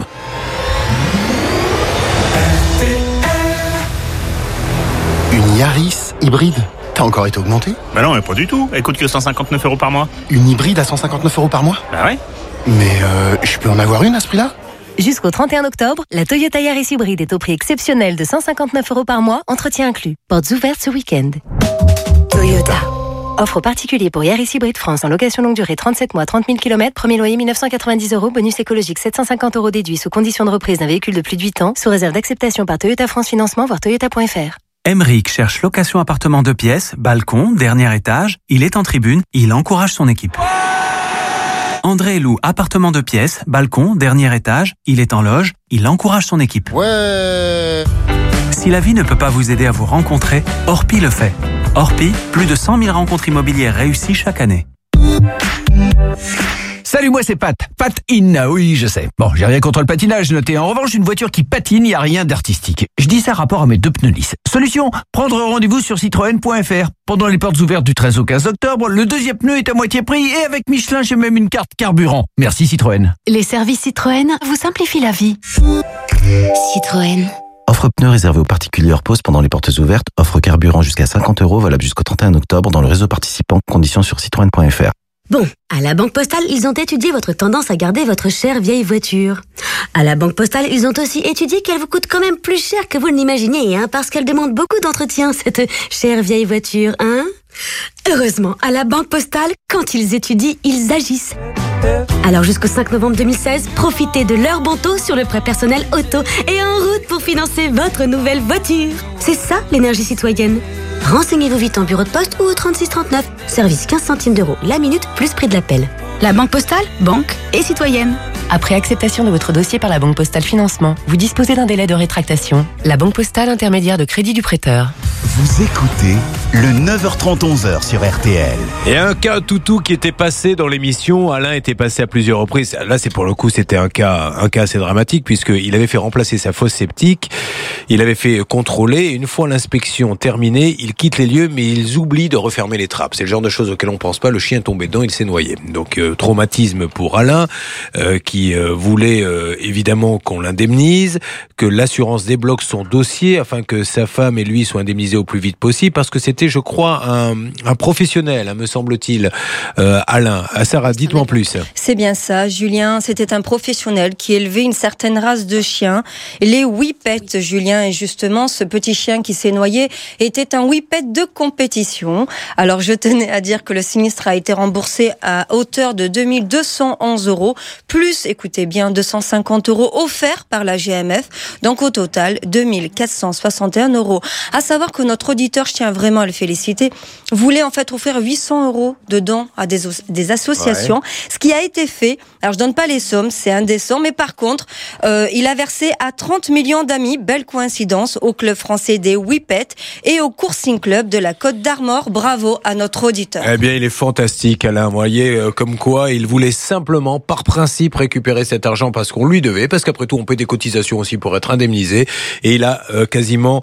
Une Yaris hybride. T'as encore été augmenté ? Bah non, mais pas du tout. Elle coûte que 159 € par mois. Une hybride à 159 € par mois ? Bah ouais. Mais je peux en avoir une à ce prix-là ? Jusqu'au 31 octobre, la Toyota Yaris hybride est au prix exceptionnel de 159 € par mois, entretien inclus. Portes ouvertes ce week-end. Toyota. Offre particulier pour Yaris Hybride France en location longue durée 37 mois, 30 000 km, premier loyer 1990 €, bonus écologique 750 € déduit sous condition de reprise d'un véhicule de plus de 8 ans, sous réserve d'acceptation par Toyota France Financement, voire toyota.fr. Emeric cherche location appartement 2 pièces, balcon, dernier étage, il est en tribune, il encourage son équipe. André loue appartement 2 pièces, balcon, dernier étage, il est en loge, il encourage son équipe. Ouais. Si la vie ne peut pas vous aider à vous rencontrer, Orpi le fait. Orpi, plus de 100 000 rencontres immobilières réussies chaque année. Salut, moi c'est Pat. Pat in, oui, je sais. Bon, j'ai rien contre le patinage, notez. En revanche, une voiture qui patine, il n'y a rien d'artistique. Je dis ça rapport à mes 2 pneus lisses. Solution, prendre rendez-vous sur citroën.fr. Pendant les portes ouvertes du 13 au 15 octobre, le deuxième pneu est à moitié prix et avec Michelin, j'ai même une carte carburant. Merci Citroën. Les services Citroën vous simplifient la vie. Citroën. Offre pneus réservée aux particuliers hors pause pendant les portes ouvertes. Offre carburant jusqu'à 50 €, valable jusqu'au 31 octobre dans le réseau participant. Conditions sur citroën.fr. Bon, à la Banque Postale, ils ont étudié votre tendance à garder votre chère vieille voiture. À la Banque Postale, ils ont aussi étudié qu'elle vous coûte quand même plus cher que vous ne l'imaginiez, parce qu'elle demande beaucoup d'entretien, cette chère vieille voiture, Heureusement, à la Banque Postale, quand ils étudient, ils agissent. Alors jusqu'au 5 novembre 2016, profitez de leur bon taux sur le prêt personnel auto et en route pour financer votre nouvelle voiture. C'est ça, l'énergie citoyenne. Renseignez-vous vite en bureau de poste ou au 3639. Service 15 centimes d'euros la minute plus prix de l'appel. La Banque Postale, banque et citoyenne. Après acceptation de votre dossier par la Banque Postale Financement, vous disposez d'un délai de rétractation. La Banque Postale, intermédiaire de crédit du prêteur. Vous écoutez le 9h30 11h sur RTL. Et un cas toutou qui était passé dans l'émission, Alain était passé à plusieurs reprises. Là, c'est pour le coup, c'était un cas assez dramatique puisqu'il avait fait remplacer sa fosse septique, il avait fait contrôler. Et une fois l'inspection terminée, il quitte les lieux, mais ils oublient de refermer les trappes. C'est le genre de choses auxquelles on pense pas. Le chien est tombé dedans, il s'est noyé. Donc traumatisme pour Alain, qui voulait évidemment qu'on l'indemnise, que l'assurance débloque son dossier afin que sa femme et lui soient indemnisés au plus vite possible, parce que c'était, je crois, un professionnel, me semble-t-il. Alain, Sarah, dites-moi en plus. C'est bien ça, Julien. C'était un professionnel qui élevait une certaine race de chiens, les Whippets, Julien. Et justement, ce petit chien qui s'est noyé était un Whippet de compétition. Alors, je tenais à dire que le sinistre a été remboursé à hauteur de 2211 €, plus, écoutez bien, 250 € offerts par la GMF. Donc, au total, 2461 €. À savoir que notre auditeur, je tiens vraiment à le féliciter, voulait en fait offrir 800 € de dons à des associations. Ouais. Ce qui a été fait, alors je donne pas les sommes, c'est indécent, mais par contre, il a versé à 30 millions d'amis, belle coïncidence, au club français des Whippets et au Coursing Club de la Côte d'Armor. Bravo à notre auditeur. Eh bien, il est fantastique, Alain. Vous voyez, comme quoi, il voulait simplement, par principe, récupérer cet argent parce qu'on lui devait, parce qu'après tout, on paie des cotisations aussi pour être indemnisé. Et il a quasiment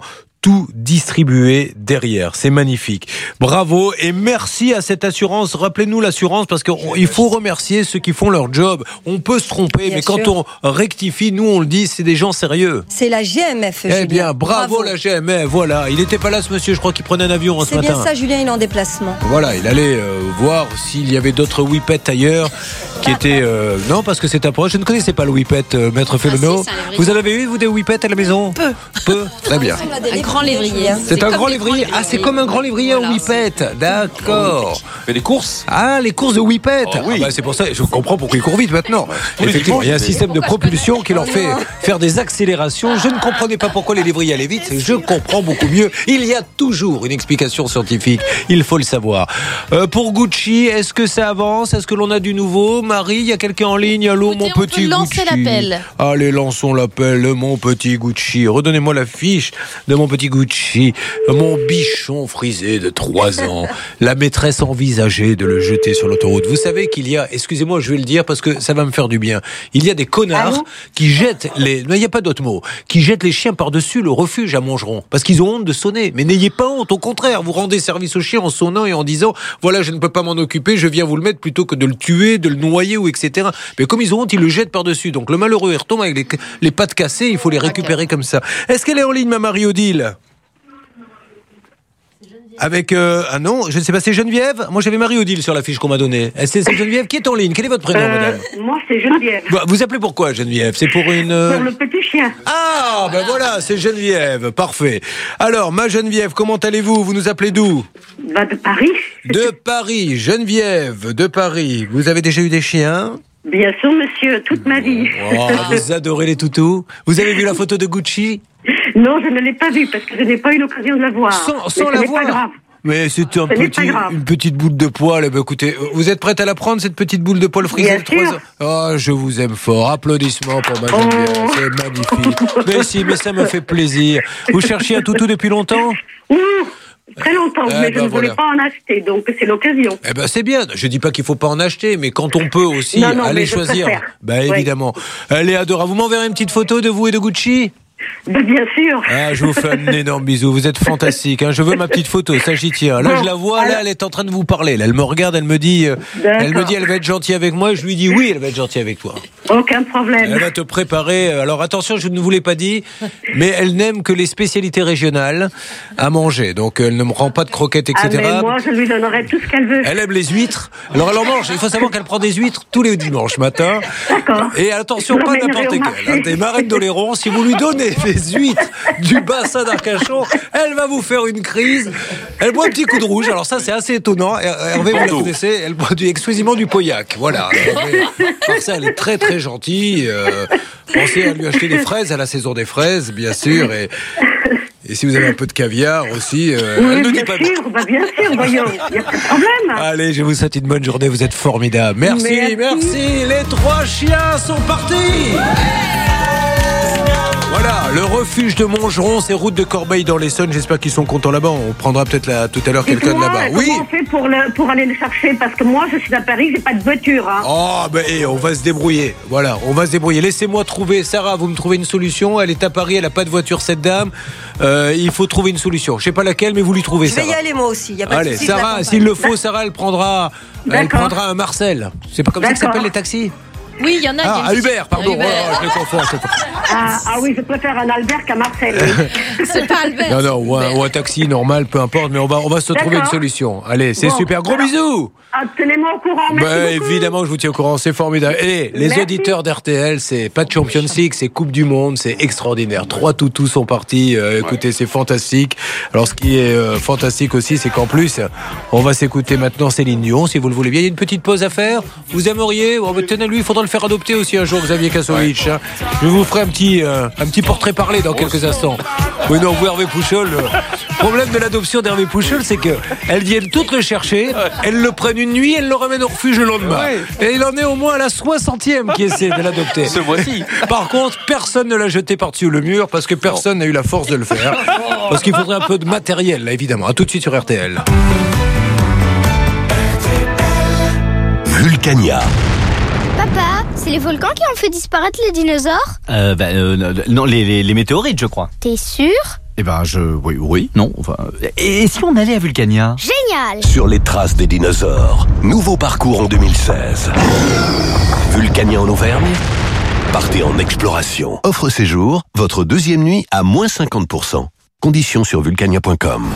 tout distribué derrière. C'est magnifique. Bravo et merci à cette assurance. Rappelez-nous l'assurance parce qu'il faut remercier ceux qui font leur job. On peut se tromper, mais quand on rectifie, nous on le dit, c'est des gens sérieux. C'est la GMF, Julien. Eh bien, bravo la GMF, voilà. Il n'était pas là ce monsieur, je crois qu'il prenait un avion ce matin. C'est bien ça, Julien, il est en déplacement. Voilà, il allait voir s'il y avait d'autres whippets ailleurs qui étaient... non, parce que c'est un proche. Je ne connaissais pas le whippet, Maître Félono. Vous en avez eu, vous, des whippets à la maison ? Peu. Très bien. Un grand lévrier. C'est un grand lévrier. Ah, c'est comme un grand lévrier en whippet. D'accord. Mais les courses ? Ah, les courses de whippet. Oh, oui. C'est pour ça, je comprends pourquoi ils courent vite maintenant. Effectivement, il y a un système de propulsion qui leur fait faire des accélérations. Je ne comprenais pas pourquoi les lévriers allaient vite. Je comprends beaucoup mieux. Il y a toujours une explication scientifique. Il faut le savoir. Pour Gucci, est-ce que ça avance ? Est-ce que l'on a du nouveau ? Marie, il y a quelqu'un en ligne ? Allô, Écoutez, mon petit Gucci. on peut lancer l'appel. Allez, lançons l'appel, mon petit Gucci. Redonnez-moi la fiche de mon petit Gucci. Mon bichon frisé de 3 ans. La maîtresse envisageait de le jeter sur l'autoroute. Vous savez qu'il y a, excusez-moi, je vais le dire parce que ça va me faire du bien. Il y a des connards qui jettent mais il n'y a pas d'autre mot, qui jettent les chiens par-dessus le refuge à Montgeron. Parce qu'ils ont honte de sonner. Mais n'ayez pas honte, au contraire, vous rendez service aux chiens en sonnant et en disant, voilà, je ne peux pas m'en occuper, je viens vous le mettre plutôt que de le tuer, de le noyer ou etc. Mais comme ils ont honte, ils le jettent par-dessus. Donc le malheureux, il retombe avec les pattes cassées, il faut les récupérer comme ça. Est-ce qu'elle est en ligne, ma Marie-Odile ? Avec ah non, je ne sais pas, c'est Geneviève. Moi j'avais Marie-Odile sur la fiche qu'on m'a donnée. C'est Geneviève qui est en ligne. Quel est votre prénom, madame ? Moi c'est Geneviève. Vous appelez pourquoi, Geneviève ? C'est pour une... Pour le petit chien. Ah, ben voilà, c'est Geneviève, parfait. Alors, ma Geneviève, comment allez-vous ? Vous nous appelez d'où ? De Paris. De Paris, Geneviève, de Paris. Vous avez déjà eu des chiens ? Bien sûr, monsieur, toute ma vie. Oh, vous adorez les toutous ? Vous avez vu la photo de Gucci ? Non, je ne l'ai pas vue parce que je n'ai pas eu l'occasion de la voir. Sans la voir ? Pas grave. Mais c'est une petite boule de poil. Eh ben, écoutez, vous êtes prête à la prendre, cette petite boule de poil frisée de 3 ans ? Oh, je vous aime fort. Applaudissements pour ma Geneviève. C'est magnifique. Mais si, mais ça me fait plaisir. Vous cherchiez un toutou depuis longtemps ? Très longtemps, mais je ne voulais pas en acheter, donc c'est l'occasion. Eh ben c'est bien. Je dis pas qu'il faut pas en acheter, mais quand on peut aussi aller choisir. Évidemment. Elle est adorable. Vous m'enverrez une petite photo de vous et de Gucci ? Bien sûr. Ah, je vous fais un énorme bisou. Vous êtes fantastique. Hein. Je veux ma petite photo. Ça, j'y tiens. Là, je la vois. Là, elle est en train de vous parler. Là, elle me regarde. Elle me dit, elle va être gentille avec moi. Je lui dis oui, elle va être gentille avec toi. Aucun problème. Elle va te préparer. Alors attention, je ne vous l'ai pas dit, mais elle n'aime que les spécialités régionales à manger. Donc, elle ne me rend pas de croquettes, etc. Ah, mais moi, je lui donnerai tout ce qu'elle veut. Elle aime les huîtres. Alors, elle en mange. Il faut savoir qu'elle prend des huîtres tous les dimanches matin. D'accord. Et attention, pas n'importe quelle. Des marraines d'Oléron. Si vous lui donnez des huîtres du bassin d'Arcachon, elle va vous faire une crise. Elle boit un petit coup de rouge. Alors ça, c'est assez étonnant. Hervé, vous la connaissez, elle boit exclusivement du Pauillac. Voilà. Par ça, elle est très très gentille. Pensez à lui acheter des fraises à la saison des fraises, bien sûr. Et si vous avez un peu de caviar aussi, elle ne dit pas bien sûr, voyons, il n'y a pas de problème. Allez, je vous souhaite une bonne journée, vous êtes formidables. Merci. Les 3 chiens sont partis. Voilà, le refuge de Montgeron, c'est route de Corbeil dans l'Essonne. J'espère qu'ils sont contents là-bas. On prendra peut-être tout à l'heure quelqu'un de là-bas. Oui. Comment on fait pour aller le chercher ? Parce que moi, je suis à Paris, j'ai pas de voiture. Hein. Oh, on va se débrouiller. Voilà, on va se débrouiller. Laissez-moi trouver. Sarah, vous me trouvez une solution. Elle est à Paris, elle n'a pas de voiture, cette dame. Il faut trouver une solution. Je sais pas laquelle, mais vous lui trouvez, Sarah. Je vais y aller moi aussi. Y a pas Allez, de souci, Sarah, s'il le faut, Sarah, elle prendra un Marcel. C'est pas comme ça que s'appellent les taxis ? Oui, il y en a. Ah, Hubert, pardon. Hubert. Oh, je les confonds. Ah oui, je préfère un Albert qu'un Marcel. C'est pas Albert. Non, ou un taxi normal, peu importe, mais on va se trouver une solution. Allez, c'est super. Gros bisous. Tenez-moi au courant, merci beaucoup. Évidemment, je vous tiens au courant, c'est formidable. Et les auditeurs d'RTL, c'est pas de Champions League, c'est Coupe du Monde, c'est extraordinaire. 3 toutous sont partis. Écoutez, c'est fantastique. Alors, ce qui est fantastique aussi, c'est qu'en plus, on va s'écouter maintenant Céline Dion, si vous le voulez bien. Il y a une petite pause à faire. Vous aimeriez tenez, lui, il faudra le faire adopter aussi un jour, Xavier Kasovic. Hein. Je vous ferai un petit portrait parlé dans quelques instants. Oui, non, vous, Hervé Pouchol, le problème de l'adoption d'Hervé Pouchol, c'est qu'elles viennent toutes le chercher, elles le prennent une nuit, elles le ramènent au refuge le lendemain. Et il en est au moins à la 60e qui essaie de l'adopter. Ce mois-ci. Par contre, personne ne l'a jeté par-dessus le mur parce que personne n'a eu la force de le faire. Parce qu'il faudrait un peu de matériel, là, évidemment. À tout de suite sur RTL. Vulcania. Papa, c'est les volcans qui ont fait disparaître les dinosaures ? Non, les météorites, je crois. T'es sûr ? Oui, non. Enfin, et si on allait à Vulcania? Génial! Sur les traces des dinosaures. Nouveau parcours en 2016. Vulcania en Auvergne. Partez en exploration. Offre séjour, votre deuxième nuit à moins 50%. Conditions sur vulcania.com.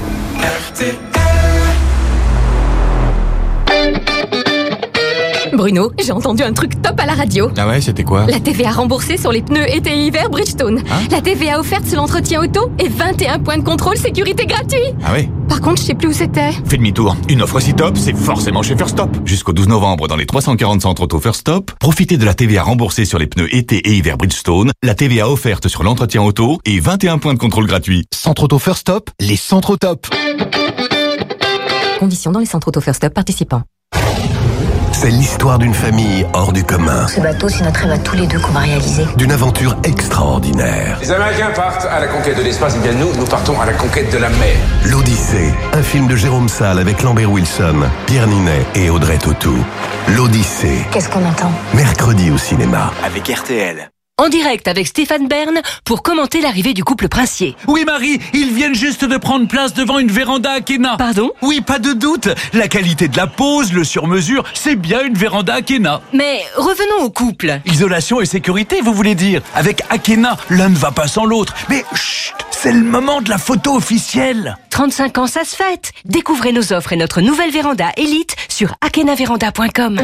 Bruno, j'ai entendu un truc top à la radio. Ah ouais, c'était quoi? La TVA remboursée sur les pneus été et hiver Bridgestone. La TVA offerte sur l'entretien auto et 21 points de contrôle sécurité gratuits. Ah ouais? Par contre, je sais plus où c'était. Fais demi-tour. Une offre si top, c'est forcément chez First Stop. Jusqu'au 12 novembre dans les 340 centres auto First Stop, profitez de la TVA remboursée sur les pneus été et hiver Bridgestone, la TVA offerte sur l'entretien auto et 21 points de contrôle gratuits. Centre auto First Stop, les centres au top. Conditions dans les centres auto First Stop participants. C'est l'histoire d'une famille hors du commun. Ce bateau, c'est notre rêve à tous les deux qu'on va réaliser. D'une aventure extraordinaire. Les Américains partent à la conquête de l'espace, et bien nous partons à la conquête de la mer. L'Odyssée, un film de Jérôme Salle avec Lambert Wilson, Pierre Ninet et Audrey Tautou. L'Odyssée. Qu'est-ce qu'on entend? Mercredi au cinéma. Avec RTL. En direct avec Stéphane Bern pour commenter l'arrivée du couple princier. Oui Marie, ils viennent juste de prendre place devant une véranda Akena. Pardon? Oui, pas de doute. La qualité de la pose, le sur-mesure, c'est bien une véranda Akena. Mais revenons au couple. Isolation et sécurité, vous voulez dire? Avec Akena, l'un ne va pas sans l'autre. Mais chut, c'est le moment de la photo officielle. 35 ans, ça se fête. Découvrez nos offres et notre nouvelle véranda Elite sur akenavéranda.com.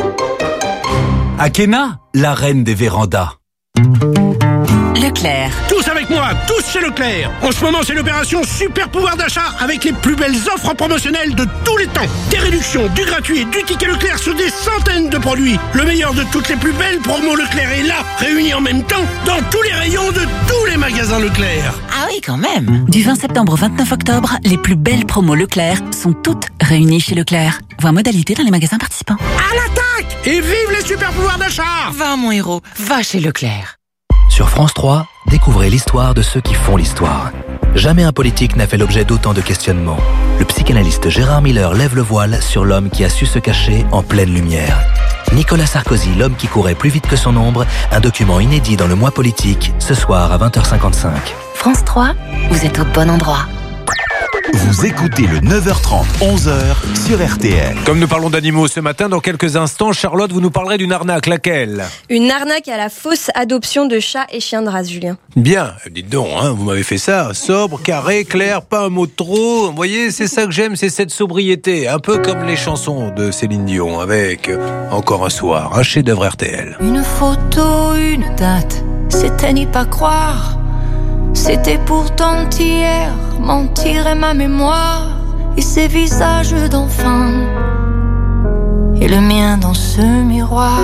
Akena, la reine des vérandas. Leclerc. Tous avec moi, tous chez Leclerc. En ce moment, c'est l'opération Super Pouvoir d'achat avec les plus belles offres promotionnelles de tous les temps. Des réductions, du gratuit, du ticket Leclerc sur des centaines de produits. Le meilleur de toutes les plus belles promos Leclerc est là, réunis en même temps dans tous les rayons de tous les magasins Leclerc. Ah oui, quand même. Du 20 septembre au 29 octobre, les plus belles promos Leclerc sont toutes réunies chez Leclerc. Voir modalité dans les magasins participants. À l'attaque! Et vive les super pouvoirs d'achat! Va mon héros, va chez Leclerc. Sur France 3, découvrez l'histoire de ceux qui font l'histoire. Jamais un politique n'a fait l'objet d'autant de questionnements. Le psychanalyste Gérard Miller lève le voile sur l'homme qui a su se cacher en pleine lumière. Nicolas Sarkozy, l'homme qui courait plus vite que son ombre, un document inédit dans le mois politique, ce soir à 20h55. France 3, vous êtes au bon endroit. Vous écoutez le 9h30, 11h sur RTL. Comme nous parlons d'animaux ce matin, dans quelques instants, Charlotte, vous nous parlerez d'une arnaque. Laquelle? Une arnaque à la fausse adoption de chats et chiens de race, Julien. Bien, dites donc, vous m'avez fait ça, sobre, carré, clair, pas un mot de trop. Vous voyez, c'est ça que j'aime, c'est cette sobriété. Un peu comme les chansons de Céline Dion, avec Encore un soir, un chef-d'œuvre RTL. Une photo, une date, c'était n'y pas croire. C'était pourtant hier, mentir est ma mémoire. Et ces visages d'enfants, et le mien dans ce miroir.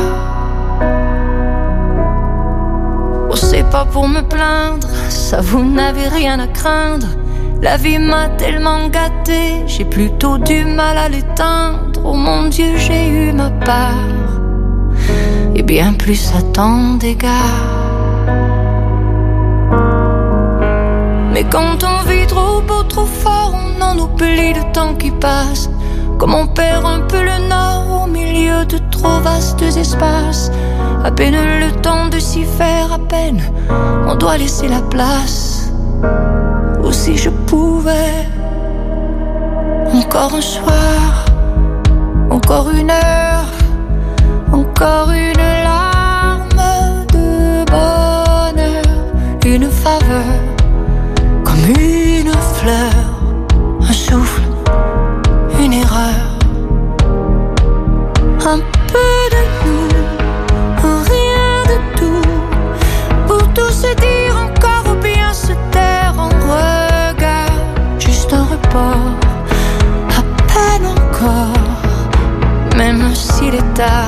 Oh, c'est pas pour me plaindre, ça vous n'avez rien à craindre. La vie m'a tellement gâtée, j'ai plutôt du mal à l'éteindre. Oh mon Dieu, j'ai eu ma part, et bien plus à tant d'égards. Mais quand on vit trop beau, trop fort, on en oublie le temps qui passe. Comme on perd un peu le nord au milieu de trop vastes espaces. À peine le temps de s'y faire, à peine on doit laisser la place. Ou si je pouvais, encore un soir, encore une heure, encore une larme de bonheur, une faveur. Comme une fleur, un souffle, une erreur. Un peu de nous, un rien de tout. Pour tout se dire encore ou bien se taire en regard. Juste un report, à peine encore, même s'il est tard.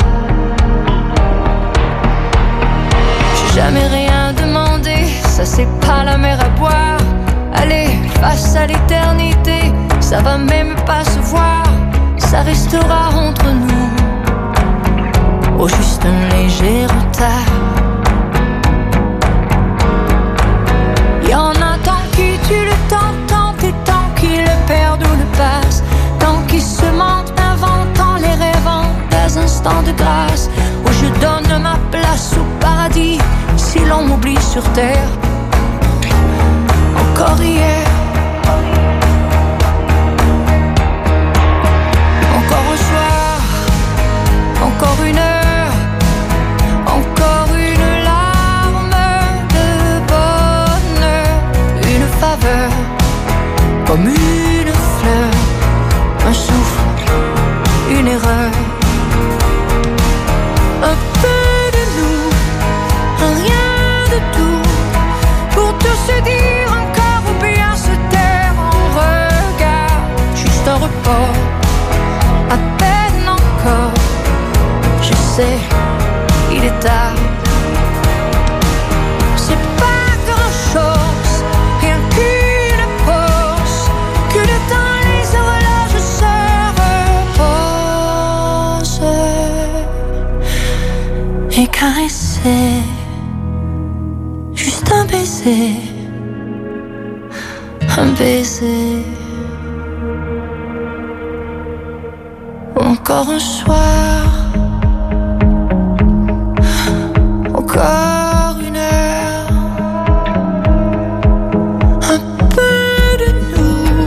J'ai jamais rien demandé, ça c'est pas la mer à boire. Allez, face à l'éternité, ça va même pas se voir. Ça restera entre nous, au juste un léger retard. Y'en a tant qui tuent le temps, tant et tant qui le perdent ou le passent. Tant qui se mentent, inventant les rêvant des instants de grâce. Où je donne ma place au paradis, si l'on m'oublie sur terre. Encore encore hier. Encore un soir, encore une heure, encore une larme de bonheur, une faveur, comme une fleur, un souffle, une erreur. Un peu de nous, un rien de tout, pour tout se dire encore ou bien se taire en regard. Juste un report, à peine encore. Je sais, il est tard. C'est pas grand-chose, rien qu'une pause, que le temps les horloges se reposent. Et caresser, juste un baiser, un baiser. Encore un soir, encore une heure, un peu de nous,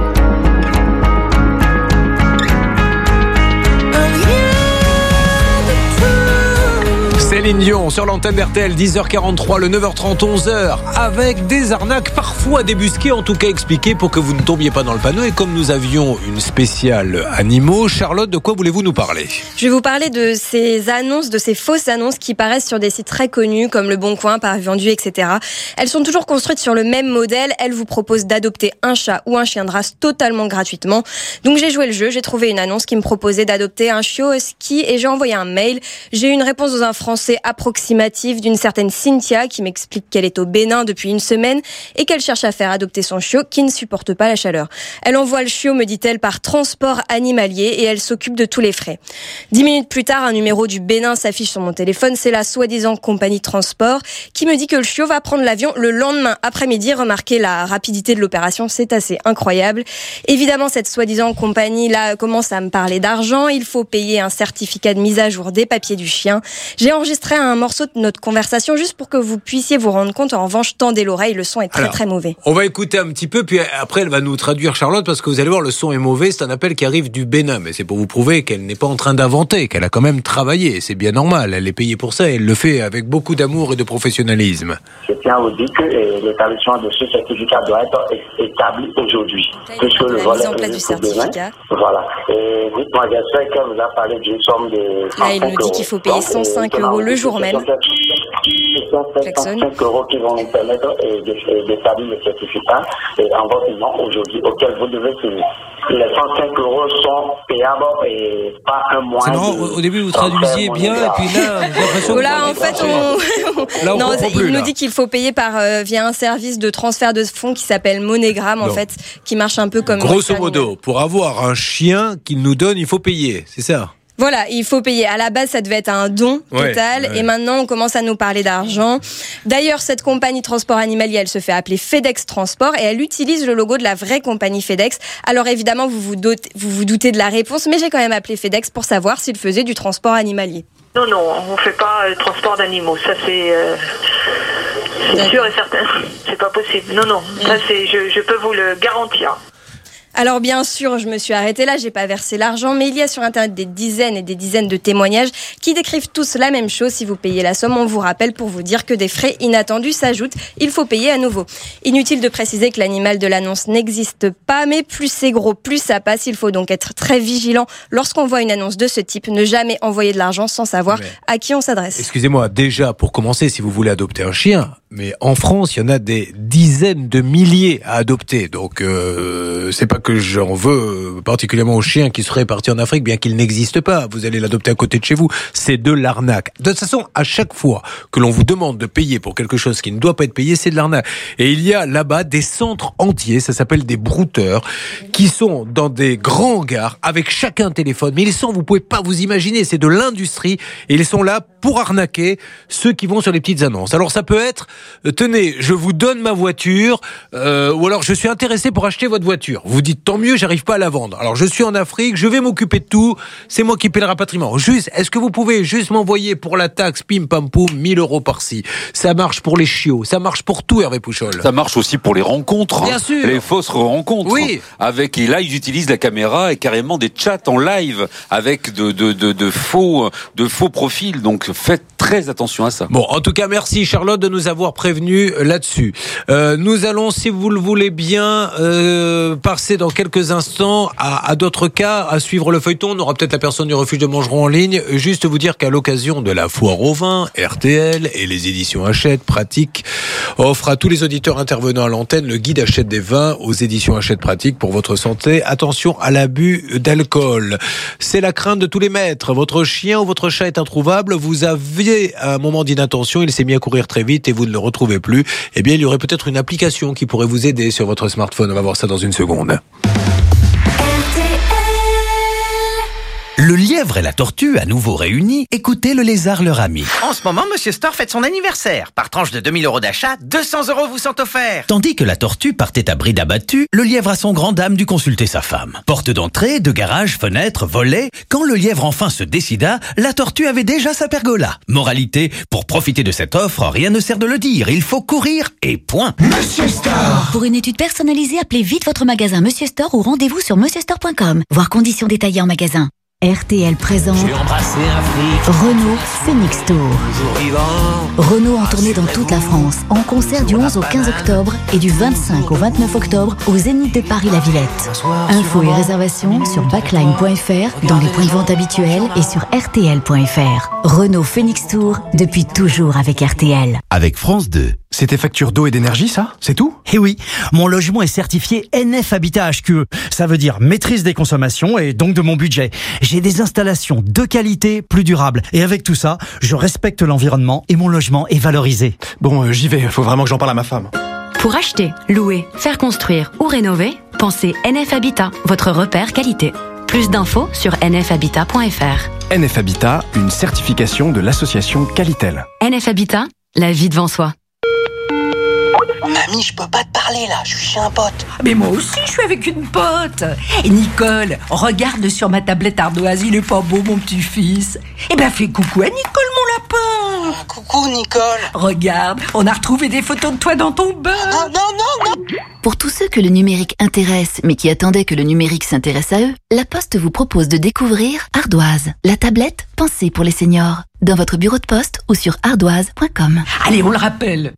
un rien de tout. Céline Dion sur l'antenne d'RTL, 10h43, le 9h30, 11h, avec des arnaques parfois débusquées, en tout cas expliquées pour que vous ne tombiez pas dans le panneau. Et comme nous avions une spéciale animaux, Charlotte, de quoi voulez-vous nous parler ? Je vais vous parler de ces annonces, de ces fausses annonces qui paraissent sur des sites très connus comme Le Bon Coin, Paris Vendu, etc. Elles sont toujours construites sur le même modèle. Elles vous proposent d'adopter un chat ou un chien de race totalement gratuitement. Donc j'ai joué le jeu, j'ai trouvé une annonce qui me proposait d'adopter un chiot husky et j'ai envoyé un mail. J'ai eu une réponse dans un français approximatif d'une certaine Cynthia qui m'explique qu'elle est au Bénin depuis une semaine et qu'elle cherche à faire adopter son chiot qui ne supporte pas la chaleur. Elle envoie le chiot, me dit-elle, par transport animalier et elle s'occupe de tous les frais. 10 minutes plus tard, un numéro du Bénin s'affiche sur mon téléphone. C'est la soi-disant compagnie de transport qui me dit que le chiot va prendre l'avion le lendemain après-midi. Remarquez la rapidité de l'opération, c'est assez incroyable. Évidemment, cette soi-disant compagnie-là commence à me parler d'argent. Il faut payer un certificat de mise à jour des papiers du chien. J'ai enregistré un morceau de notre conversation juste pour que vous puissiez vous rendre compte. En revanche, tendez l'oreille, le son est très très mauvais. On va écouter un petit peu, puis après elle va nous traduire, Charlotte, parce que vous allez voir, le son est mauvais. C'est un appel qui arrive du Bénin, mais c'est pour vous prouver qu'elle n'est pas en train d'inventer, qu'elle a quand même travaillé. C'est bien normal, elle est payée pour ça et elle le fait avec beaucoup d'amour et de professionnalisme. Je tiens à vous dire que l'établissement de ce certificat doit être établi aujourd'hui. Puisque le volet est du certificat. Voilà. Et dites-moi, j'espère qu'elle vous a parlé d'une somme de 35 Là, il nous dit qu'il faut payer 105 € le jour même. Ce sont 105 € qui vont nous permettre d'établir le certificat en votre nom aujourd'hui, auquel vous devez signer. Les 105 € sont payables et pas un mois. C'est marrant, au début vous traduisiez bien et puis là, j'ai l'impression que... Là, en fait, il nous dit qu'il faut payer via un service de transfert de fonds qui s'appelle MoneyGram, en fait, qui marche un peu comme... Grosso modo, pour avoir un chien qu'il nous donne, il faut payer, c'est ça ? Voilà, il faut payer. À la base, ça devait être un don total. Et maintenant, on commence à nous parler d'argent. D'ailleurs, cette compagnie transport animalier, elle se fait appeler FedEx Transport et elle utilise le logo de la vraie compagnie FedEx. Alors évidemment, vous vous doutez de la réponse, mais j'ai quand même appelé FedEx pour savoir s'il faisait du transport animalier. Non, on ne fait pas transport d'animaux. Ça, c'est sûr et certain. C'est pas possible. Non. Ça, je peux vous le garantir. Alors bien sûr, je me suis arrêtée là, j'ai pas versé l'argent, mais il y a sur internet des dizaines et des dizaines de témoignages qui décrivent tous la même chose. Si vous payez la somme, on vous rappelle pour vous dire que des frais inattendus s'ajoutent, il faut payer à nouveau. Inutile de préciser que l'animal de l'annonce n'existe pas, mais plus c'est gros, plus ça passe. Il faut donc être très vigilant lorsqu'on voit une annonce de ce type, ne jamais envoyer de l'argent sans savoir à qui on s'adresse. Excusez-moi, déjà pour commencer, si vous voulez adopter un chien, mais en France, il y en a des dizaines de milliers à adopter, donc c'est pas que j'en veux particulièrement aux chiens qui seraient partis en Afrique, bien qu'ils n'existent pas. Vous allez l'adopter à côté de chez vous. C'est de l'arnaque. De toute façon, à chaque fois que l'on vous demande de payer pour quelque chose qui ne doit pas être payé, c'est de l'arnaque. Et il y a là-bas des centres entiers, ça s'appelle des brouteurs, qui sont dans des grands hangars avec chacun téléphone. Mais ils sont, vous pouvez pas vous imaginer, c'est de l'industrie et ils sont là pour arnaquer ceux qui vont sur les petites annonces. Alors ça peut être tenez, je vous donne ma voiture, ou alors je suis intéressé pour acheter votre voiture. Vous dites tant mieux, j'arrive pas à la vendre. Alors je suis en Afrique, je vais m'occuper de tout, c'est moi qui paie le rapatriement. Juste, est-ce que vous pouvez juste m'envoyer pour la taxe pim pam poum 1000 € par-ci? Ça marche pour les chiots, ça marche pour tout, Hervé Pouchol. Ça marche aussi pour les rencontres. Bien sûr. Les fausses rencontres. Oui. Et là, ils utilisent la caméra et carrément des chats en live avec de faux profils. Donc faites très attention à ça. Bon, en tout cas, merci Charlotte de nous avoir prévenus là-dessus. Nous allons, si vous le voulez bien, passer dans quelques instants à d'autres cas, à suivre le feuilleton. On aura peut-être la personne du refuge de Montgeron en ligne. Juste vous dire qu'à l'occasion de la foire au vin, RTL et les éditions Hachette Pratique offrent à tous les auditeurs intervenant à l'antenne le guide Hachette des vins aux éditions Hachette Pratique pour votre santé. Attention à l'abus d'alcool. C'est la crainte de tous les maîtres. Votre chien ou votre chat est introuvable. Vous aviez un moment d'inattention, il s'est mis à courir très vite et vous ne le retrouvez plus. Eh bien, il y aurait peut-être une application qui pourrait vous aider sur votre smartphone. On va voir ça dans une seconde. Le lièvre et la tortue, à nouveau réunis, écoutez le lézard leur ami. En ce moment, Monsieur Store fête son anniversaire. Par tranche de 2000 € d'achat, 200 € vous sont offerts. Tandis que la tortue partait à bride abattue, le lièvre à son grand dame dut consulter sa femme. Porte d'entrée, de garage, fenêtre, volet. Quand le lièvre enfin se décida, la tortue avait déjà sa pergola. Moralité, pour profiter de cette offre, rien ne sert de le dire. Il faut courir et point. Monsieur Store. Pour une étude personnalisée, appelez vite votre magasin Monsieur Store ou rendez-vous sur monsieurstore.com. Voir conditions détaillées en magasin. RTL présente Renault Phoenix Tour. Renault en tournée dans toute la France, en concert du 11 au 15 octobre et du 25 au 29 octobre au Zénith de Paris-La Villette. Infos et réservations sur backline.fr, dans les points de vente habituels et sur rtl.fr. Renault Phoenix Tour, depuis toujours avec RTL. Avec France 2. C'était facture d'eau et d'énergie, ça? C'est tout? Eh oui, mon logement est certifié NF Habitat HQE. Ça veut dire maîtrise des consommations et donc de mon budget. J'ai des installations de qualité, plus durables. Et avec tout ça, je respecte l'environnement et mon logement est valorisé. Bon, j'y vais. Faut vraiment que j'en parle à ma femme. Pour acheter, louer, faire construire ou rénover, pensez NF Habitat, votre repère qualité. Plus d'infos sur nfhabitat.fr. NF Habitat, une certification de l'association Qualitel. NF Habitat, la vie devant soi. Mamie, je peux pas te parler là, je suis chez un pote. Mais moi aussi, je suis avec une pote. Et Nicole, regarde sur ma tablette ardoise, il est pas beau mon petit-fils. Eh ben fais coucou à Nicole, mon lapin. Coucou Nicole. Regarde, on a retrouvé des photos de toi dans ton beurre. Non. Pour tous ceux que le numérique intéresse, mais qui attendaient que le numérique s'intéresse à eux, La Poste vous propose de découvrir Ardoise, la tablette pensée pour les seniors, dans votre bureau de poste ou sur ardoise.com. Allez, on le rappelle.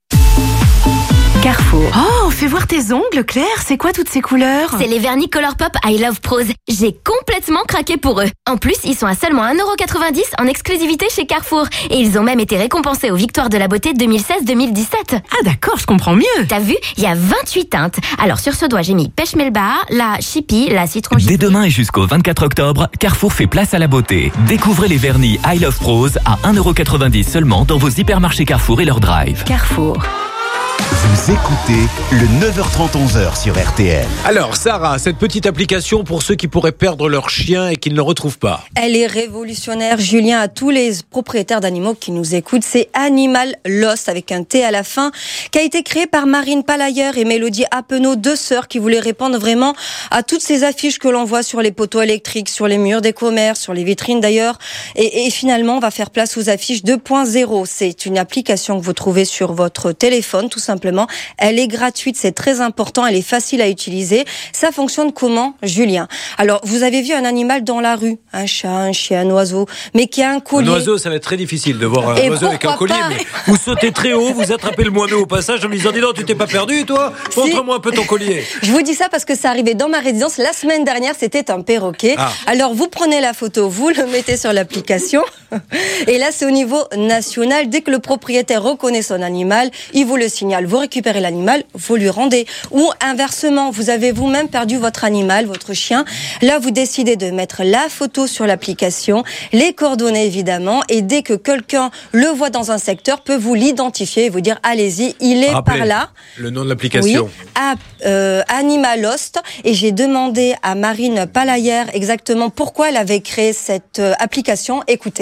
Carrefour. Oh, fais voir tes ongles, Claire. C'est quoi toutes ces couleurs? C'est les vernis Colourpop I Love Pros. J'ai complètement craqué pour eux. En plus, ils sont à seulement 1,90 € en exclusivité chez Carrefour. Et ils ont même été récompensés aux Victoires de la Beauté 2016-2017. Ah d'accord, je comprends mieux. T'as vu? Il y a 28 teintes. Alors sur ce doigt, j'ai mis pêche melba, la chippie, la citron. Dès demain et jusqu'au 24 octobre, Carrefour fait place à la beauté. Découvrez les vernis I Love Pros à 1,90 € seulement dans vos hypermarchés Carrefour et leur drive. Carrefour. Vous écoutez le 9h30 11h sur RTL. Alors Sarah, cette petite application pour ceux qui pourraient perdre leur chien et qui ne le retrouvent pas. Elle est révolutionnaire, Julien, à tous les propriétaires d'animaux qui nous écoutent. C'est Animal Lost avec un T à la fin, qui a été créé par Marine Palayer et Mélodie Appenot, deux sœurs qui voulaient répondre vraiment à toutes ces affiches que l'on voit sur les poteaux électriques, sur les murs des commerces, sur les vitrines d'ailleurs. Et finalement, on va faire place aux affiches 2.0. C'est une application que vous trouvez sur votre téléphone, tout simplement. Elle est gratuite, c'est très important, elle est facile à utiliser. Ça fonctionne comment, Julien? Alors, vous avez vu un animal dans la rue, un chat, un chien, un oiseau, mais qui a un collier. Un oiseau, ça va être très difficile de voir un oiseau avec un collier, mais vous sautez très haut, vous attrapez le moineau au passage en me disant, dis donc, tu t'es pas perdu, toi? Montre-moi un peu ton collier. Je vous dis ça parce que ça arrivait dans ma résidence la semaine dernière, c'était un perroquet. Ah. Alors, vous prenez la photo, vous le mettez sur l'application, et là, c'est au niveau national. Dès que le propriétaire reconnaît son animal, il vous le signale. Vous récupérez l'animal, vous lui rendez. Ou inversement, vous avez vous-même perdu votre animal, votre chien. Là, vous décidez de mettre la photo sur l'application, les coordonnées évidemment, et dès que quelqu'un le voit dans un secteur, peut vous l'identifier et vous dire, allez-y, il est par là. Le nom de l'application. Oui, Animal Lost. Et j'ai demandé à Marine Palayer exactement pourquoi elle avait créé cette application. Écoutez.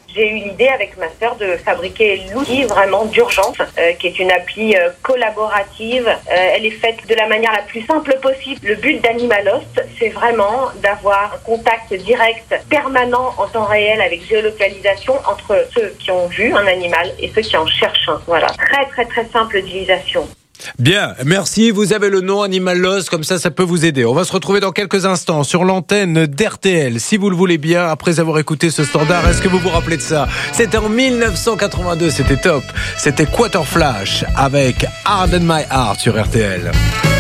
j'ai eu l'idée avec ma sœur de fabriquer l'outil vraiment d'urgence, qui est une appli collaborative. Elle est faite de la manière la plus simple possible. Le but d'Animalost, c'est vraiment d'avoir un contact direct, permanent, en temps réel, avec géolocalisation entre ceux qui ont vu un animal et ceux qui en cherchent un. Voilà, très très très simple d'utilisation. Bien, merci. Vous avez le nom Animalost, comme ça peut vous aider. On va se retrouver dans quelques instants sur l'antenne d'RTL, si vous le voulez bien, après avoir écouté ce standard. Est-ce que vous vous rappelez de ça? C'était en 1982, c'était top. C'était Quarterflash avec Harden My Heart sur RTL.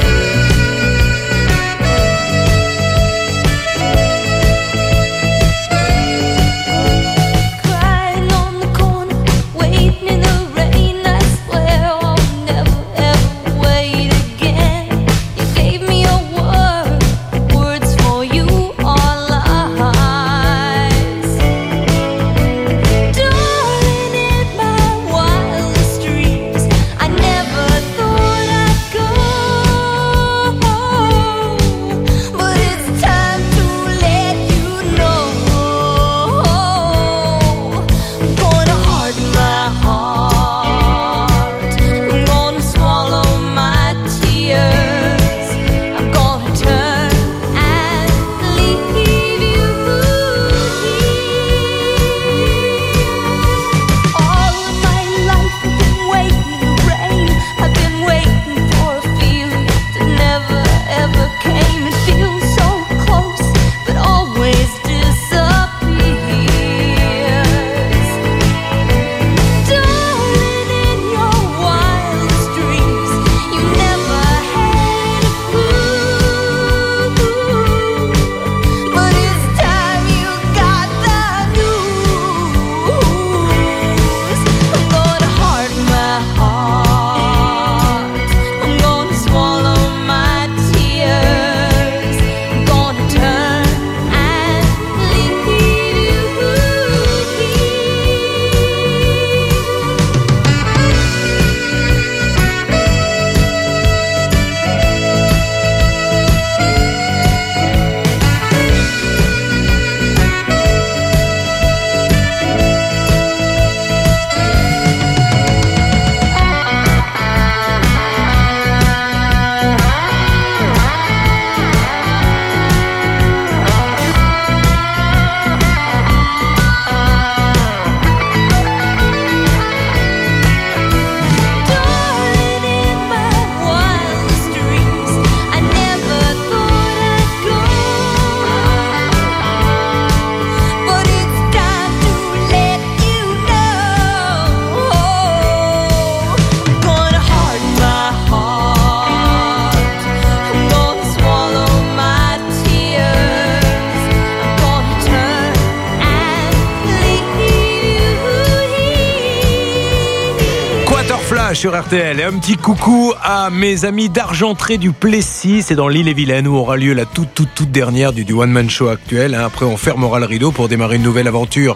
Sur RTL. Et un petit coucou à mes amis d'Argentré du Plessis, c'est dans l'Île-et-Vilaine où aura lieu la toute dernière du one-man show actuel. Après, on fermera le rideau pour démarrer une nouvelle aventure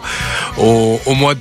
au mois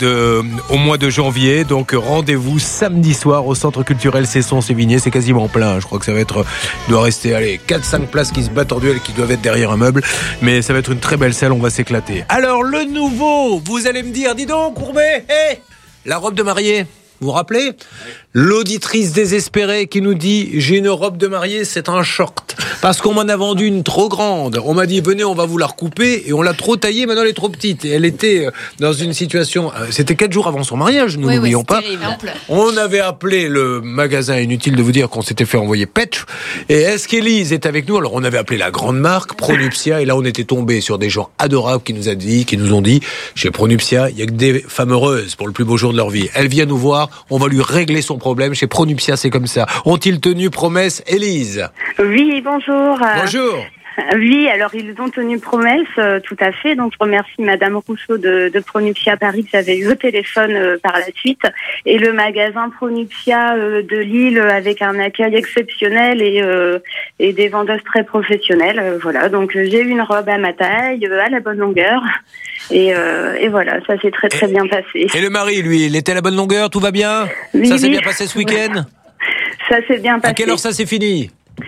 de janvier. Donc, rendez-vous samedi soir au Centre culturel Cesson-Sévigné. C'est quasiment plein. Je crois que ça va être, il doit rester 4-5 places qui se battent en duel, qui doivent être derrière un meuble. Mais ça va être une très belle salle, on va s'éclater. Alors, le nouveau, vous allez me dire, dis donc, Courbet, la robe de mariée. Vous vous rappelez ? L'auditrice désespérée qui nous dit « J'ai une robe de mariée, c'est un short. » Parce qu'on m'en a vendu une trop grande. On m'a dit « Venez, on va vous la recouper. » Et on l'a trop taillée, maintenant elle est trop petite. Et elle était dans une situation... C'était 4 jours avant son mariage, nous n'oublions pas. Terrible. On avait appelé le magasin, inutile de vous dire qu'on s'était fait envoyer Petch. Et est-ce qu'Élise est avec nous ? Alors on avait appelé la grande marque, Pronuptia. Et là on était tombé sur des gens adorables qui nous ont dit « Chez Pronuptia, il n'y a que des femmes heureuses pour le plus beau jour de leur vie. Elle vient nous voir. On va lui régler son problème. Chez Pronuptia, c'est comme ça. Ont-ils tenu promesse, Élise ? Oui, bonjour. Bonjour. Oui, alors ils ont tenu promesse, tout à fait. Donc je remercie Madame Rousseau de Pronuptia Paris que j'avais eu au téléphone par la suite. Et le magasin Pronuptia de Lille avec un accueil exceptionnel et des vendeuses très professionnelles. Voilà, donc j'ai eu une robe à ma taille, à la bonne longueur. Et voilà, ça s'est très très bien passé. Et le mari, lui, il était à la bonne longueur, tout va bien ? Oui, ça s'est bien passé ce week-end ? Ça s'est bien passé. À quelle heure ça s'est fini ?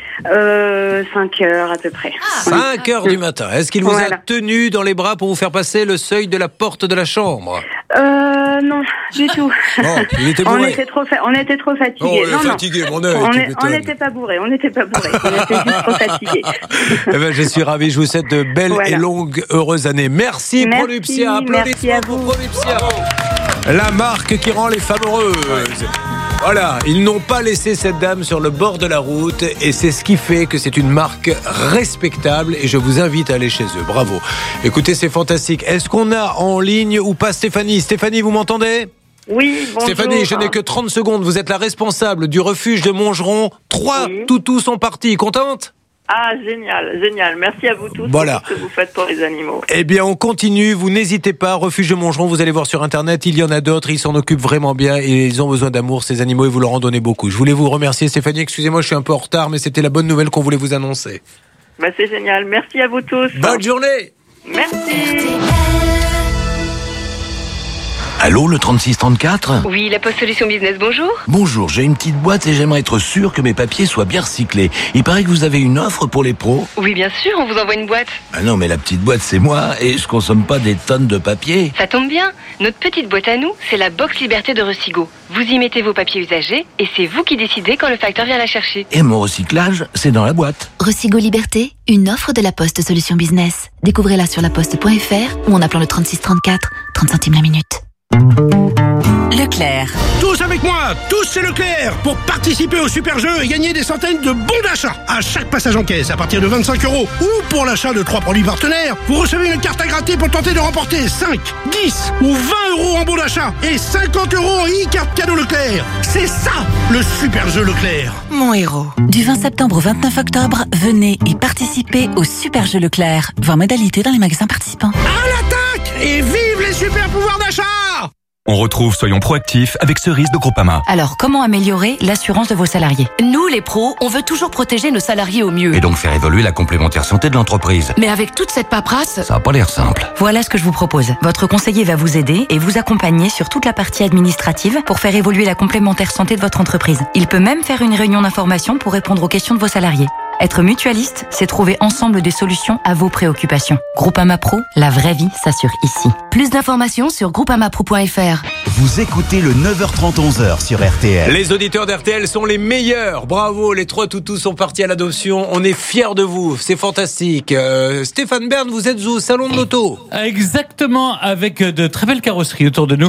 5 heures à peu près. 5 heures du matin. Est-ce qu'il vous a tenu dans les bras pour vous faire passer le seuil de la porte de la chambre ? Non, du tout. Bon, il était bourré. On était trop fatigués. Oh, on est fatigué, mon œil. On n'était pas bourrés. On était juste trop fatigués. Eh ben, je suis ravi. Je vous souhaite de belles et longues, heureuses années. Merci Pronuptia. Merci à vous. Pronuptia. La marque qui rend les femmes heureuses. Voilà, ils n'ont pas laissé cette dame sur le bord de la route et c'est ce qui fait que c'est une marque respectable et je vous invite à aller chez eux. Bravo. Écoutez, c'est fantastique. Est-ce qu'on a en ligne ou pas Stéphanie ? Stéphanie, vous m'entendez ? Oui, bonjour. Stéphanie, je n'ai que 30 secondes. Vous êtes la responsable du refuge de Montgeron. 3 toutous sont partis. Contente ? Ah, génial. Merci à vous tous pour ce que vous faites pour les animaux. Eh bien, on continue. Vous n'hésitez pas. Refuge de Montgeron, vous allez voir sur Internet. Il y en a d'autres. Ils s'en occupent vraiment bien et ils ont besoin d'amour, ces animaux, et vous leur en donnez beaucoup. Je voulais vous remercier, Stéphanie. Excusez-moi, je suis un peu en retard, mais c'était la bonne nouvelle qu'on voulait vous annoncer. C'est génial. Merci à vous tous. Bonne journée. Merci. Allô, le 3634 ? Oui, la Poste Solutions Business, bonjour. Bonjour, j'ai une petite boîte et j'aimerais être sûr que mes papiers soient bien recyclés. Il paraît que vous avez une offre pour les pros ? Oui, bien sûr, on vous envoie une boîte. Ah non, mais la petite boîte, c'est moi et je consomme pas des tonnes de papier. Ça tombe bien. Notre petite boîte à nous, c'est la Box Liberté de Recigo. Vous y mettez vos papiers usagés et c'est vous qui décidez quand le facteur vient la chercher. Et mon recyclage, c'est dans la boîte. Recigo Liberté, une offre de la Poste Solutions Business. Découvrez-la sur laposte.fr ou en appelant le 3634, 30 centimes la minute. Leclerc. Tous avec moi, tous chez Leclerc, pour participer au super jeu et gagner des centaines de bons d'achat à chaque passage en caisse à partir de 25 €. Ou pour l'achat de 3 produits partenaires, vous recevez une carte à gratter pour tenter de remporter 5, 10 ou 20 € en bons d'achat et 50 € en e-carte cadeau Leclerc. C'est ça, le super jeu Leclerc. Mon héros. Du 20 septembre au 29 octobre, venez et participez au super jeu Leclerc. Voir modalité dans les magasins participants. À l'attaque et vive les super pouvoirs d'achat! On retrouve Soyons proactifs avec Cerise de Groupama. Alors, comment améliorer l'assurance de vos salariés ? Nous, les pros, on veut toujours protéger nos salariés au mieux. Et donc faire évoluer la complémentaire santé de l'entreprise. Mais avec toute cette paperasse... Ça n'a pas l'air simple. Voilà ce que je vous propose. Votre conseiller va vous aider et vous accompagner sur toute la partie administrative pour faire évoluer la complémentaire santé de votre entreprise. Il peut même faire une réunion d'information pour répondre aux questions de vos salariés. Être mutualiste, c'est trouver ensemble des solutions à vos préoccupations. Groupama Pro, la vraie vie s'assure ici. Plus d'informations sur groupamapro.fr. Vous écoutez le 9h30 11h sur RTL. Les auditeurs d'RTL sont les meilleurs. Bravo, les 3 toutous sont partis à l'adoption. On est fiers de vous, c'est fantastique. Stéphane Bern, vous êtes au salon de l'auto. Exactement, avec de très belles carrosseries autour de nous.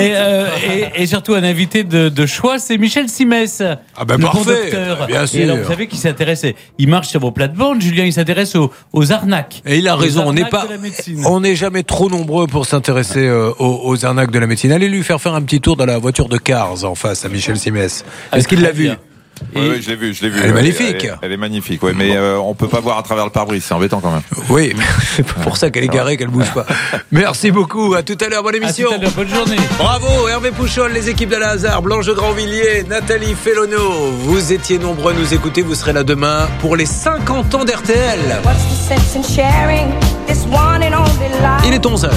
Et surtout un invité de choix, c'est Michel Simès. Ah ben parfait, bien sûr. Et alors, vous savez qui s'intéresse, il marche sur vos plates-bandes, Julien, il s'intéresse aux arnaques. Et il a raison, on n'est jamais trop nombreux pour s'intéresser aux arnaques de la médecine. Allez lui faire un petit tour dans la voiture de Cars en face à Michel Simès. Est-ce qu'il l'a vu ? Oui, je l'ai vu. Elle est magnifique. Elle est magnifique, ouais, mais on peut pas voir à travers le pare-brise, c'est embêtant quand même. Oui, c'est pour ça qu'elle est garée, qu'elle bouge pas. Merci beaucoup, à tout à l'heure, bonne émission. À tout à l'heure, bonne journée. Bravo, Hervé Pouchol, les équipes d'Alain Hazard, Blanche de Grandvilliers, Nathalie Fellono. Vous étiez nombreux à nous écouter, vous serez là demain pour les 50 ans d'RTL. Il est 11h.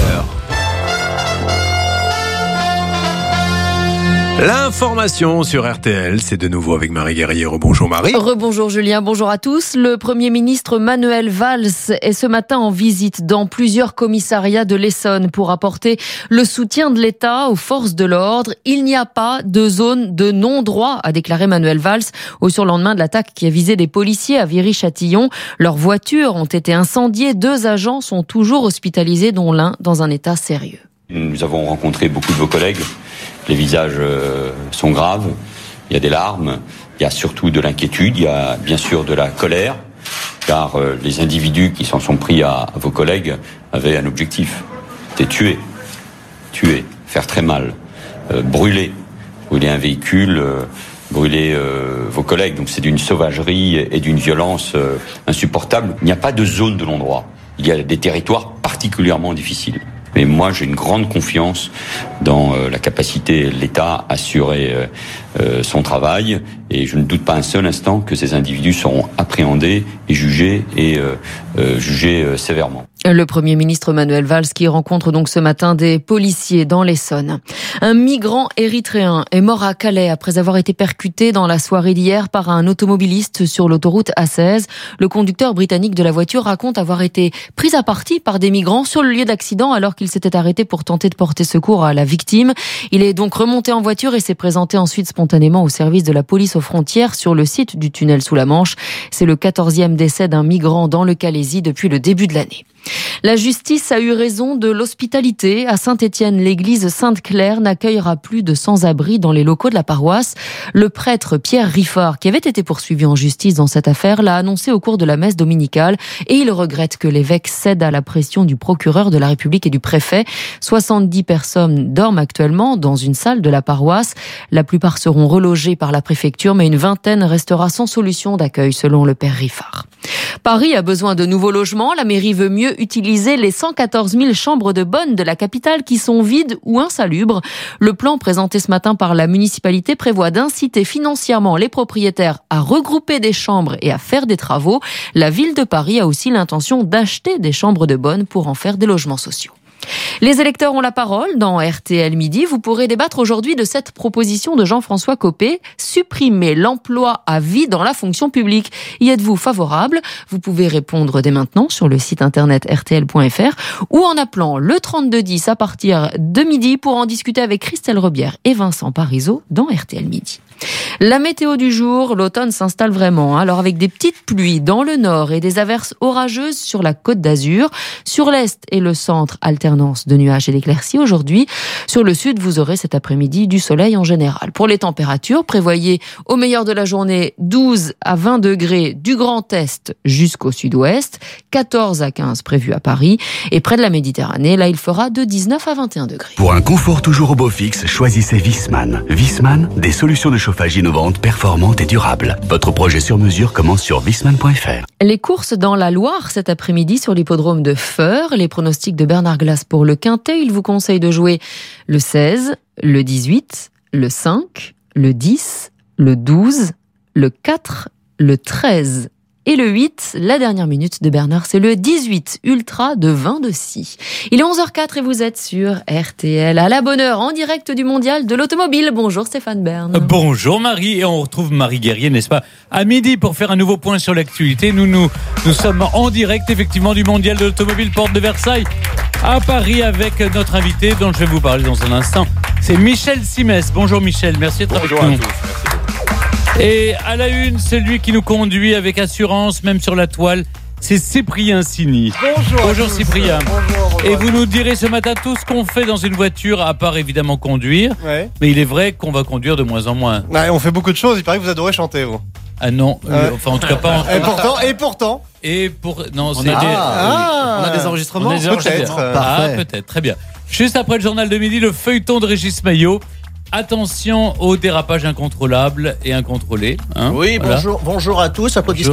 L'information sur RTL, c'est de nouveau avec Marie Guerrier. Rebonjour Marie. Rebonjour Julien, bonjour à tous. Le Premier ministre Manuel Valls est ce matin en visite dans plusieurs commissariats de l'Essonne pour apporter le soutien de l'État aux forces de l'ordre. Il n'y a pas de zone de non-droit, a déclaré Manuel Valls au surlendemain de l'attaque qui a visé des policiers à Viry-Châtillon. Leurs voitures ont été incendiées. 2 agents sont toujours hospitalisés, dont l'un dans un état sérieux. Nous avons rencontré beaucoup de vos collègues. Les visages sont graves, il y a des larmes, il y a surtout de l'inquiétude, il y a bien sûr de la colère, car les individus qui s'en sont pris à vos collègues avaient un objectif, c'était tuer, faire très mal, brûler un véhicule, brûler vos collègues. Donc c'est d'une sauvagerie et d'une violence insupportable. Il n'y a pas de zone de non-droit, il y a des territoires particulièrement difficiles. Mais moi, j'ai une grande confiance dans la capacité de l'État à assurer son travail. Et je ne doute pas un seul instant que ces individus seront appréhendés et jugés sévèrement. Le Premier ministre Manuel Valls qui rencontre donc ce matin des policiers dans l'Essonne. Un migrant érythréen est mort à Calais après avoir été percuté dans la soirée d'hier par un automobiliste sur l'autoroute A16. Le conducteur britannique de la voiture raconte avoir été pris à partie par des migrants sur le lieu d'accident alors qu'il s'était arrêté pour tenter de porter secours à la victime. Il est donc remonté en voiture et s'est présenté ensuite spontanément au service de la police aux frontières sur le site du tunnel sous la Manche. C'est le 14e décès d'un migrant dans le Calaisis depuis le début de l'année. La justice a eu raison de l'hospitalité. À Saint-Étienne, l'église Sainte-Claire n'accueillera plus de sans-abri dans les locaux de la paroisse. Le prêtre Pierre Riffard, qui avait été poursuivi en justice dans cette affaire, l'a annoncé au cours de la messe dominicale et il regrette que l'évêque cède à la pression du procureur de la République et du préfet. 70 personnes dorment actuellement dans une salle de la paroisse. La plupart seront relogées par la préfecture, mais une vingtaine restera sans solution d'accueil, selon le père Riffard. Paris a besoin de nouveaux logements. La mairie veut mieux utiliser les 114 000 chambres de bonne de la capitale qui sont vides ou insalubres. Le plan présenté ce matin par la municipalité prévoit d'inciter financièrement les propriétaires à regrouper des chambres et à faire des travaux. La ville de Paris a aussi l'intention d'acheter des chambres de bonne pour en faire des logements sociaux. Les électeurs ont la parole dans RTL Midi. Vous pourrez débattre aujourd'hui de cette proposition de Jean-François Copé, supprimer l'emploi à vie dans la fonction publique. Y êtes-vous favorable ? Vous pouvez répondre dès maintenant sur le site internet rtl.fr ou en appelant le 3210 à partir de midi pour en discuter avec Christelle Rebière et Vincent Parisot dans RTL Midi. La météo du jour, l'automne s'installe vraiment. Alors avec des petites pluies dans le nord et des averses orageuses sur la Côte d'Azur. Sur l'est et le centre, alternance de nuages et d'éclaircies aujourd'hui. Sur le sud, vous aurez cet après-midi du soleil en général. Pour les températures, prévoyez au meilleur de la journée 12 à 20 degrés du Grand Est jusqu'au sud-ouest. 14 à 15 prévus à Paris. Et près de la Méditerranée, là il fera de 19 à 21 degrés. Pour un confort toujours au beau fixe, choisissez Viessmann. Viessmann, des solutions de chauffage innovantes, performantes et durables. Votre projet sur mesure commence sur viessmann.fr. Les courses dans la Loire cet après-midi sur l'hippodrome de Feur. Les pronostics de Bernard Glass pour le Quintet. Il vous conseille de jouer le 16, le 18, le 5, le 10, le 12, le 4, le 13 et le 8. La dernière minute de Bernard, c'est le 18 Ultra de vin de scie. Il est 11h04 et vous êtes sur RTL à la bonne heure en direct du Mondial de l'Automobile. Bonjour Stéphane Bern. Bonjour Marie, et on retrouve Marie Guerrier, n'est-ce pas, à midi pour faire un nouveau point sur l'actualité. Nous sommes en direct effectivement du Mondial de l'Automobile, porte de Versailles à Paris avec notre invité dont je vais vous parler dans un instant. C'est Michel Simès. Bonjour Michel, merci d'être avec nous. Bonjour à tous. Et à la une, celui qui nous conduit avec assurance, même sur la toile, c'est Cyprien Signy. Bonjour Cyprien. Bonjour. Et vous nous direz ce matin tout ce qu'on fait dans une voiture, à part évidemment conduire. Ouais. Mais il est vrai qu'on va conduire de moins en moins. Ouais, on fait beaucoup de choses, il paraît que vous adorez chanter, vous. Ah non, enfin en tout cas pas. Non, on a des enregistrements. Peut-être. Peut-être, très bien. Juste après le journal de midi, le feuilleton de Régis Maillot. Attention aux dérapages incontrôlables et incontrôlés. Oui, voilà. bonjour à tous. Applaudissements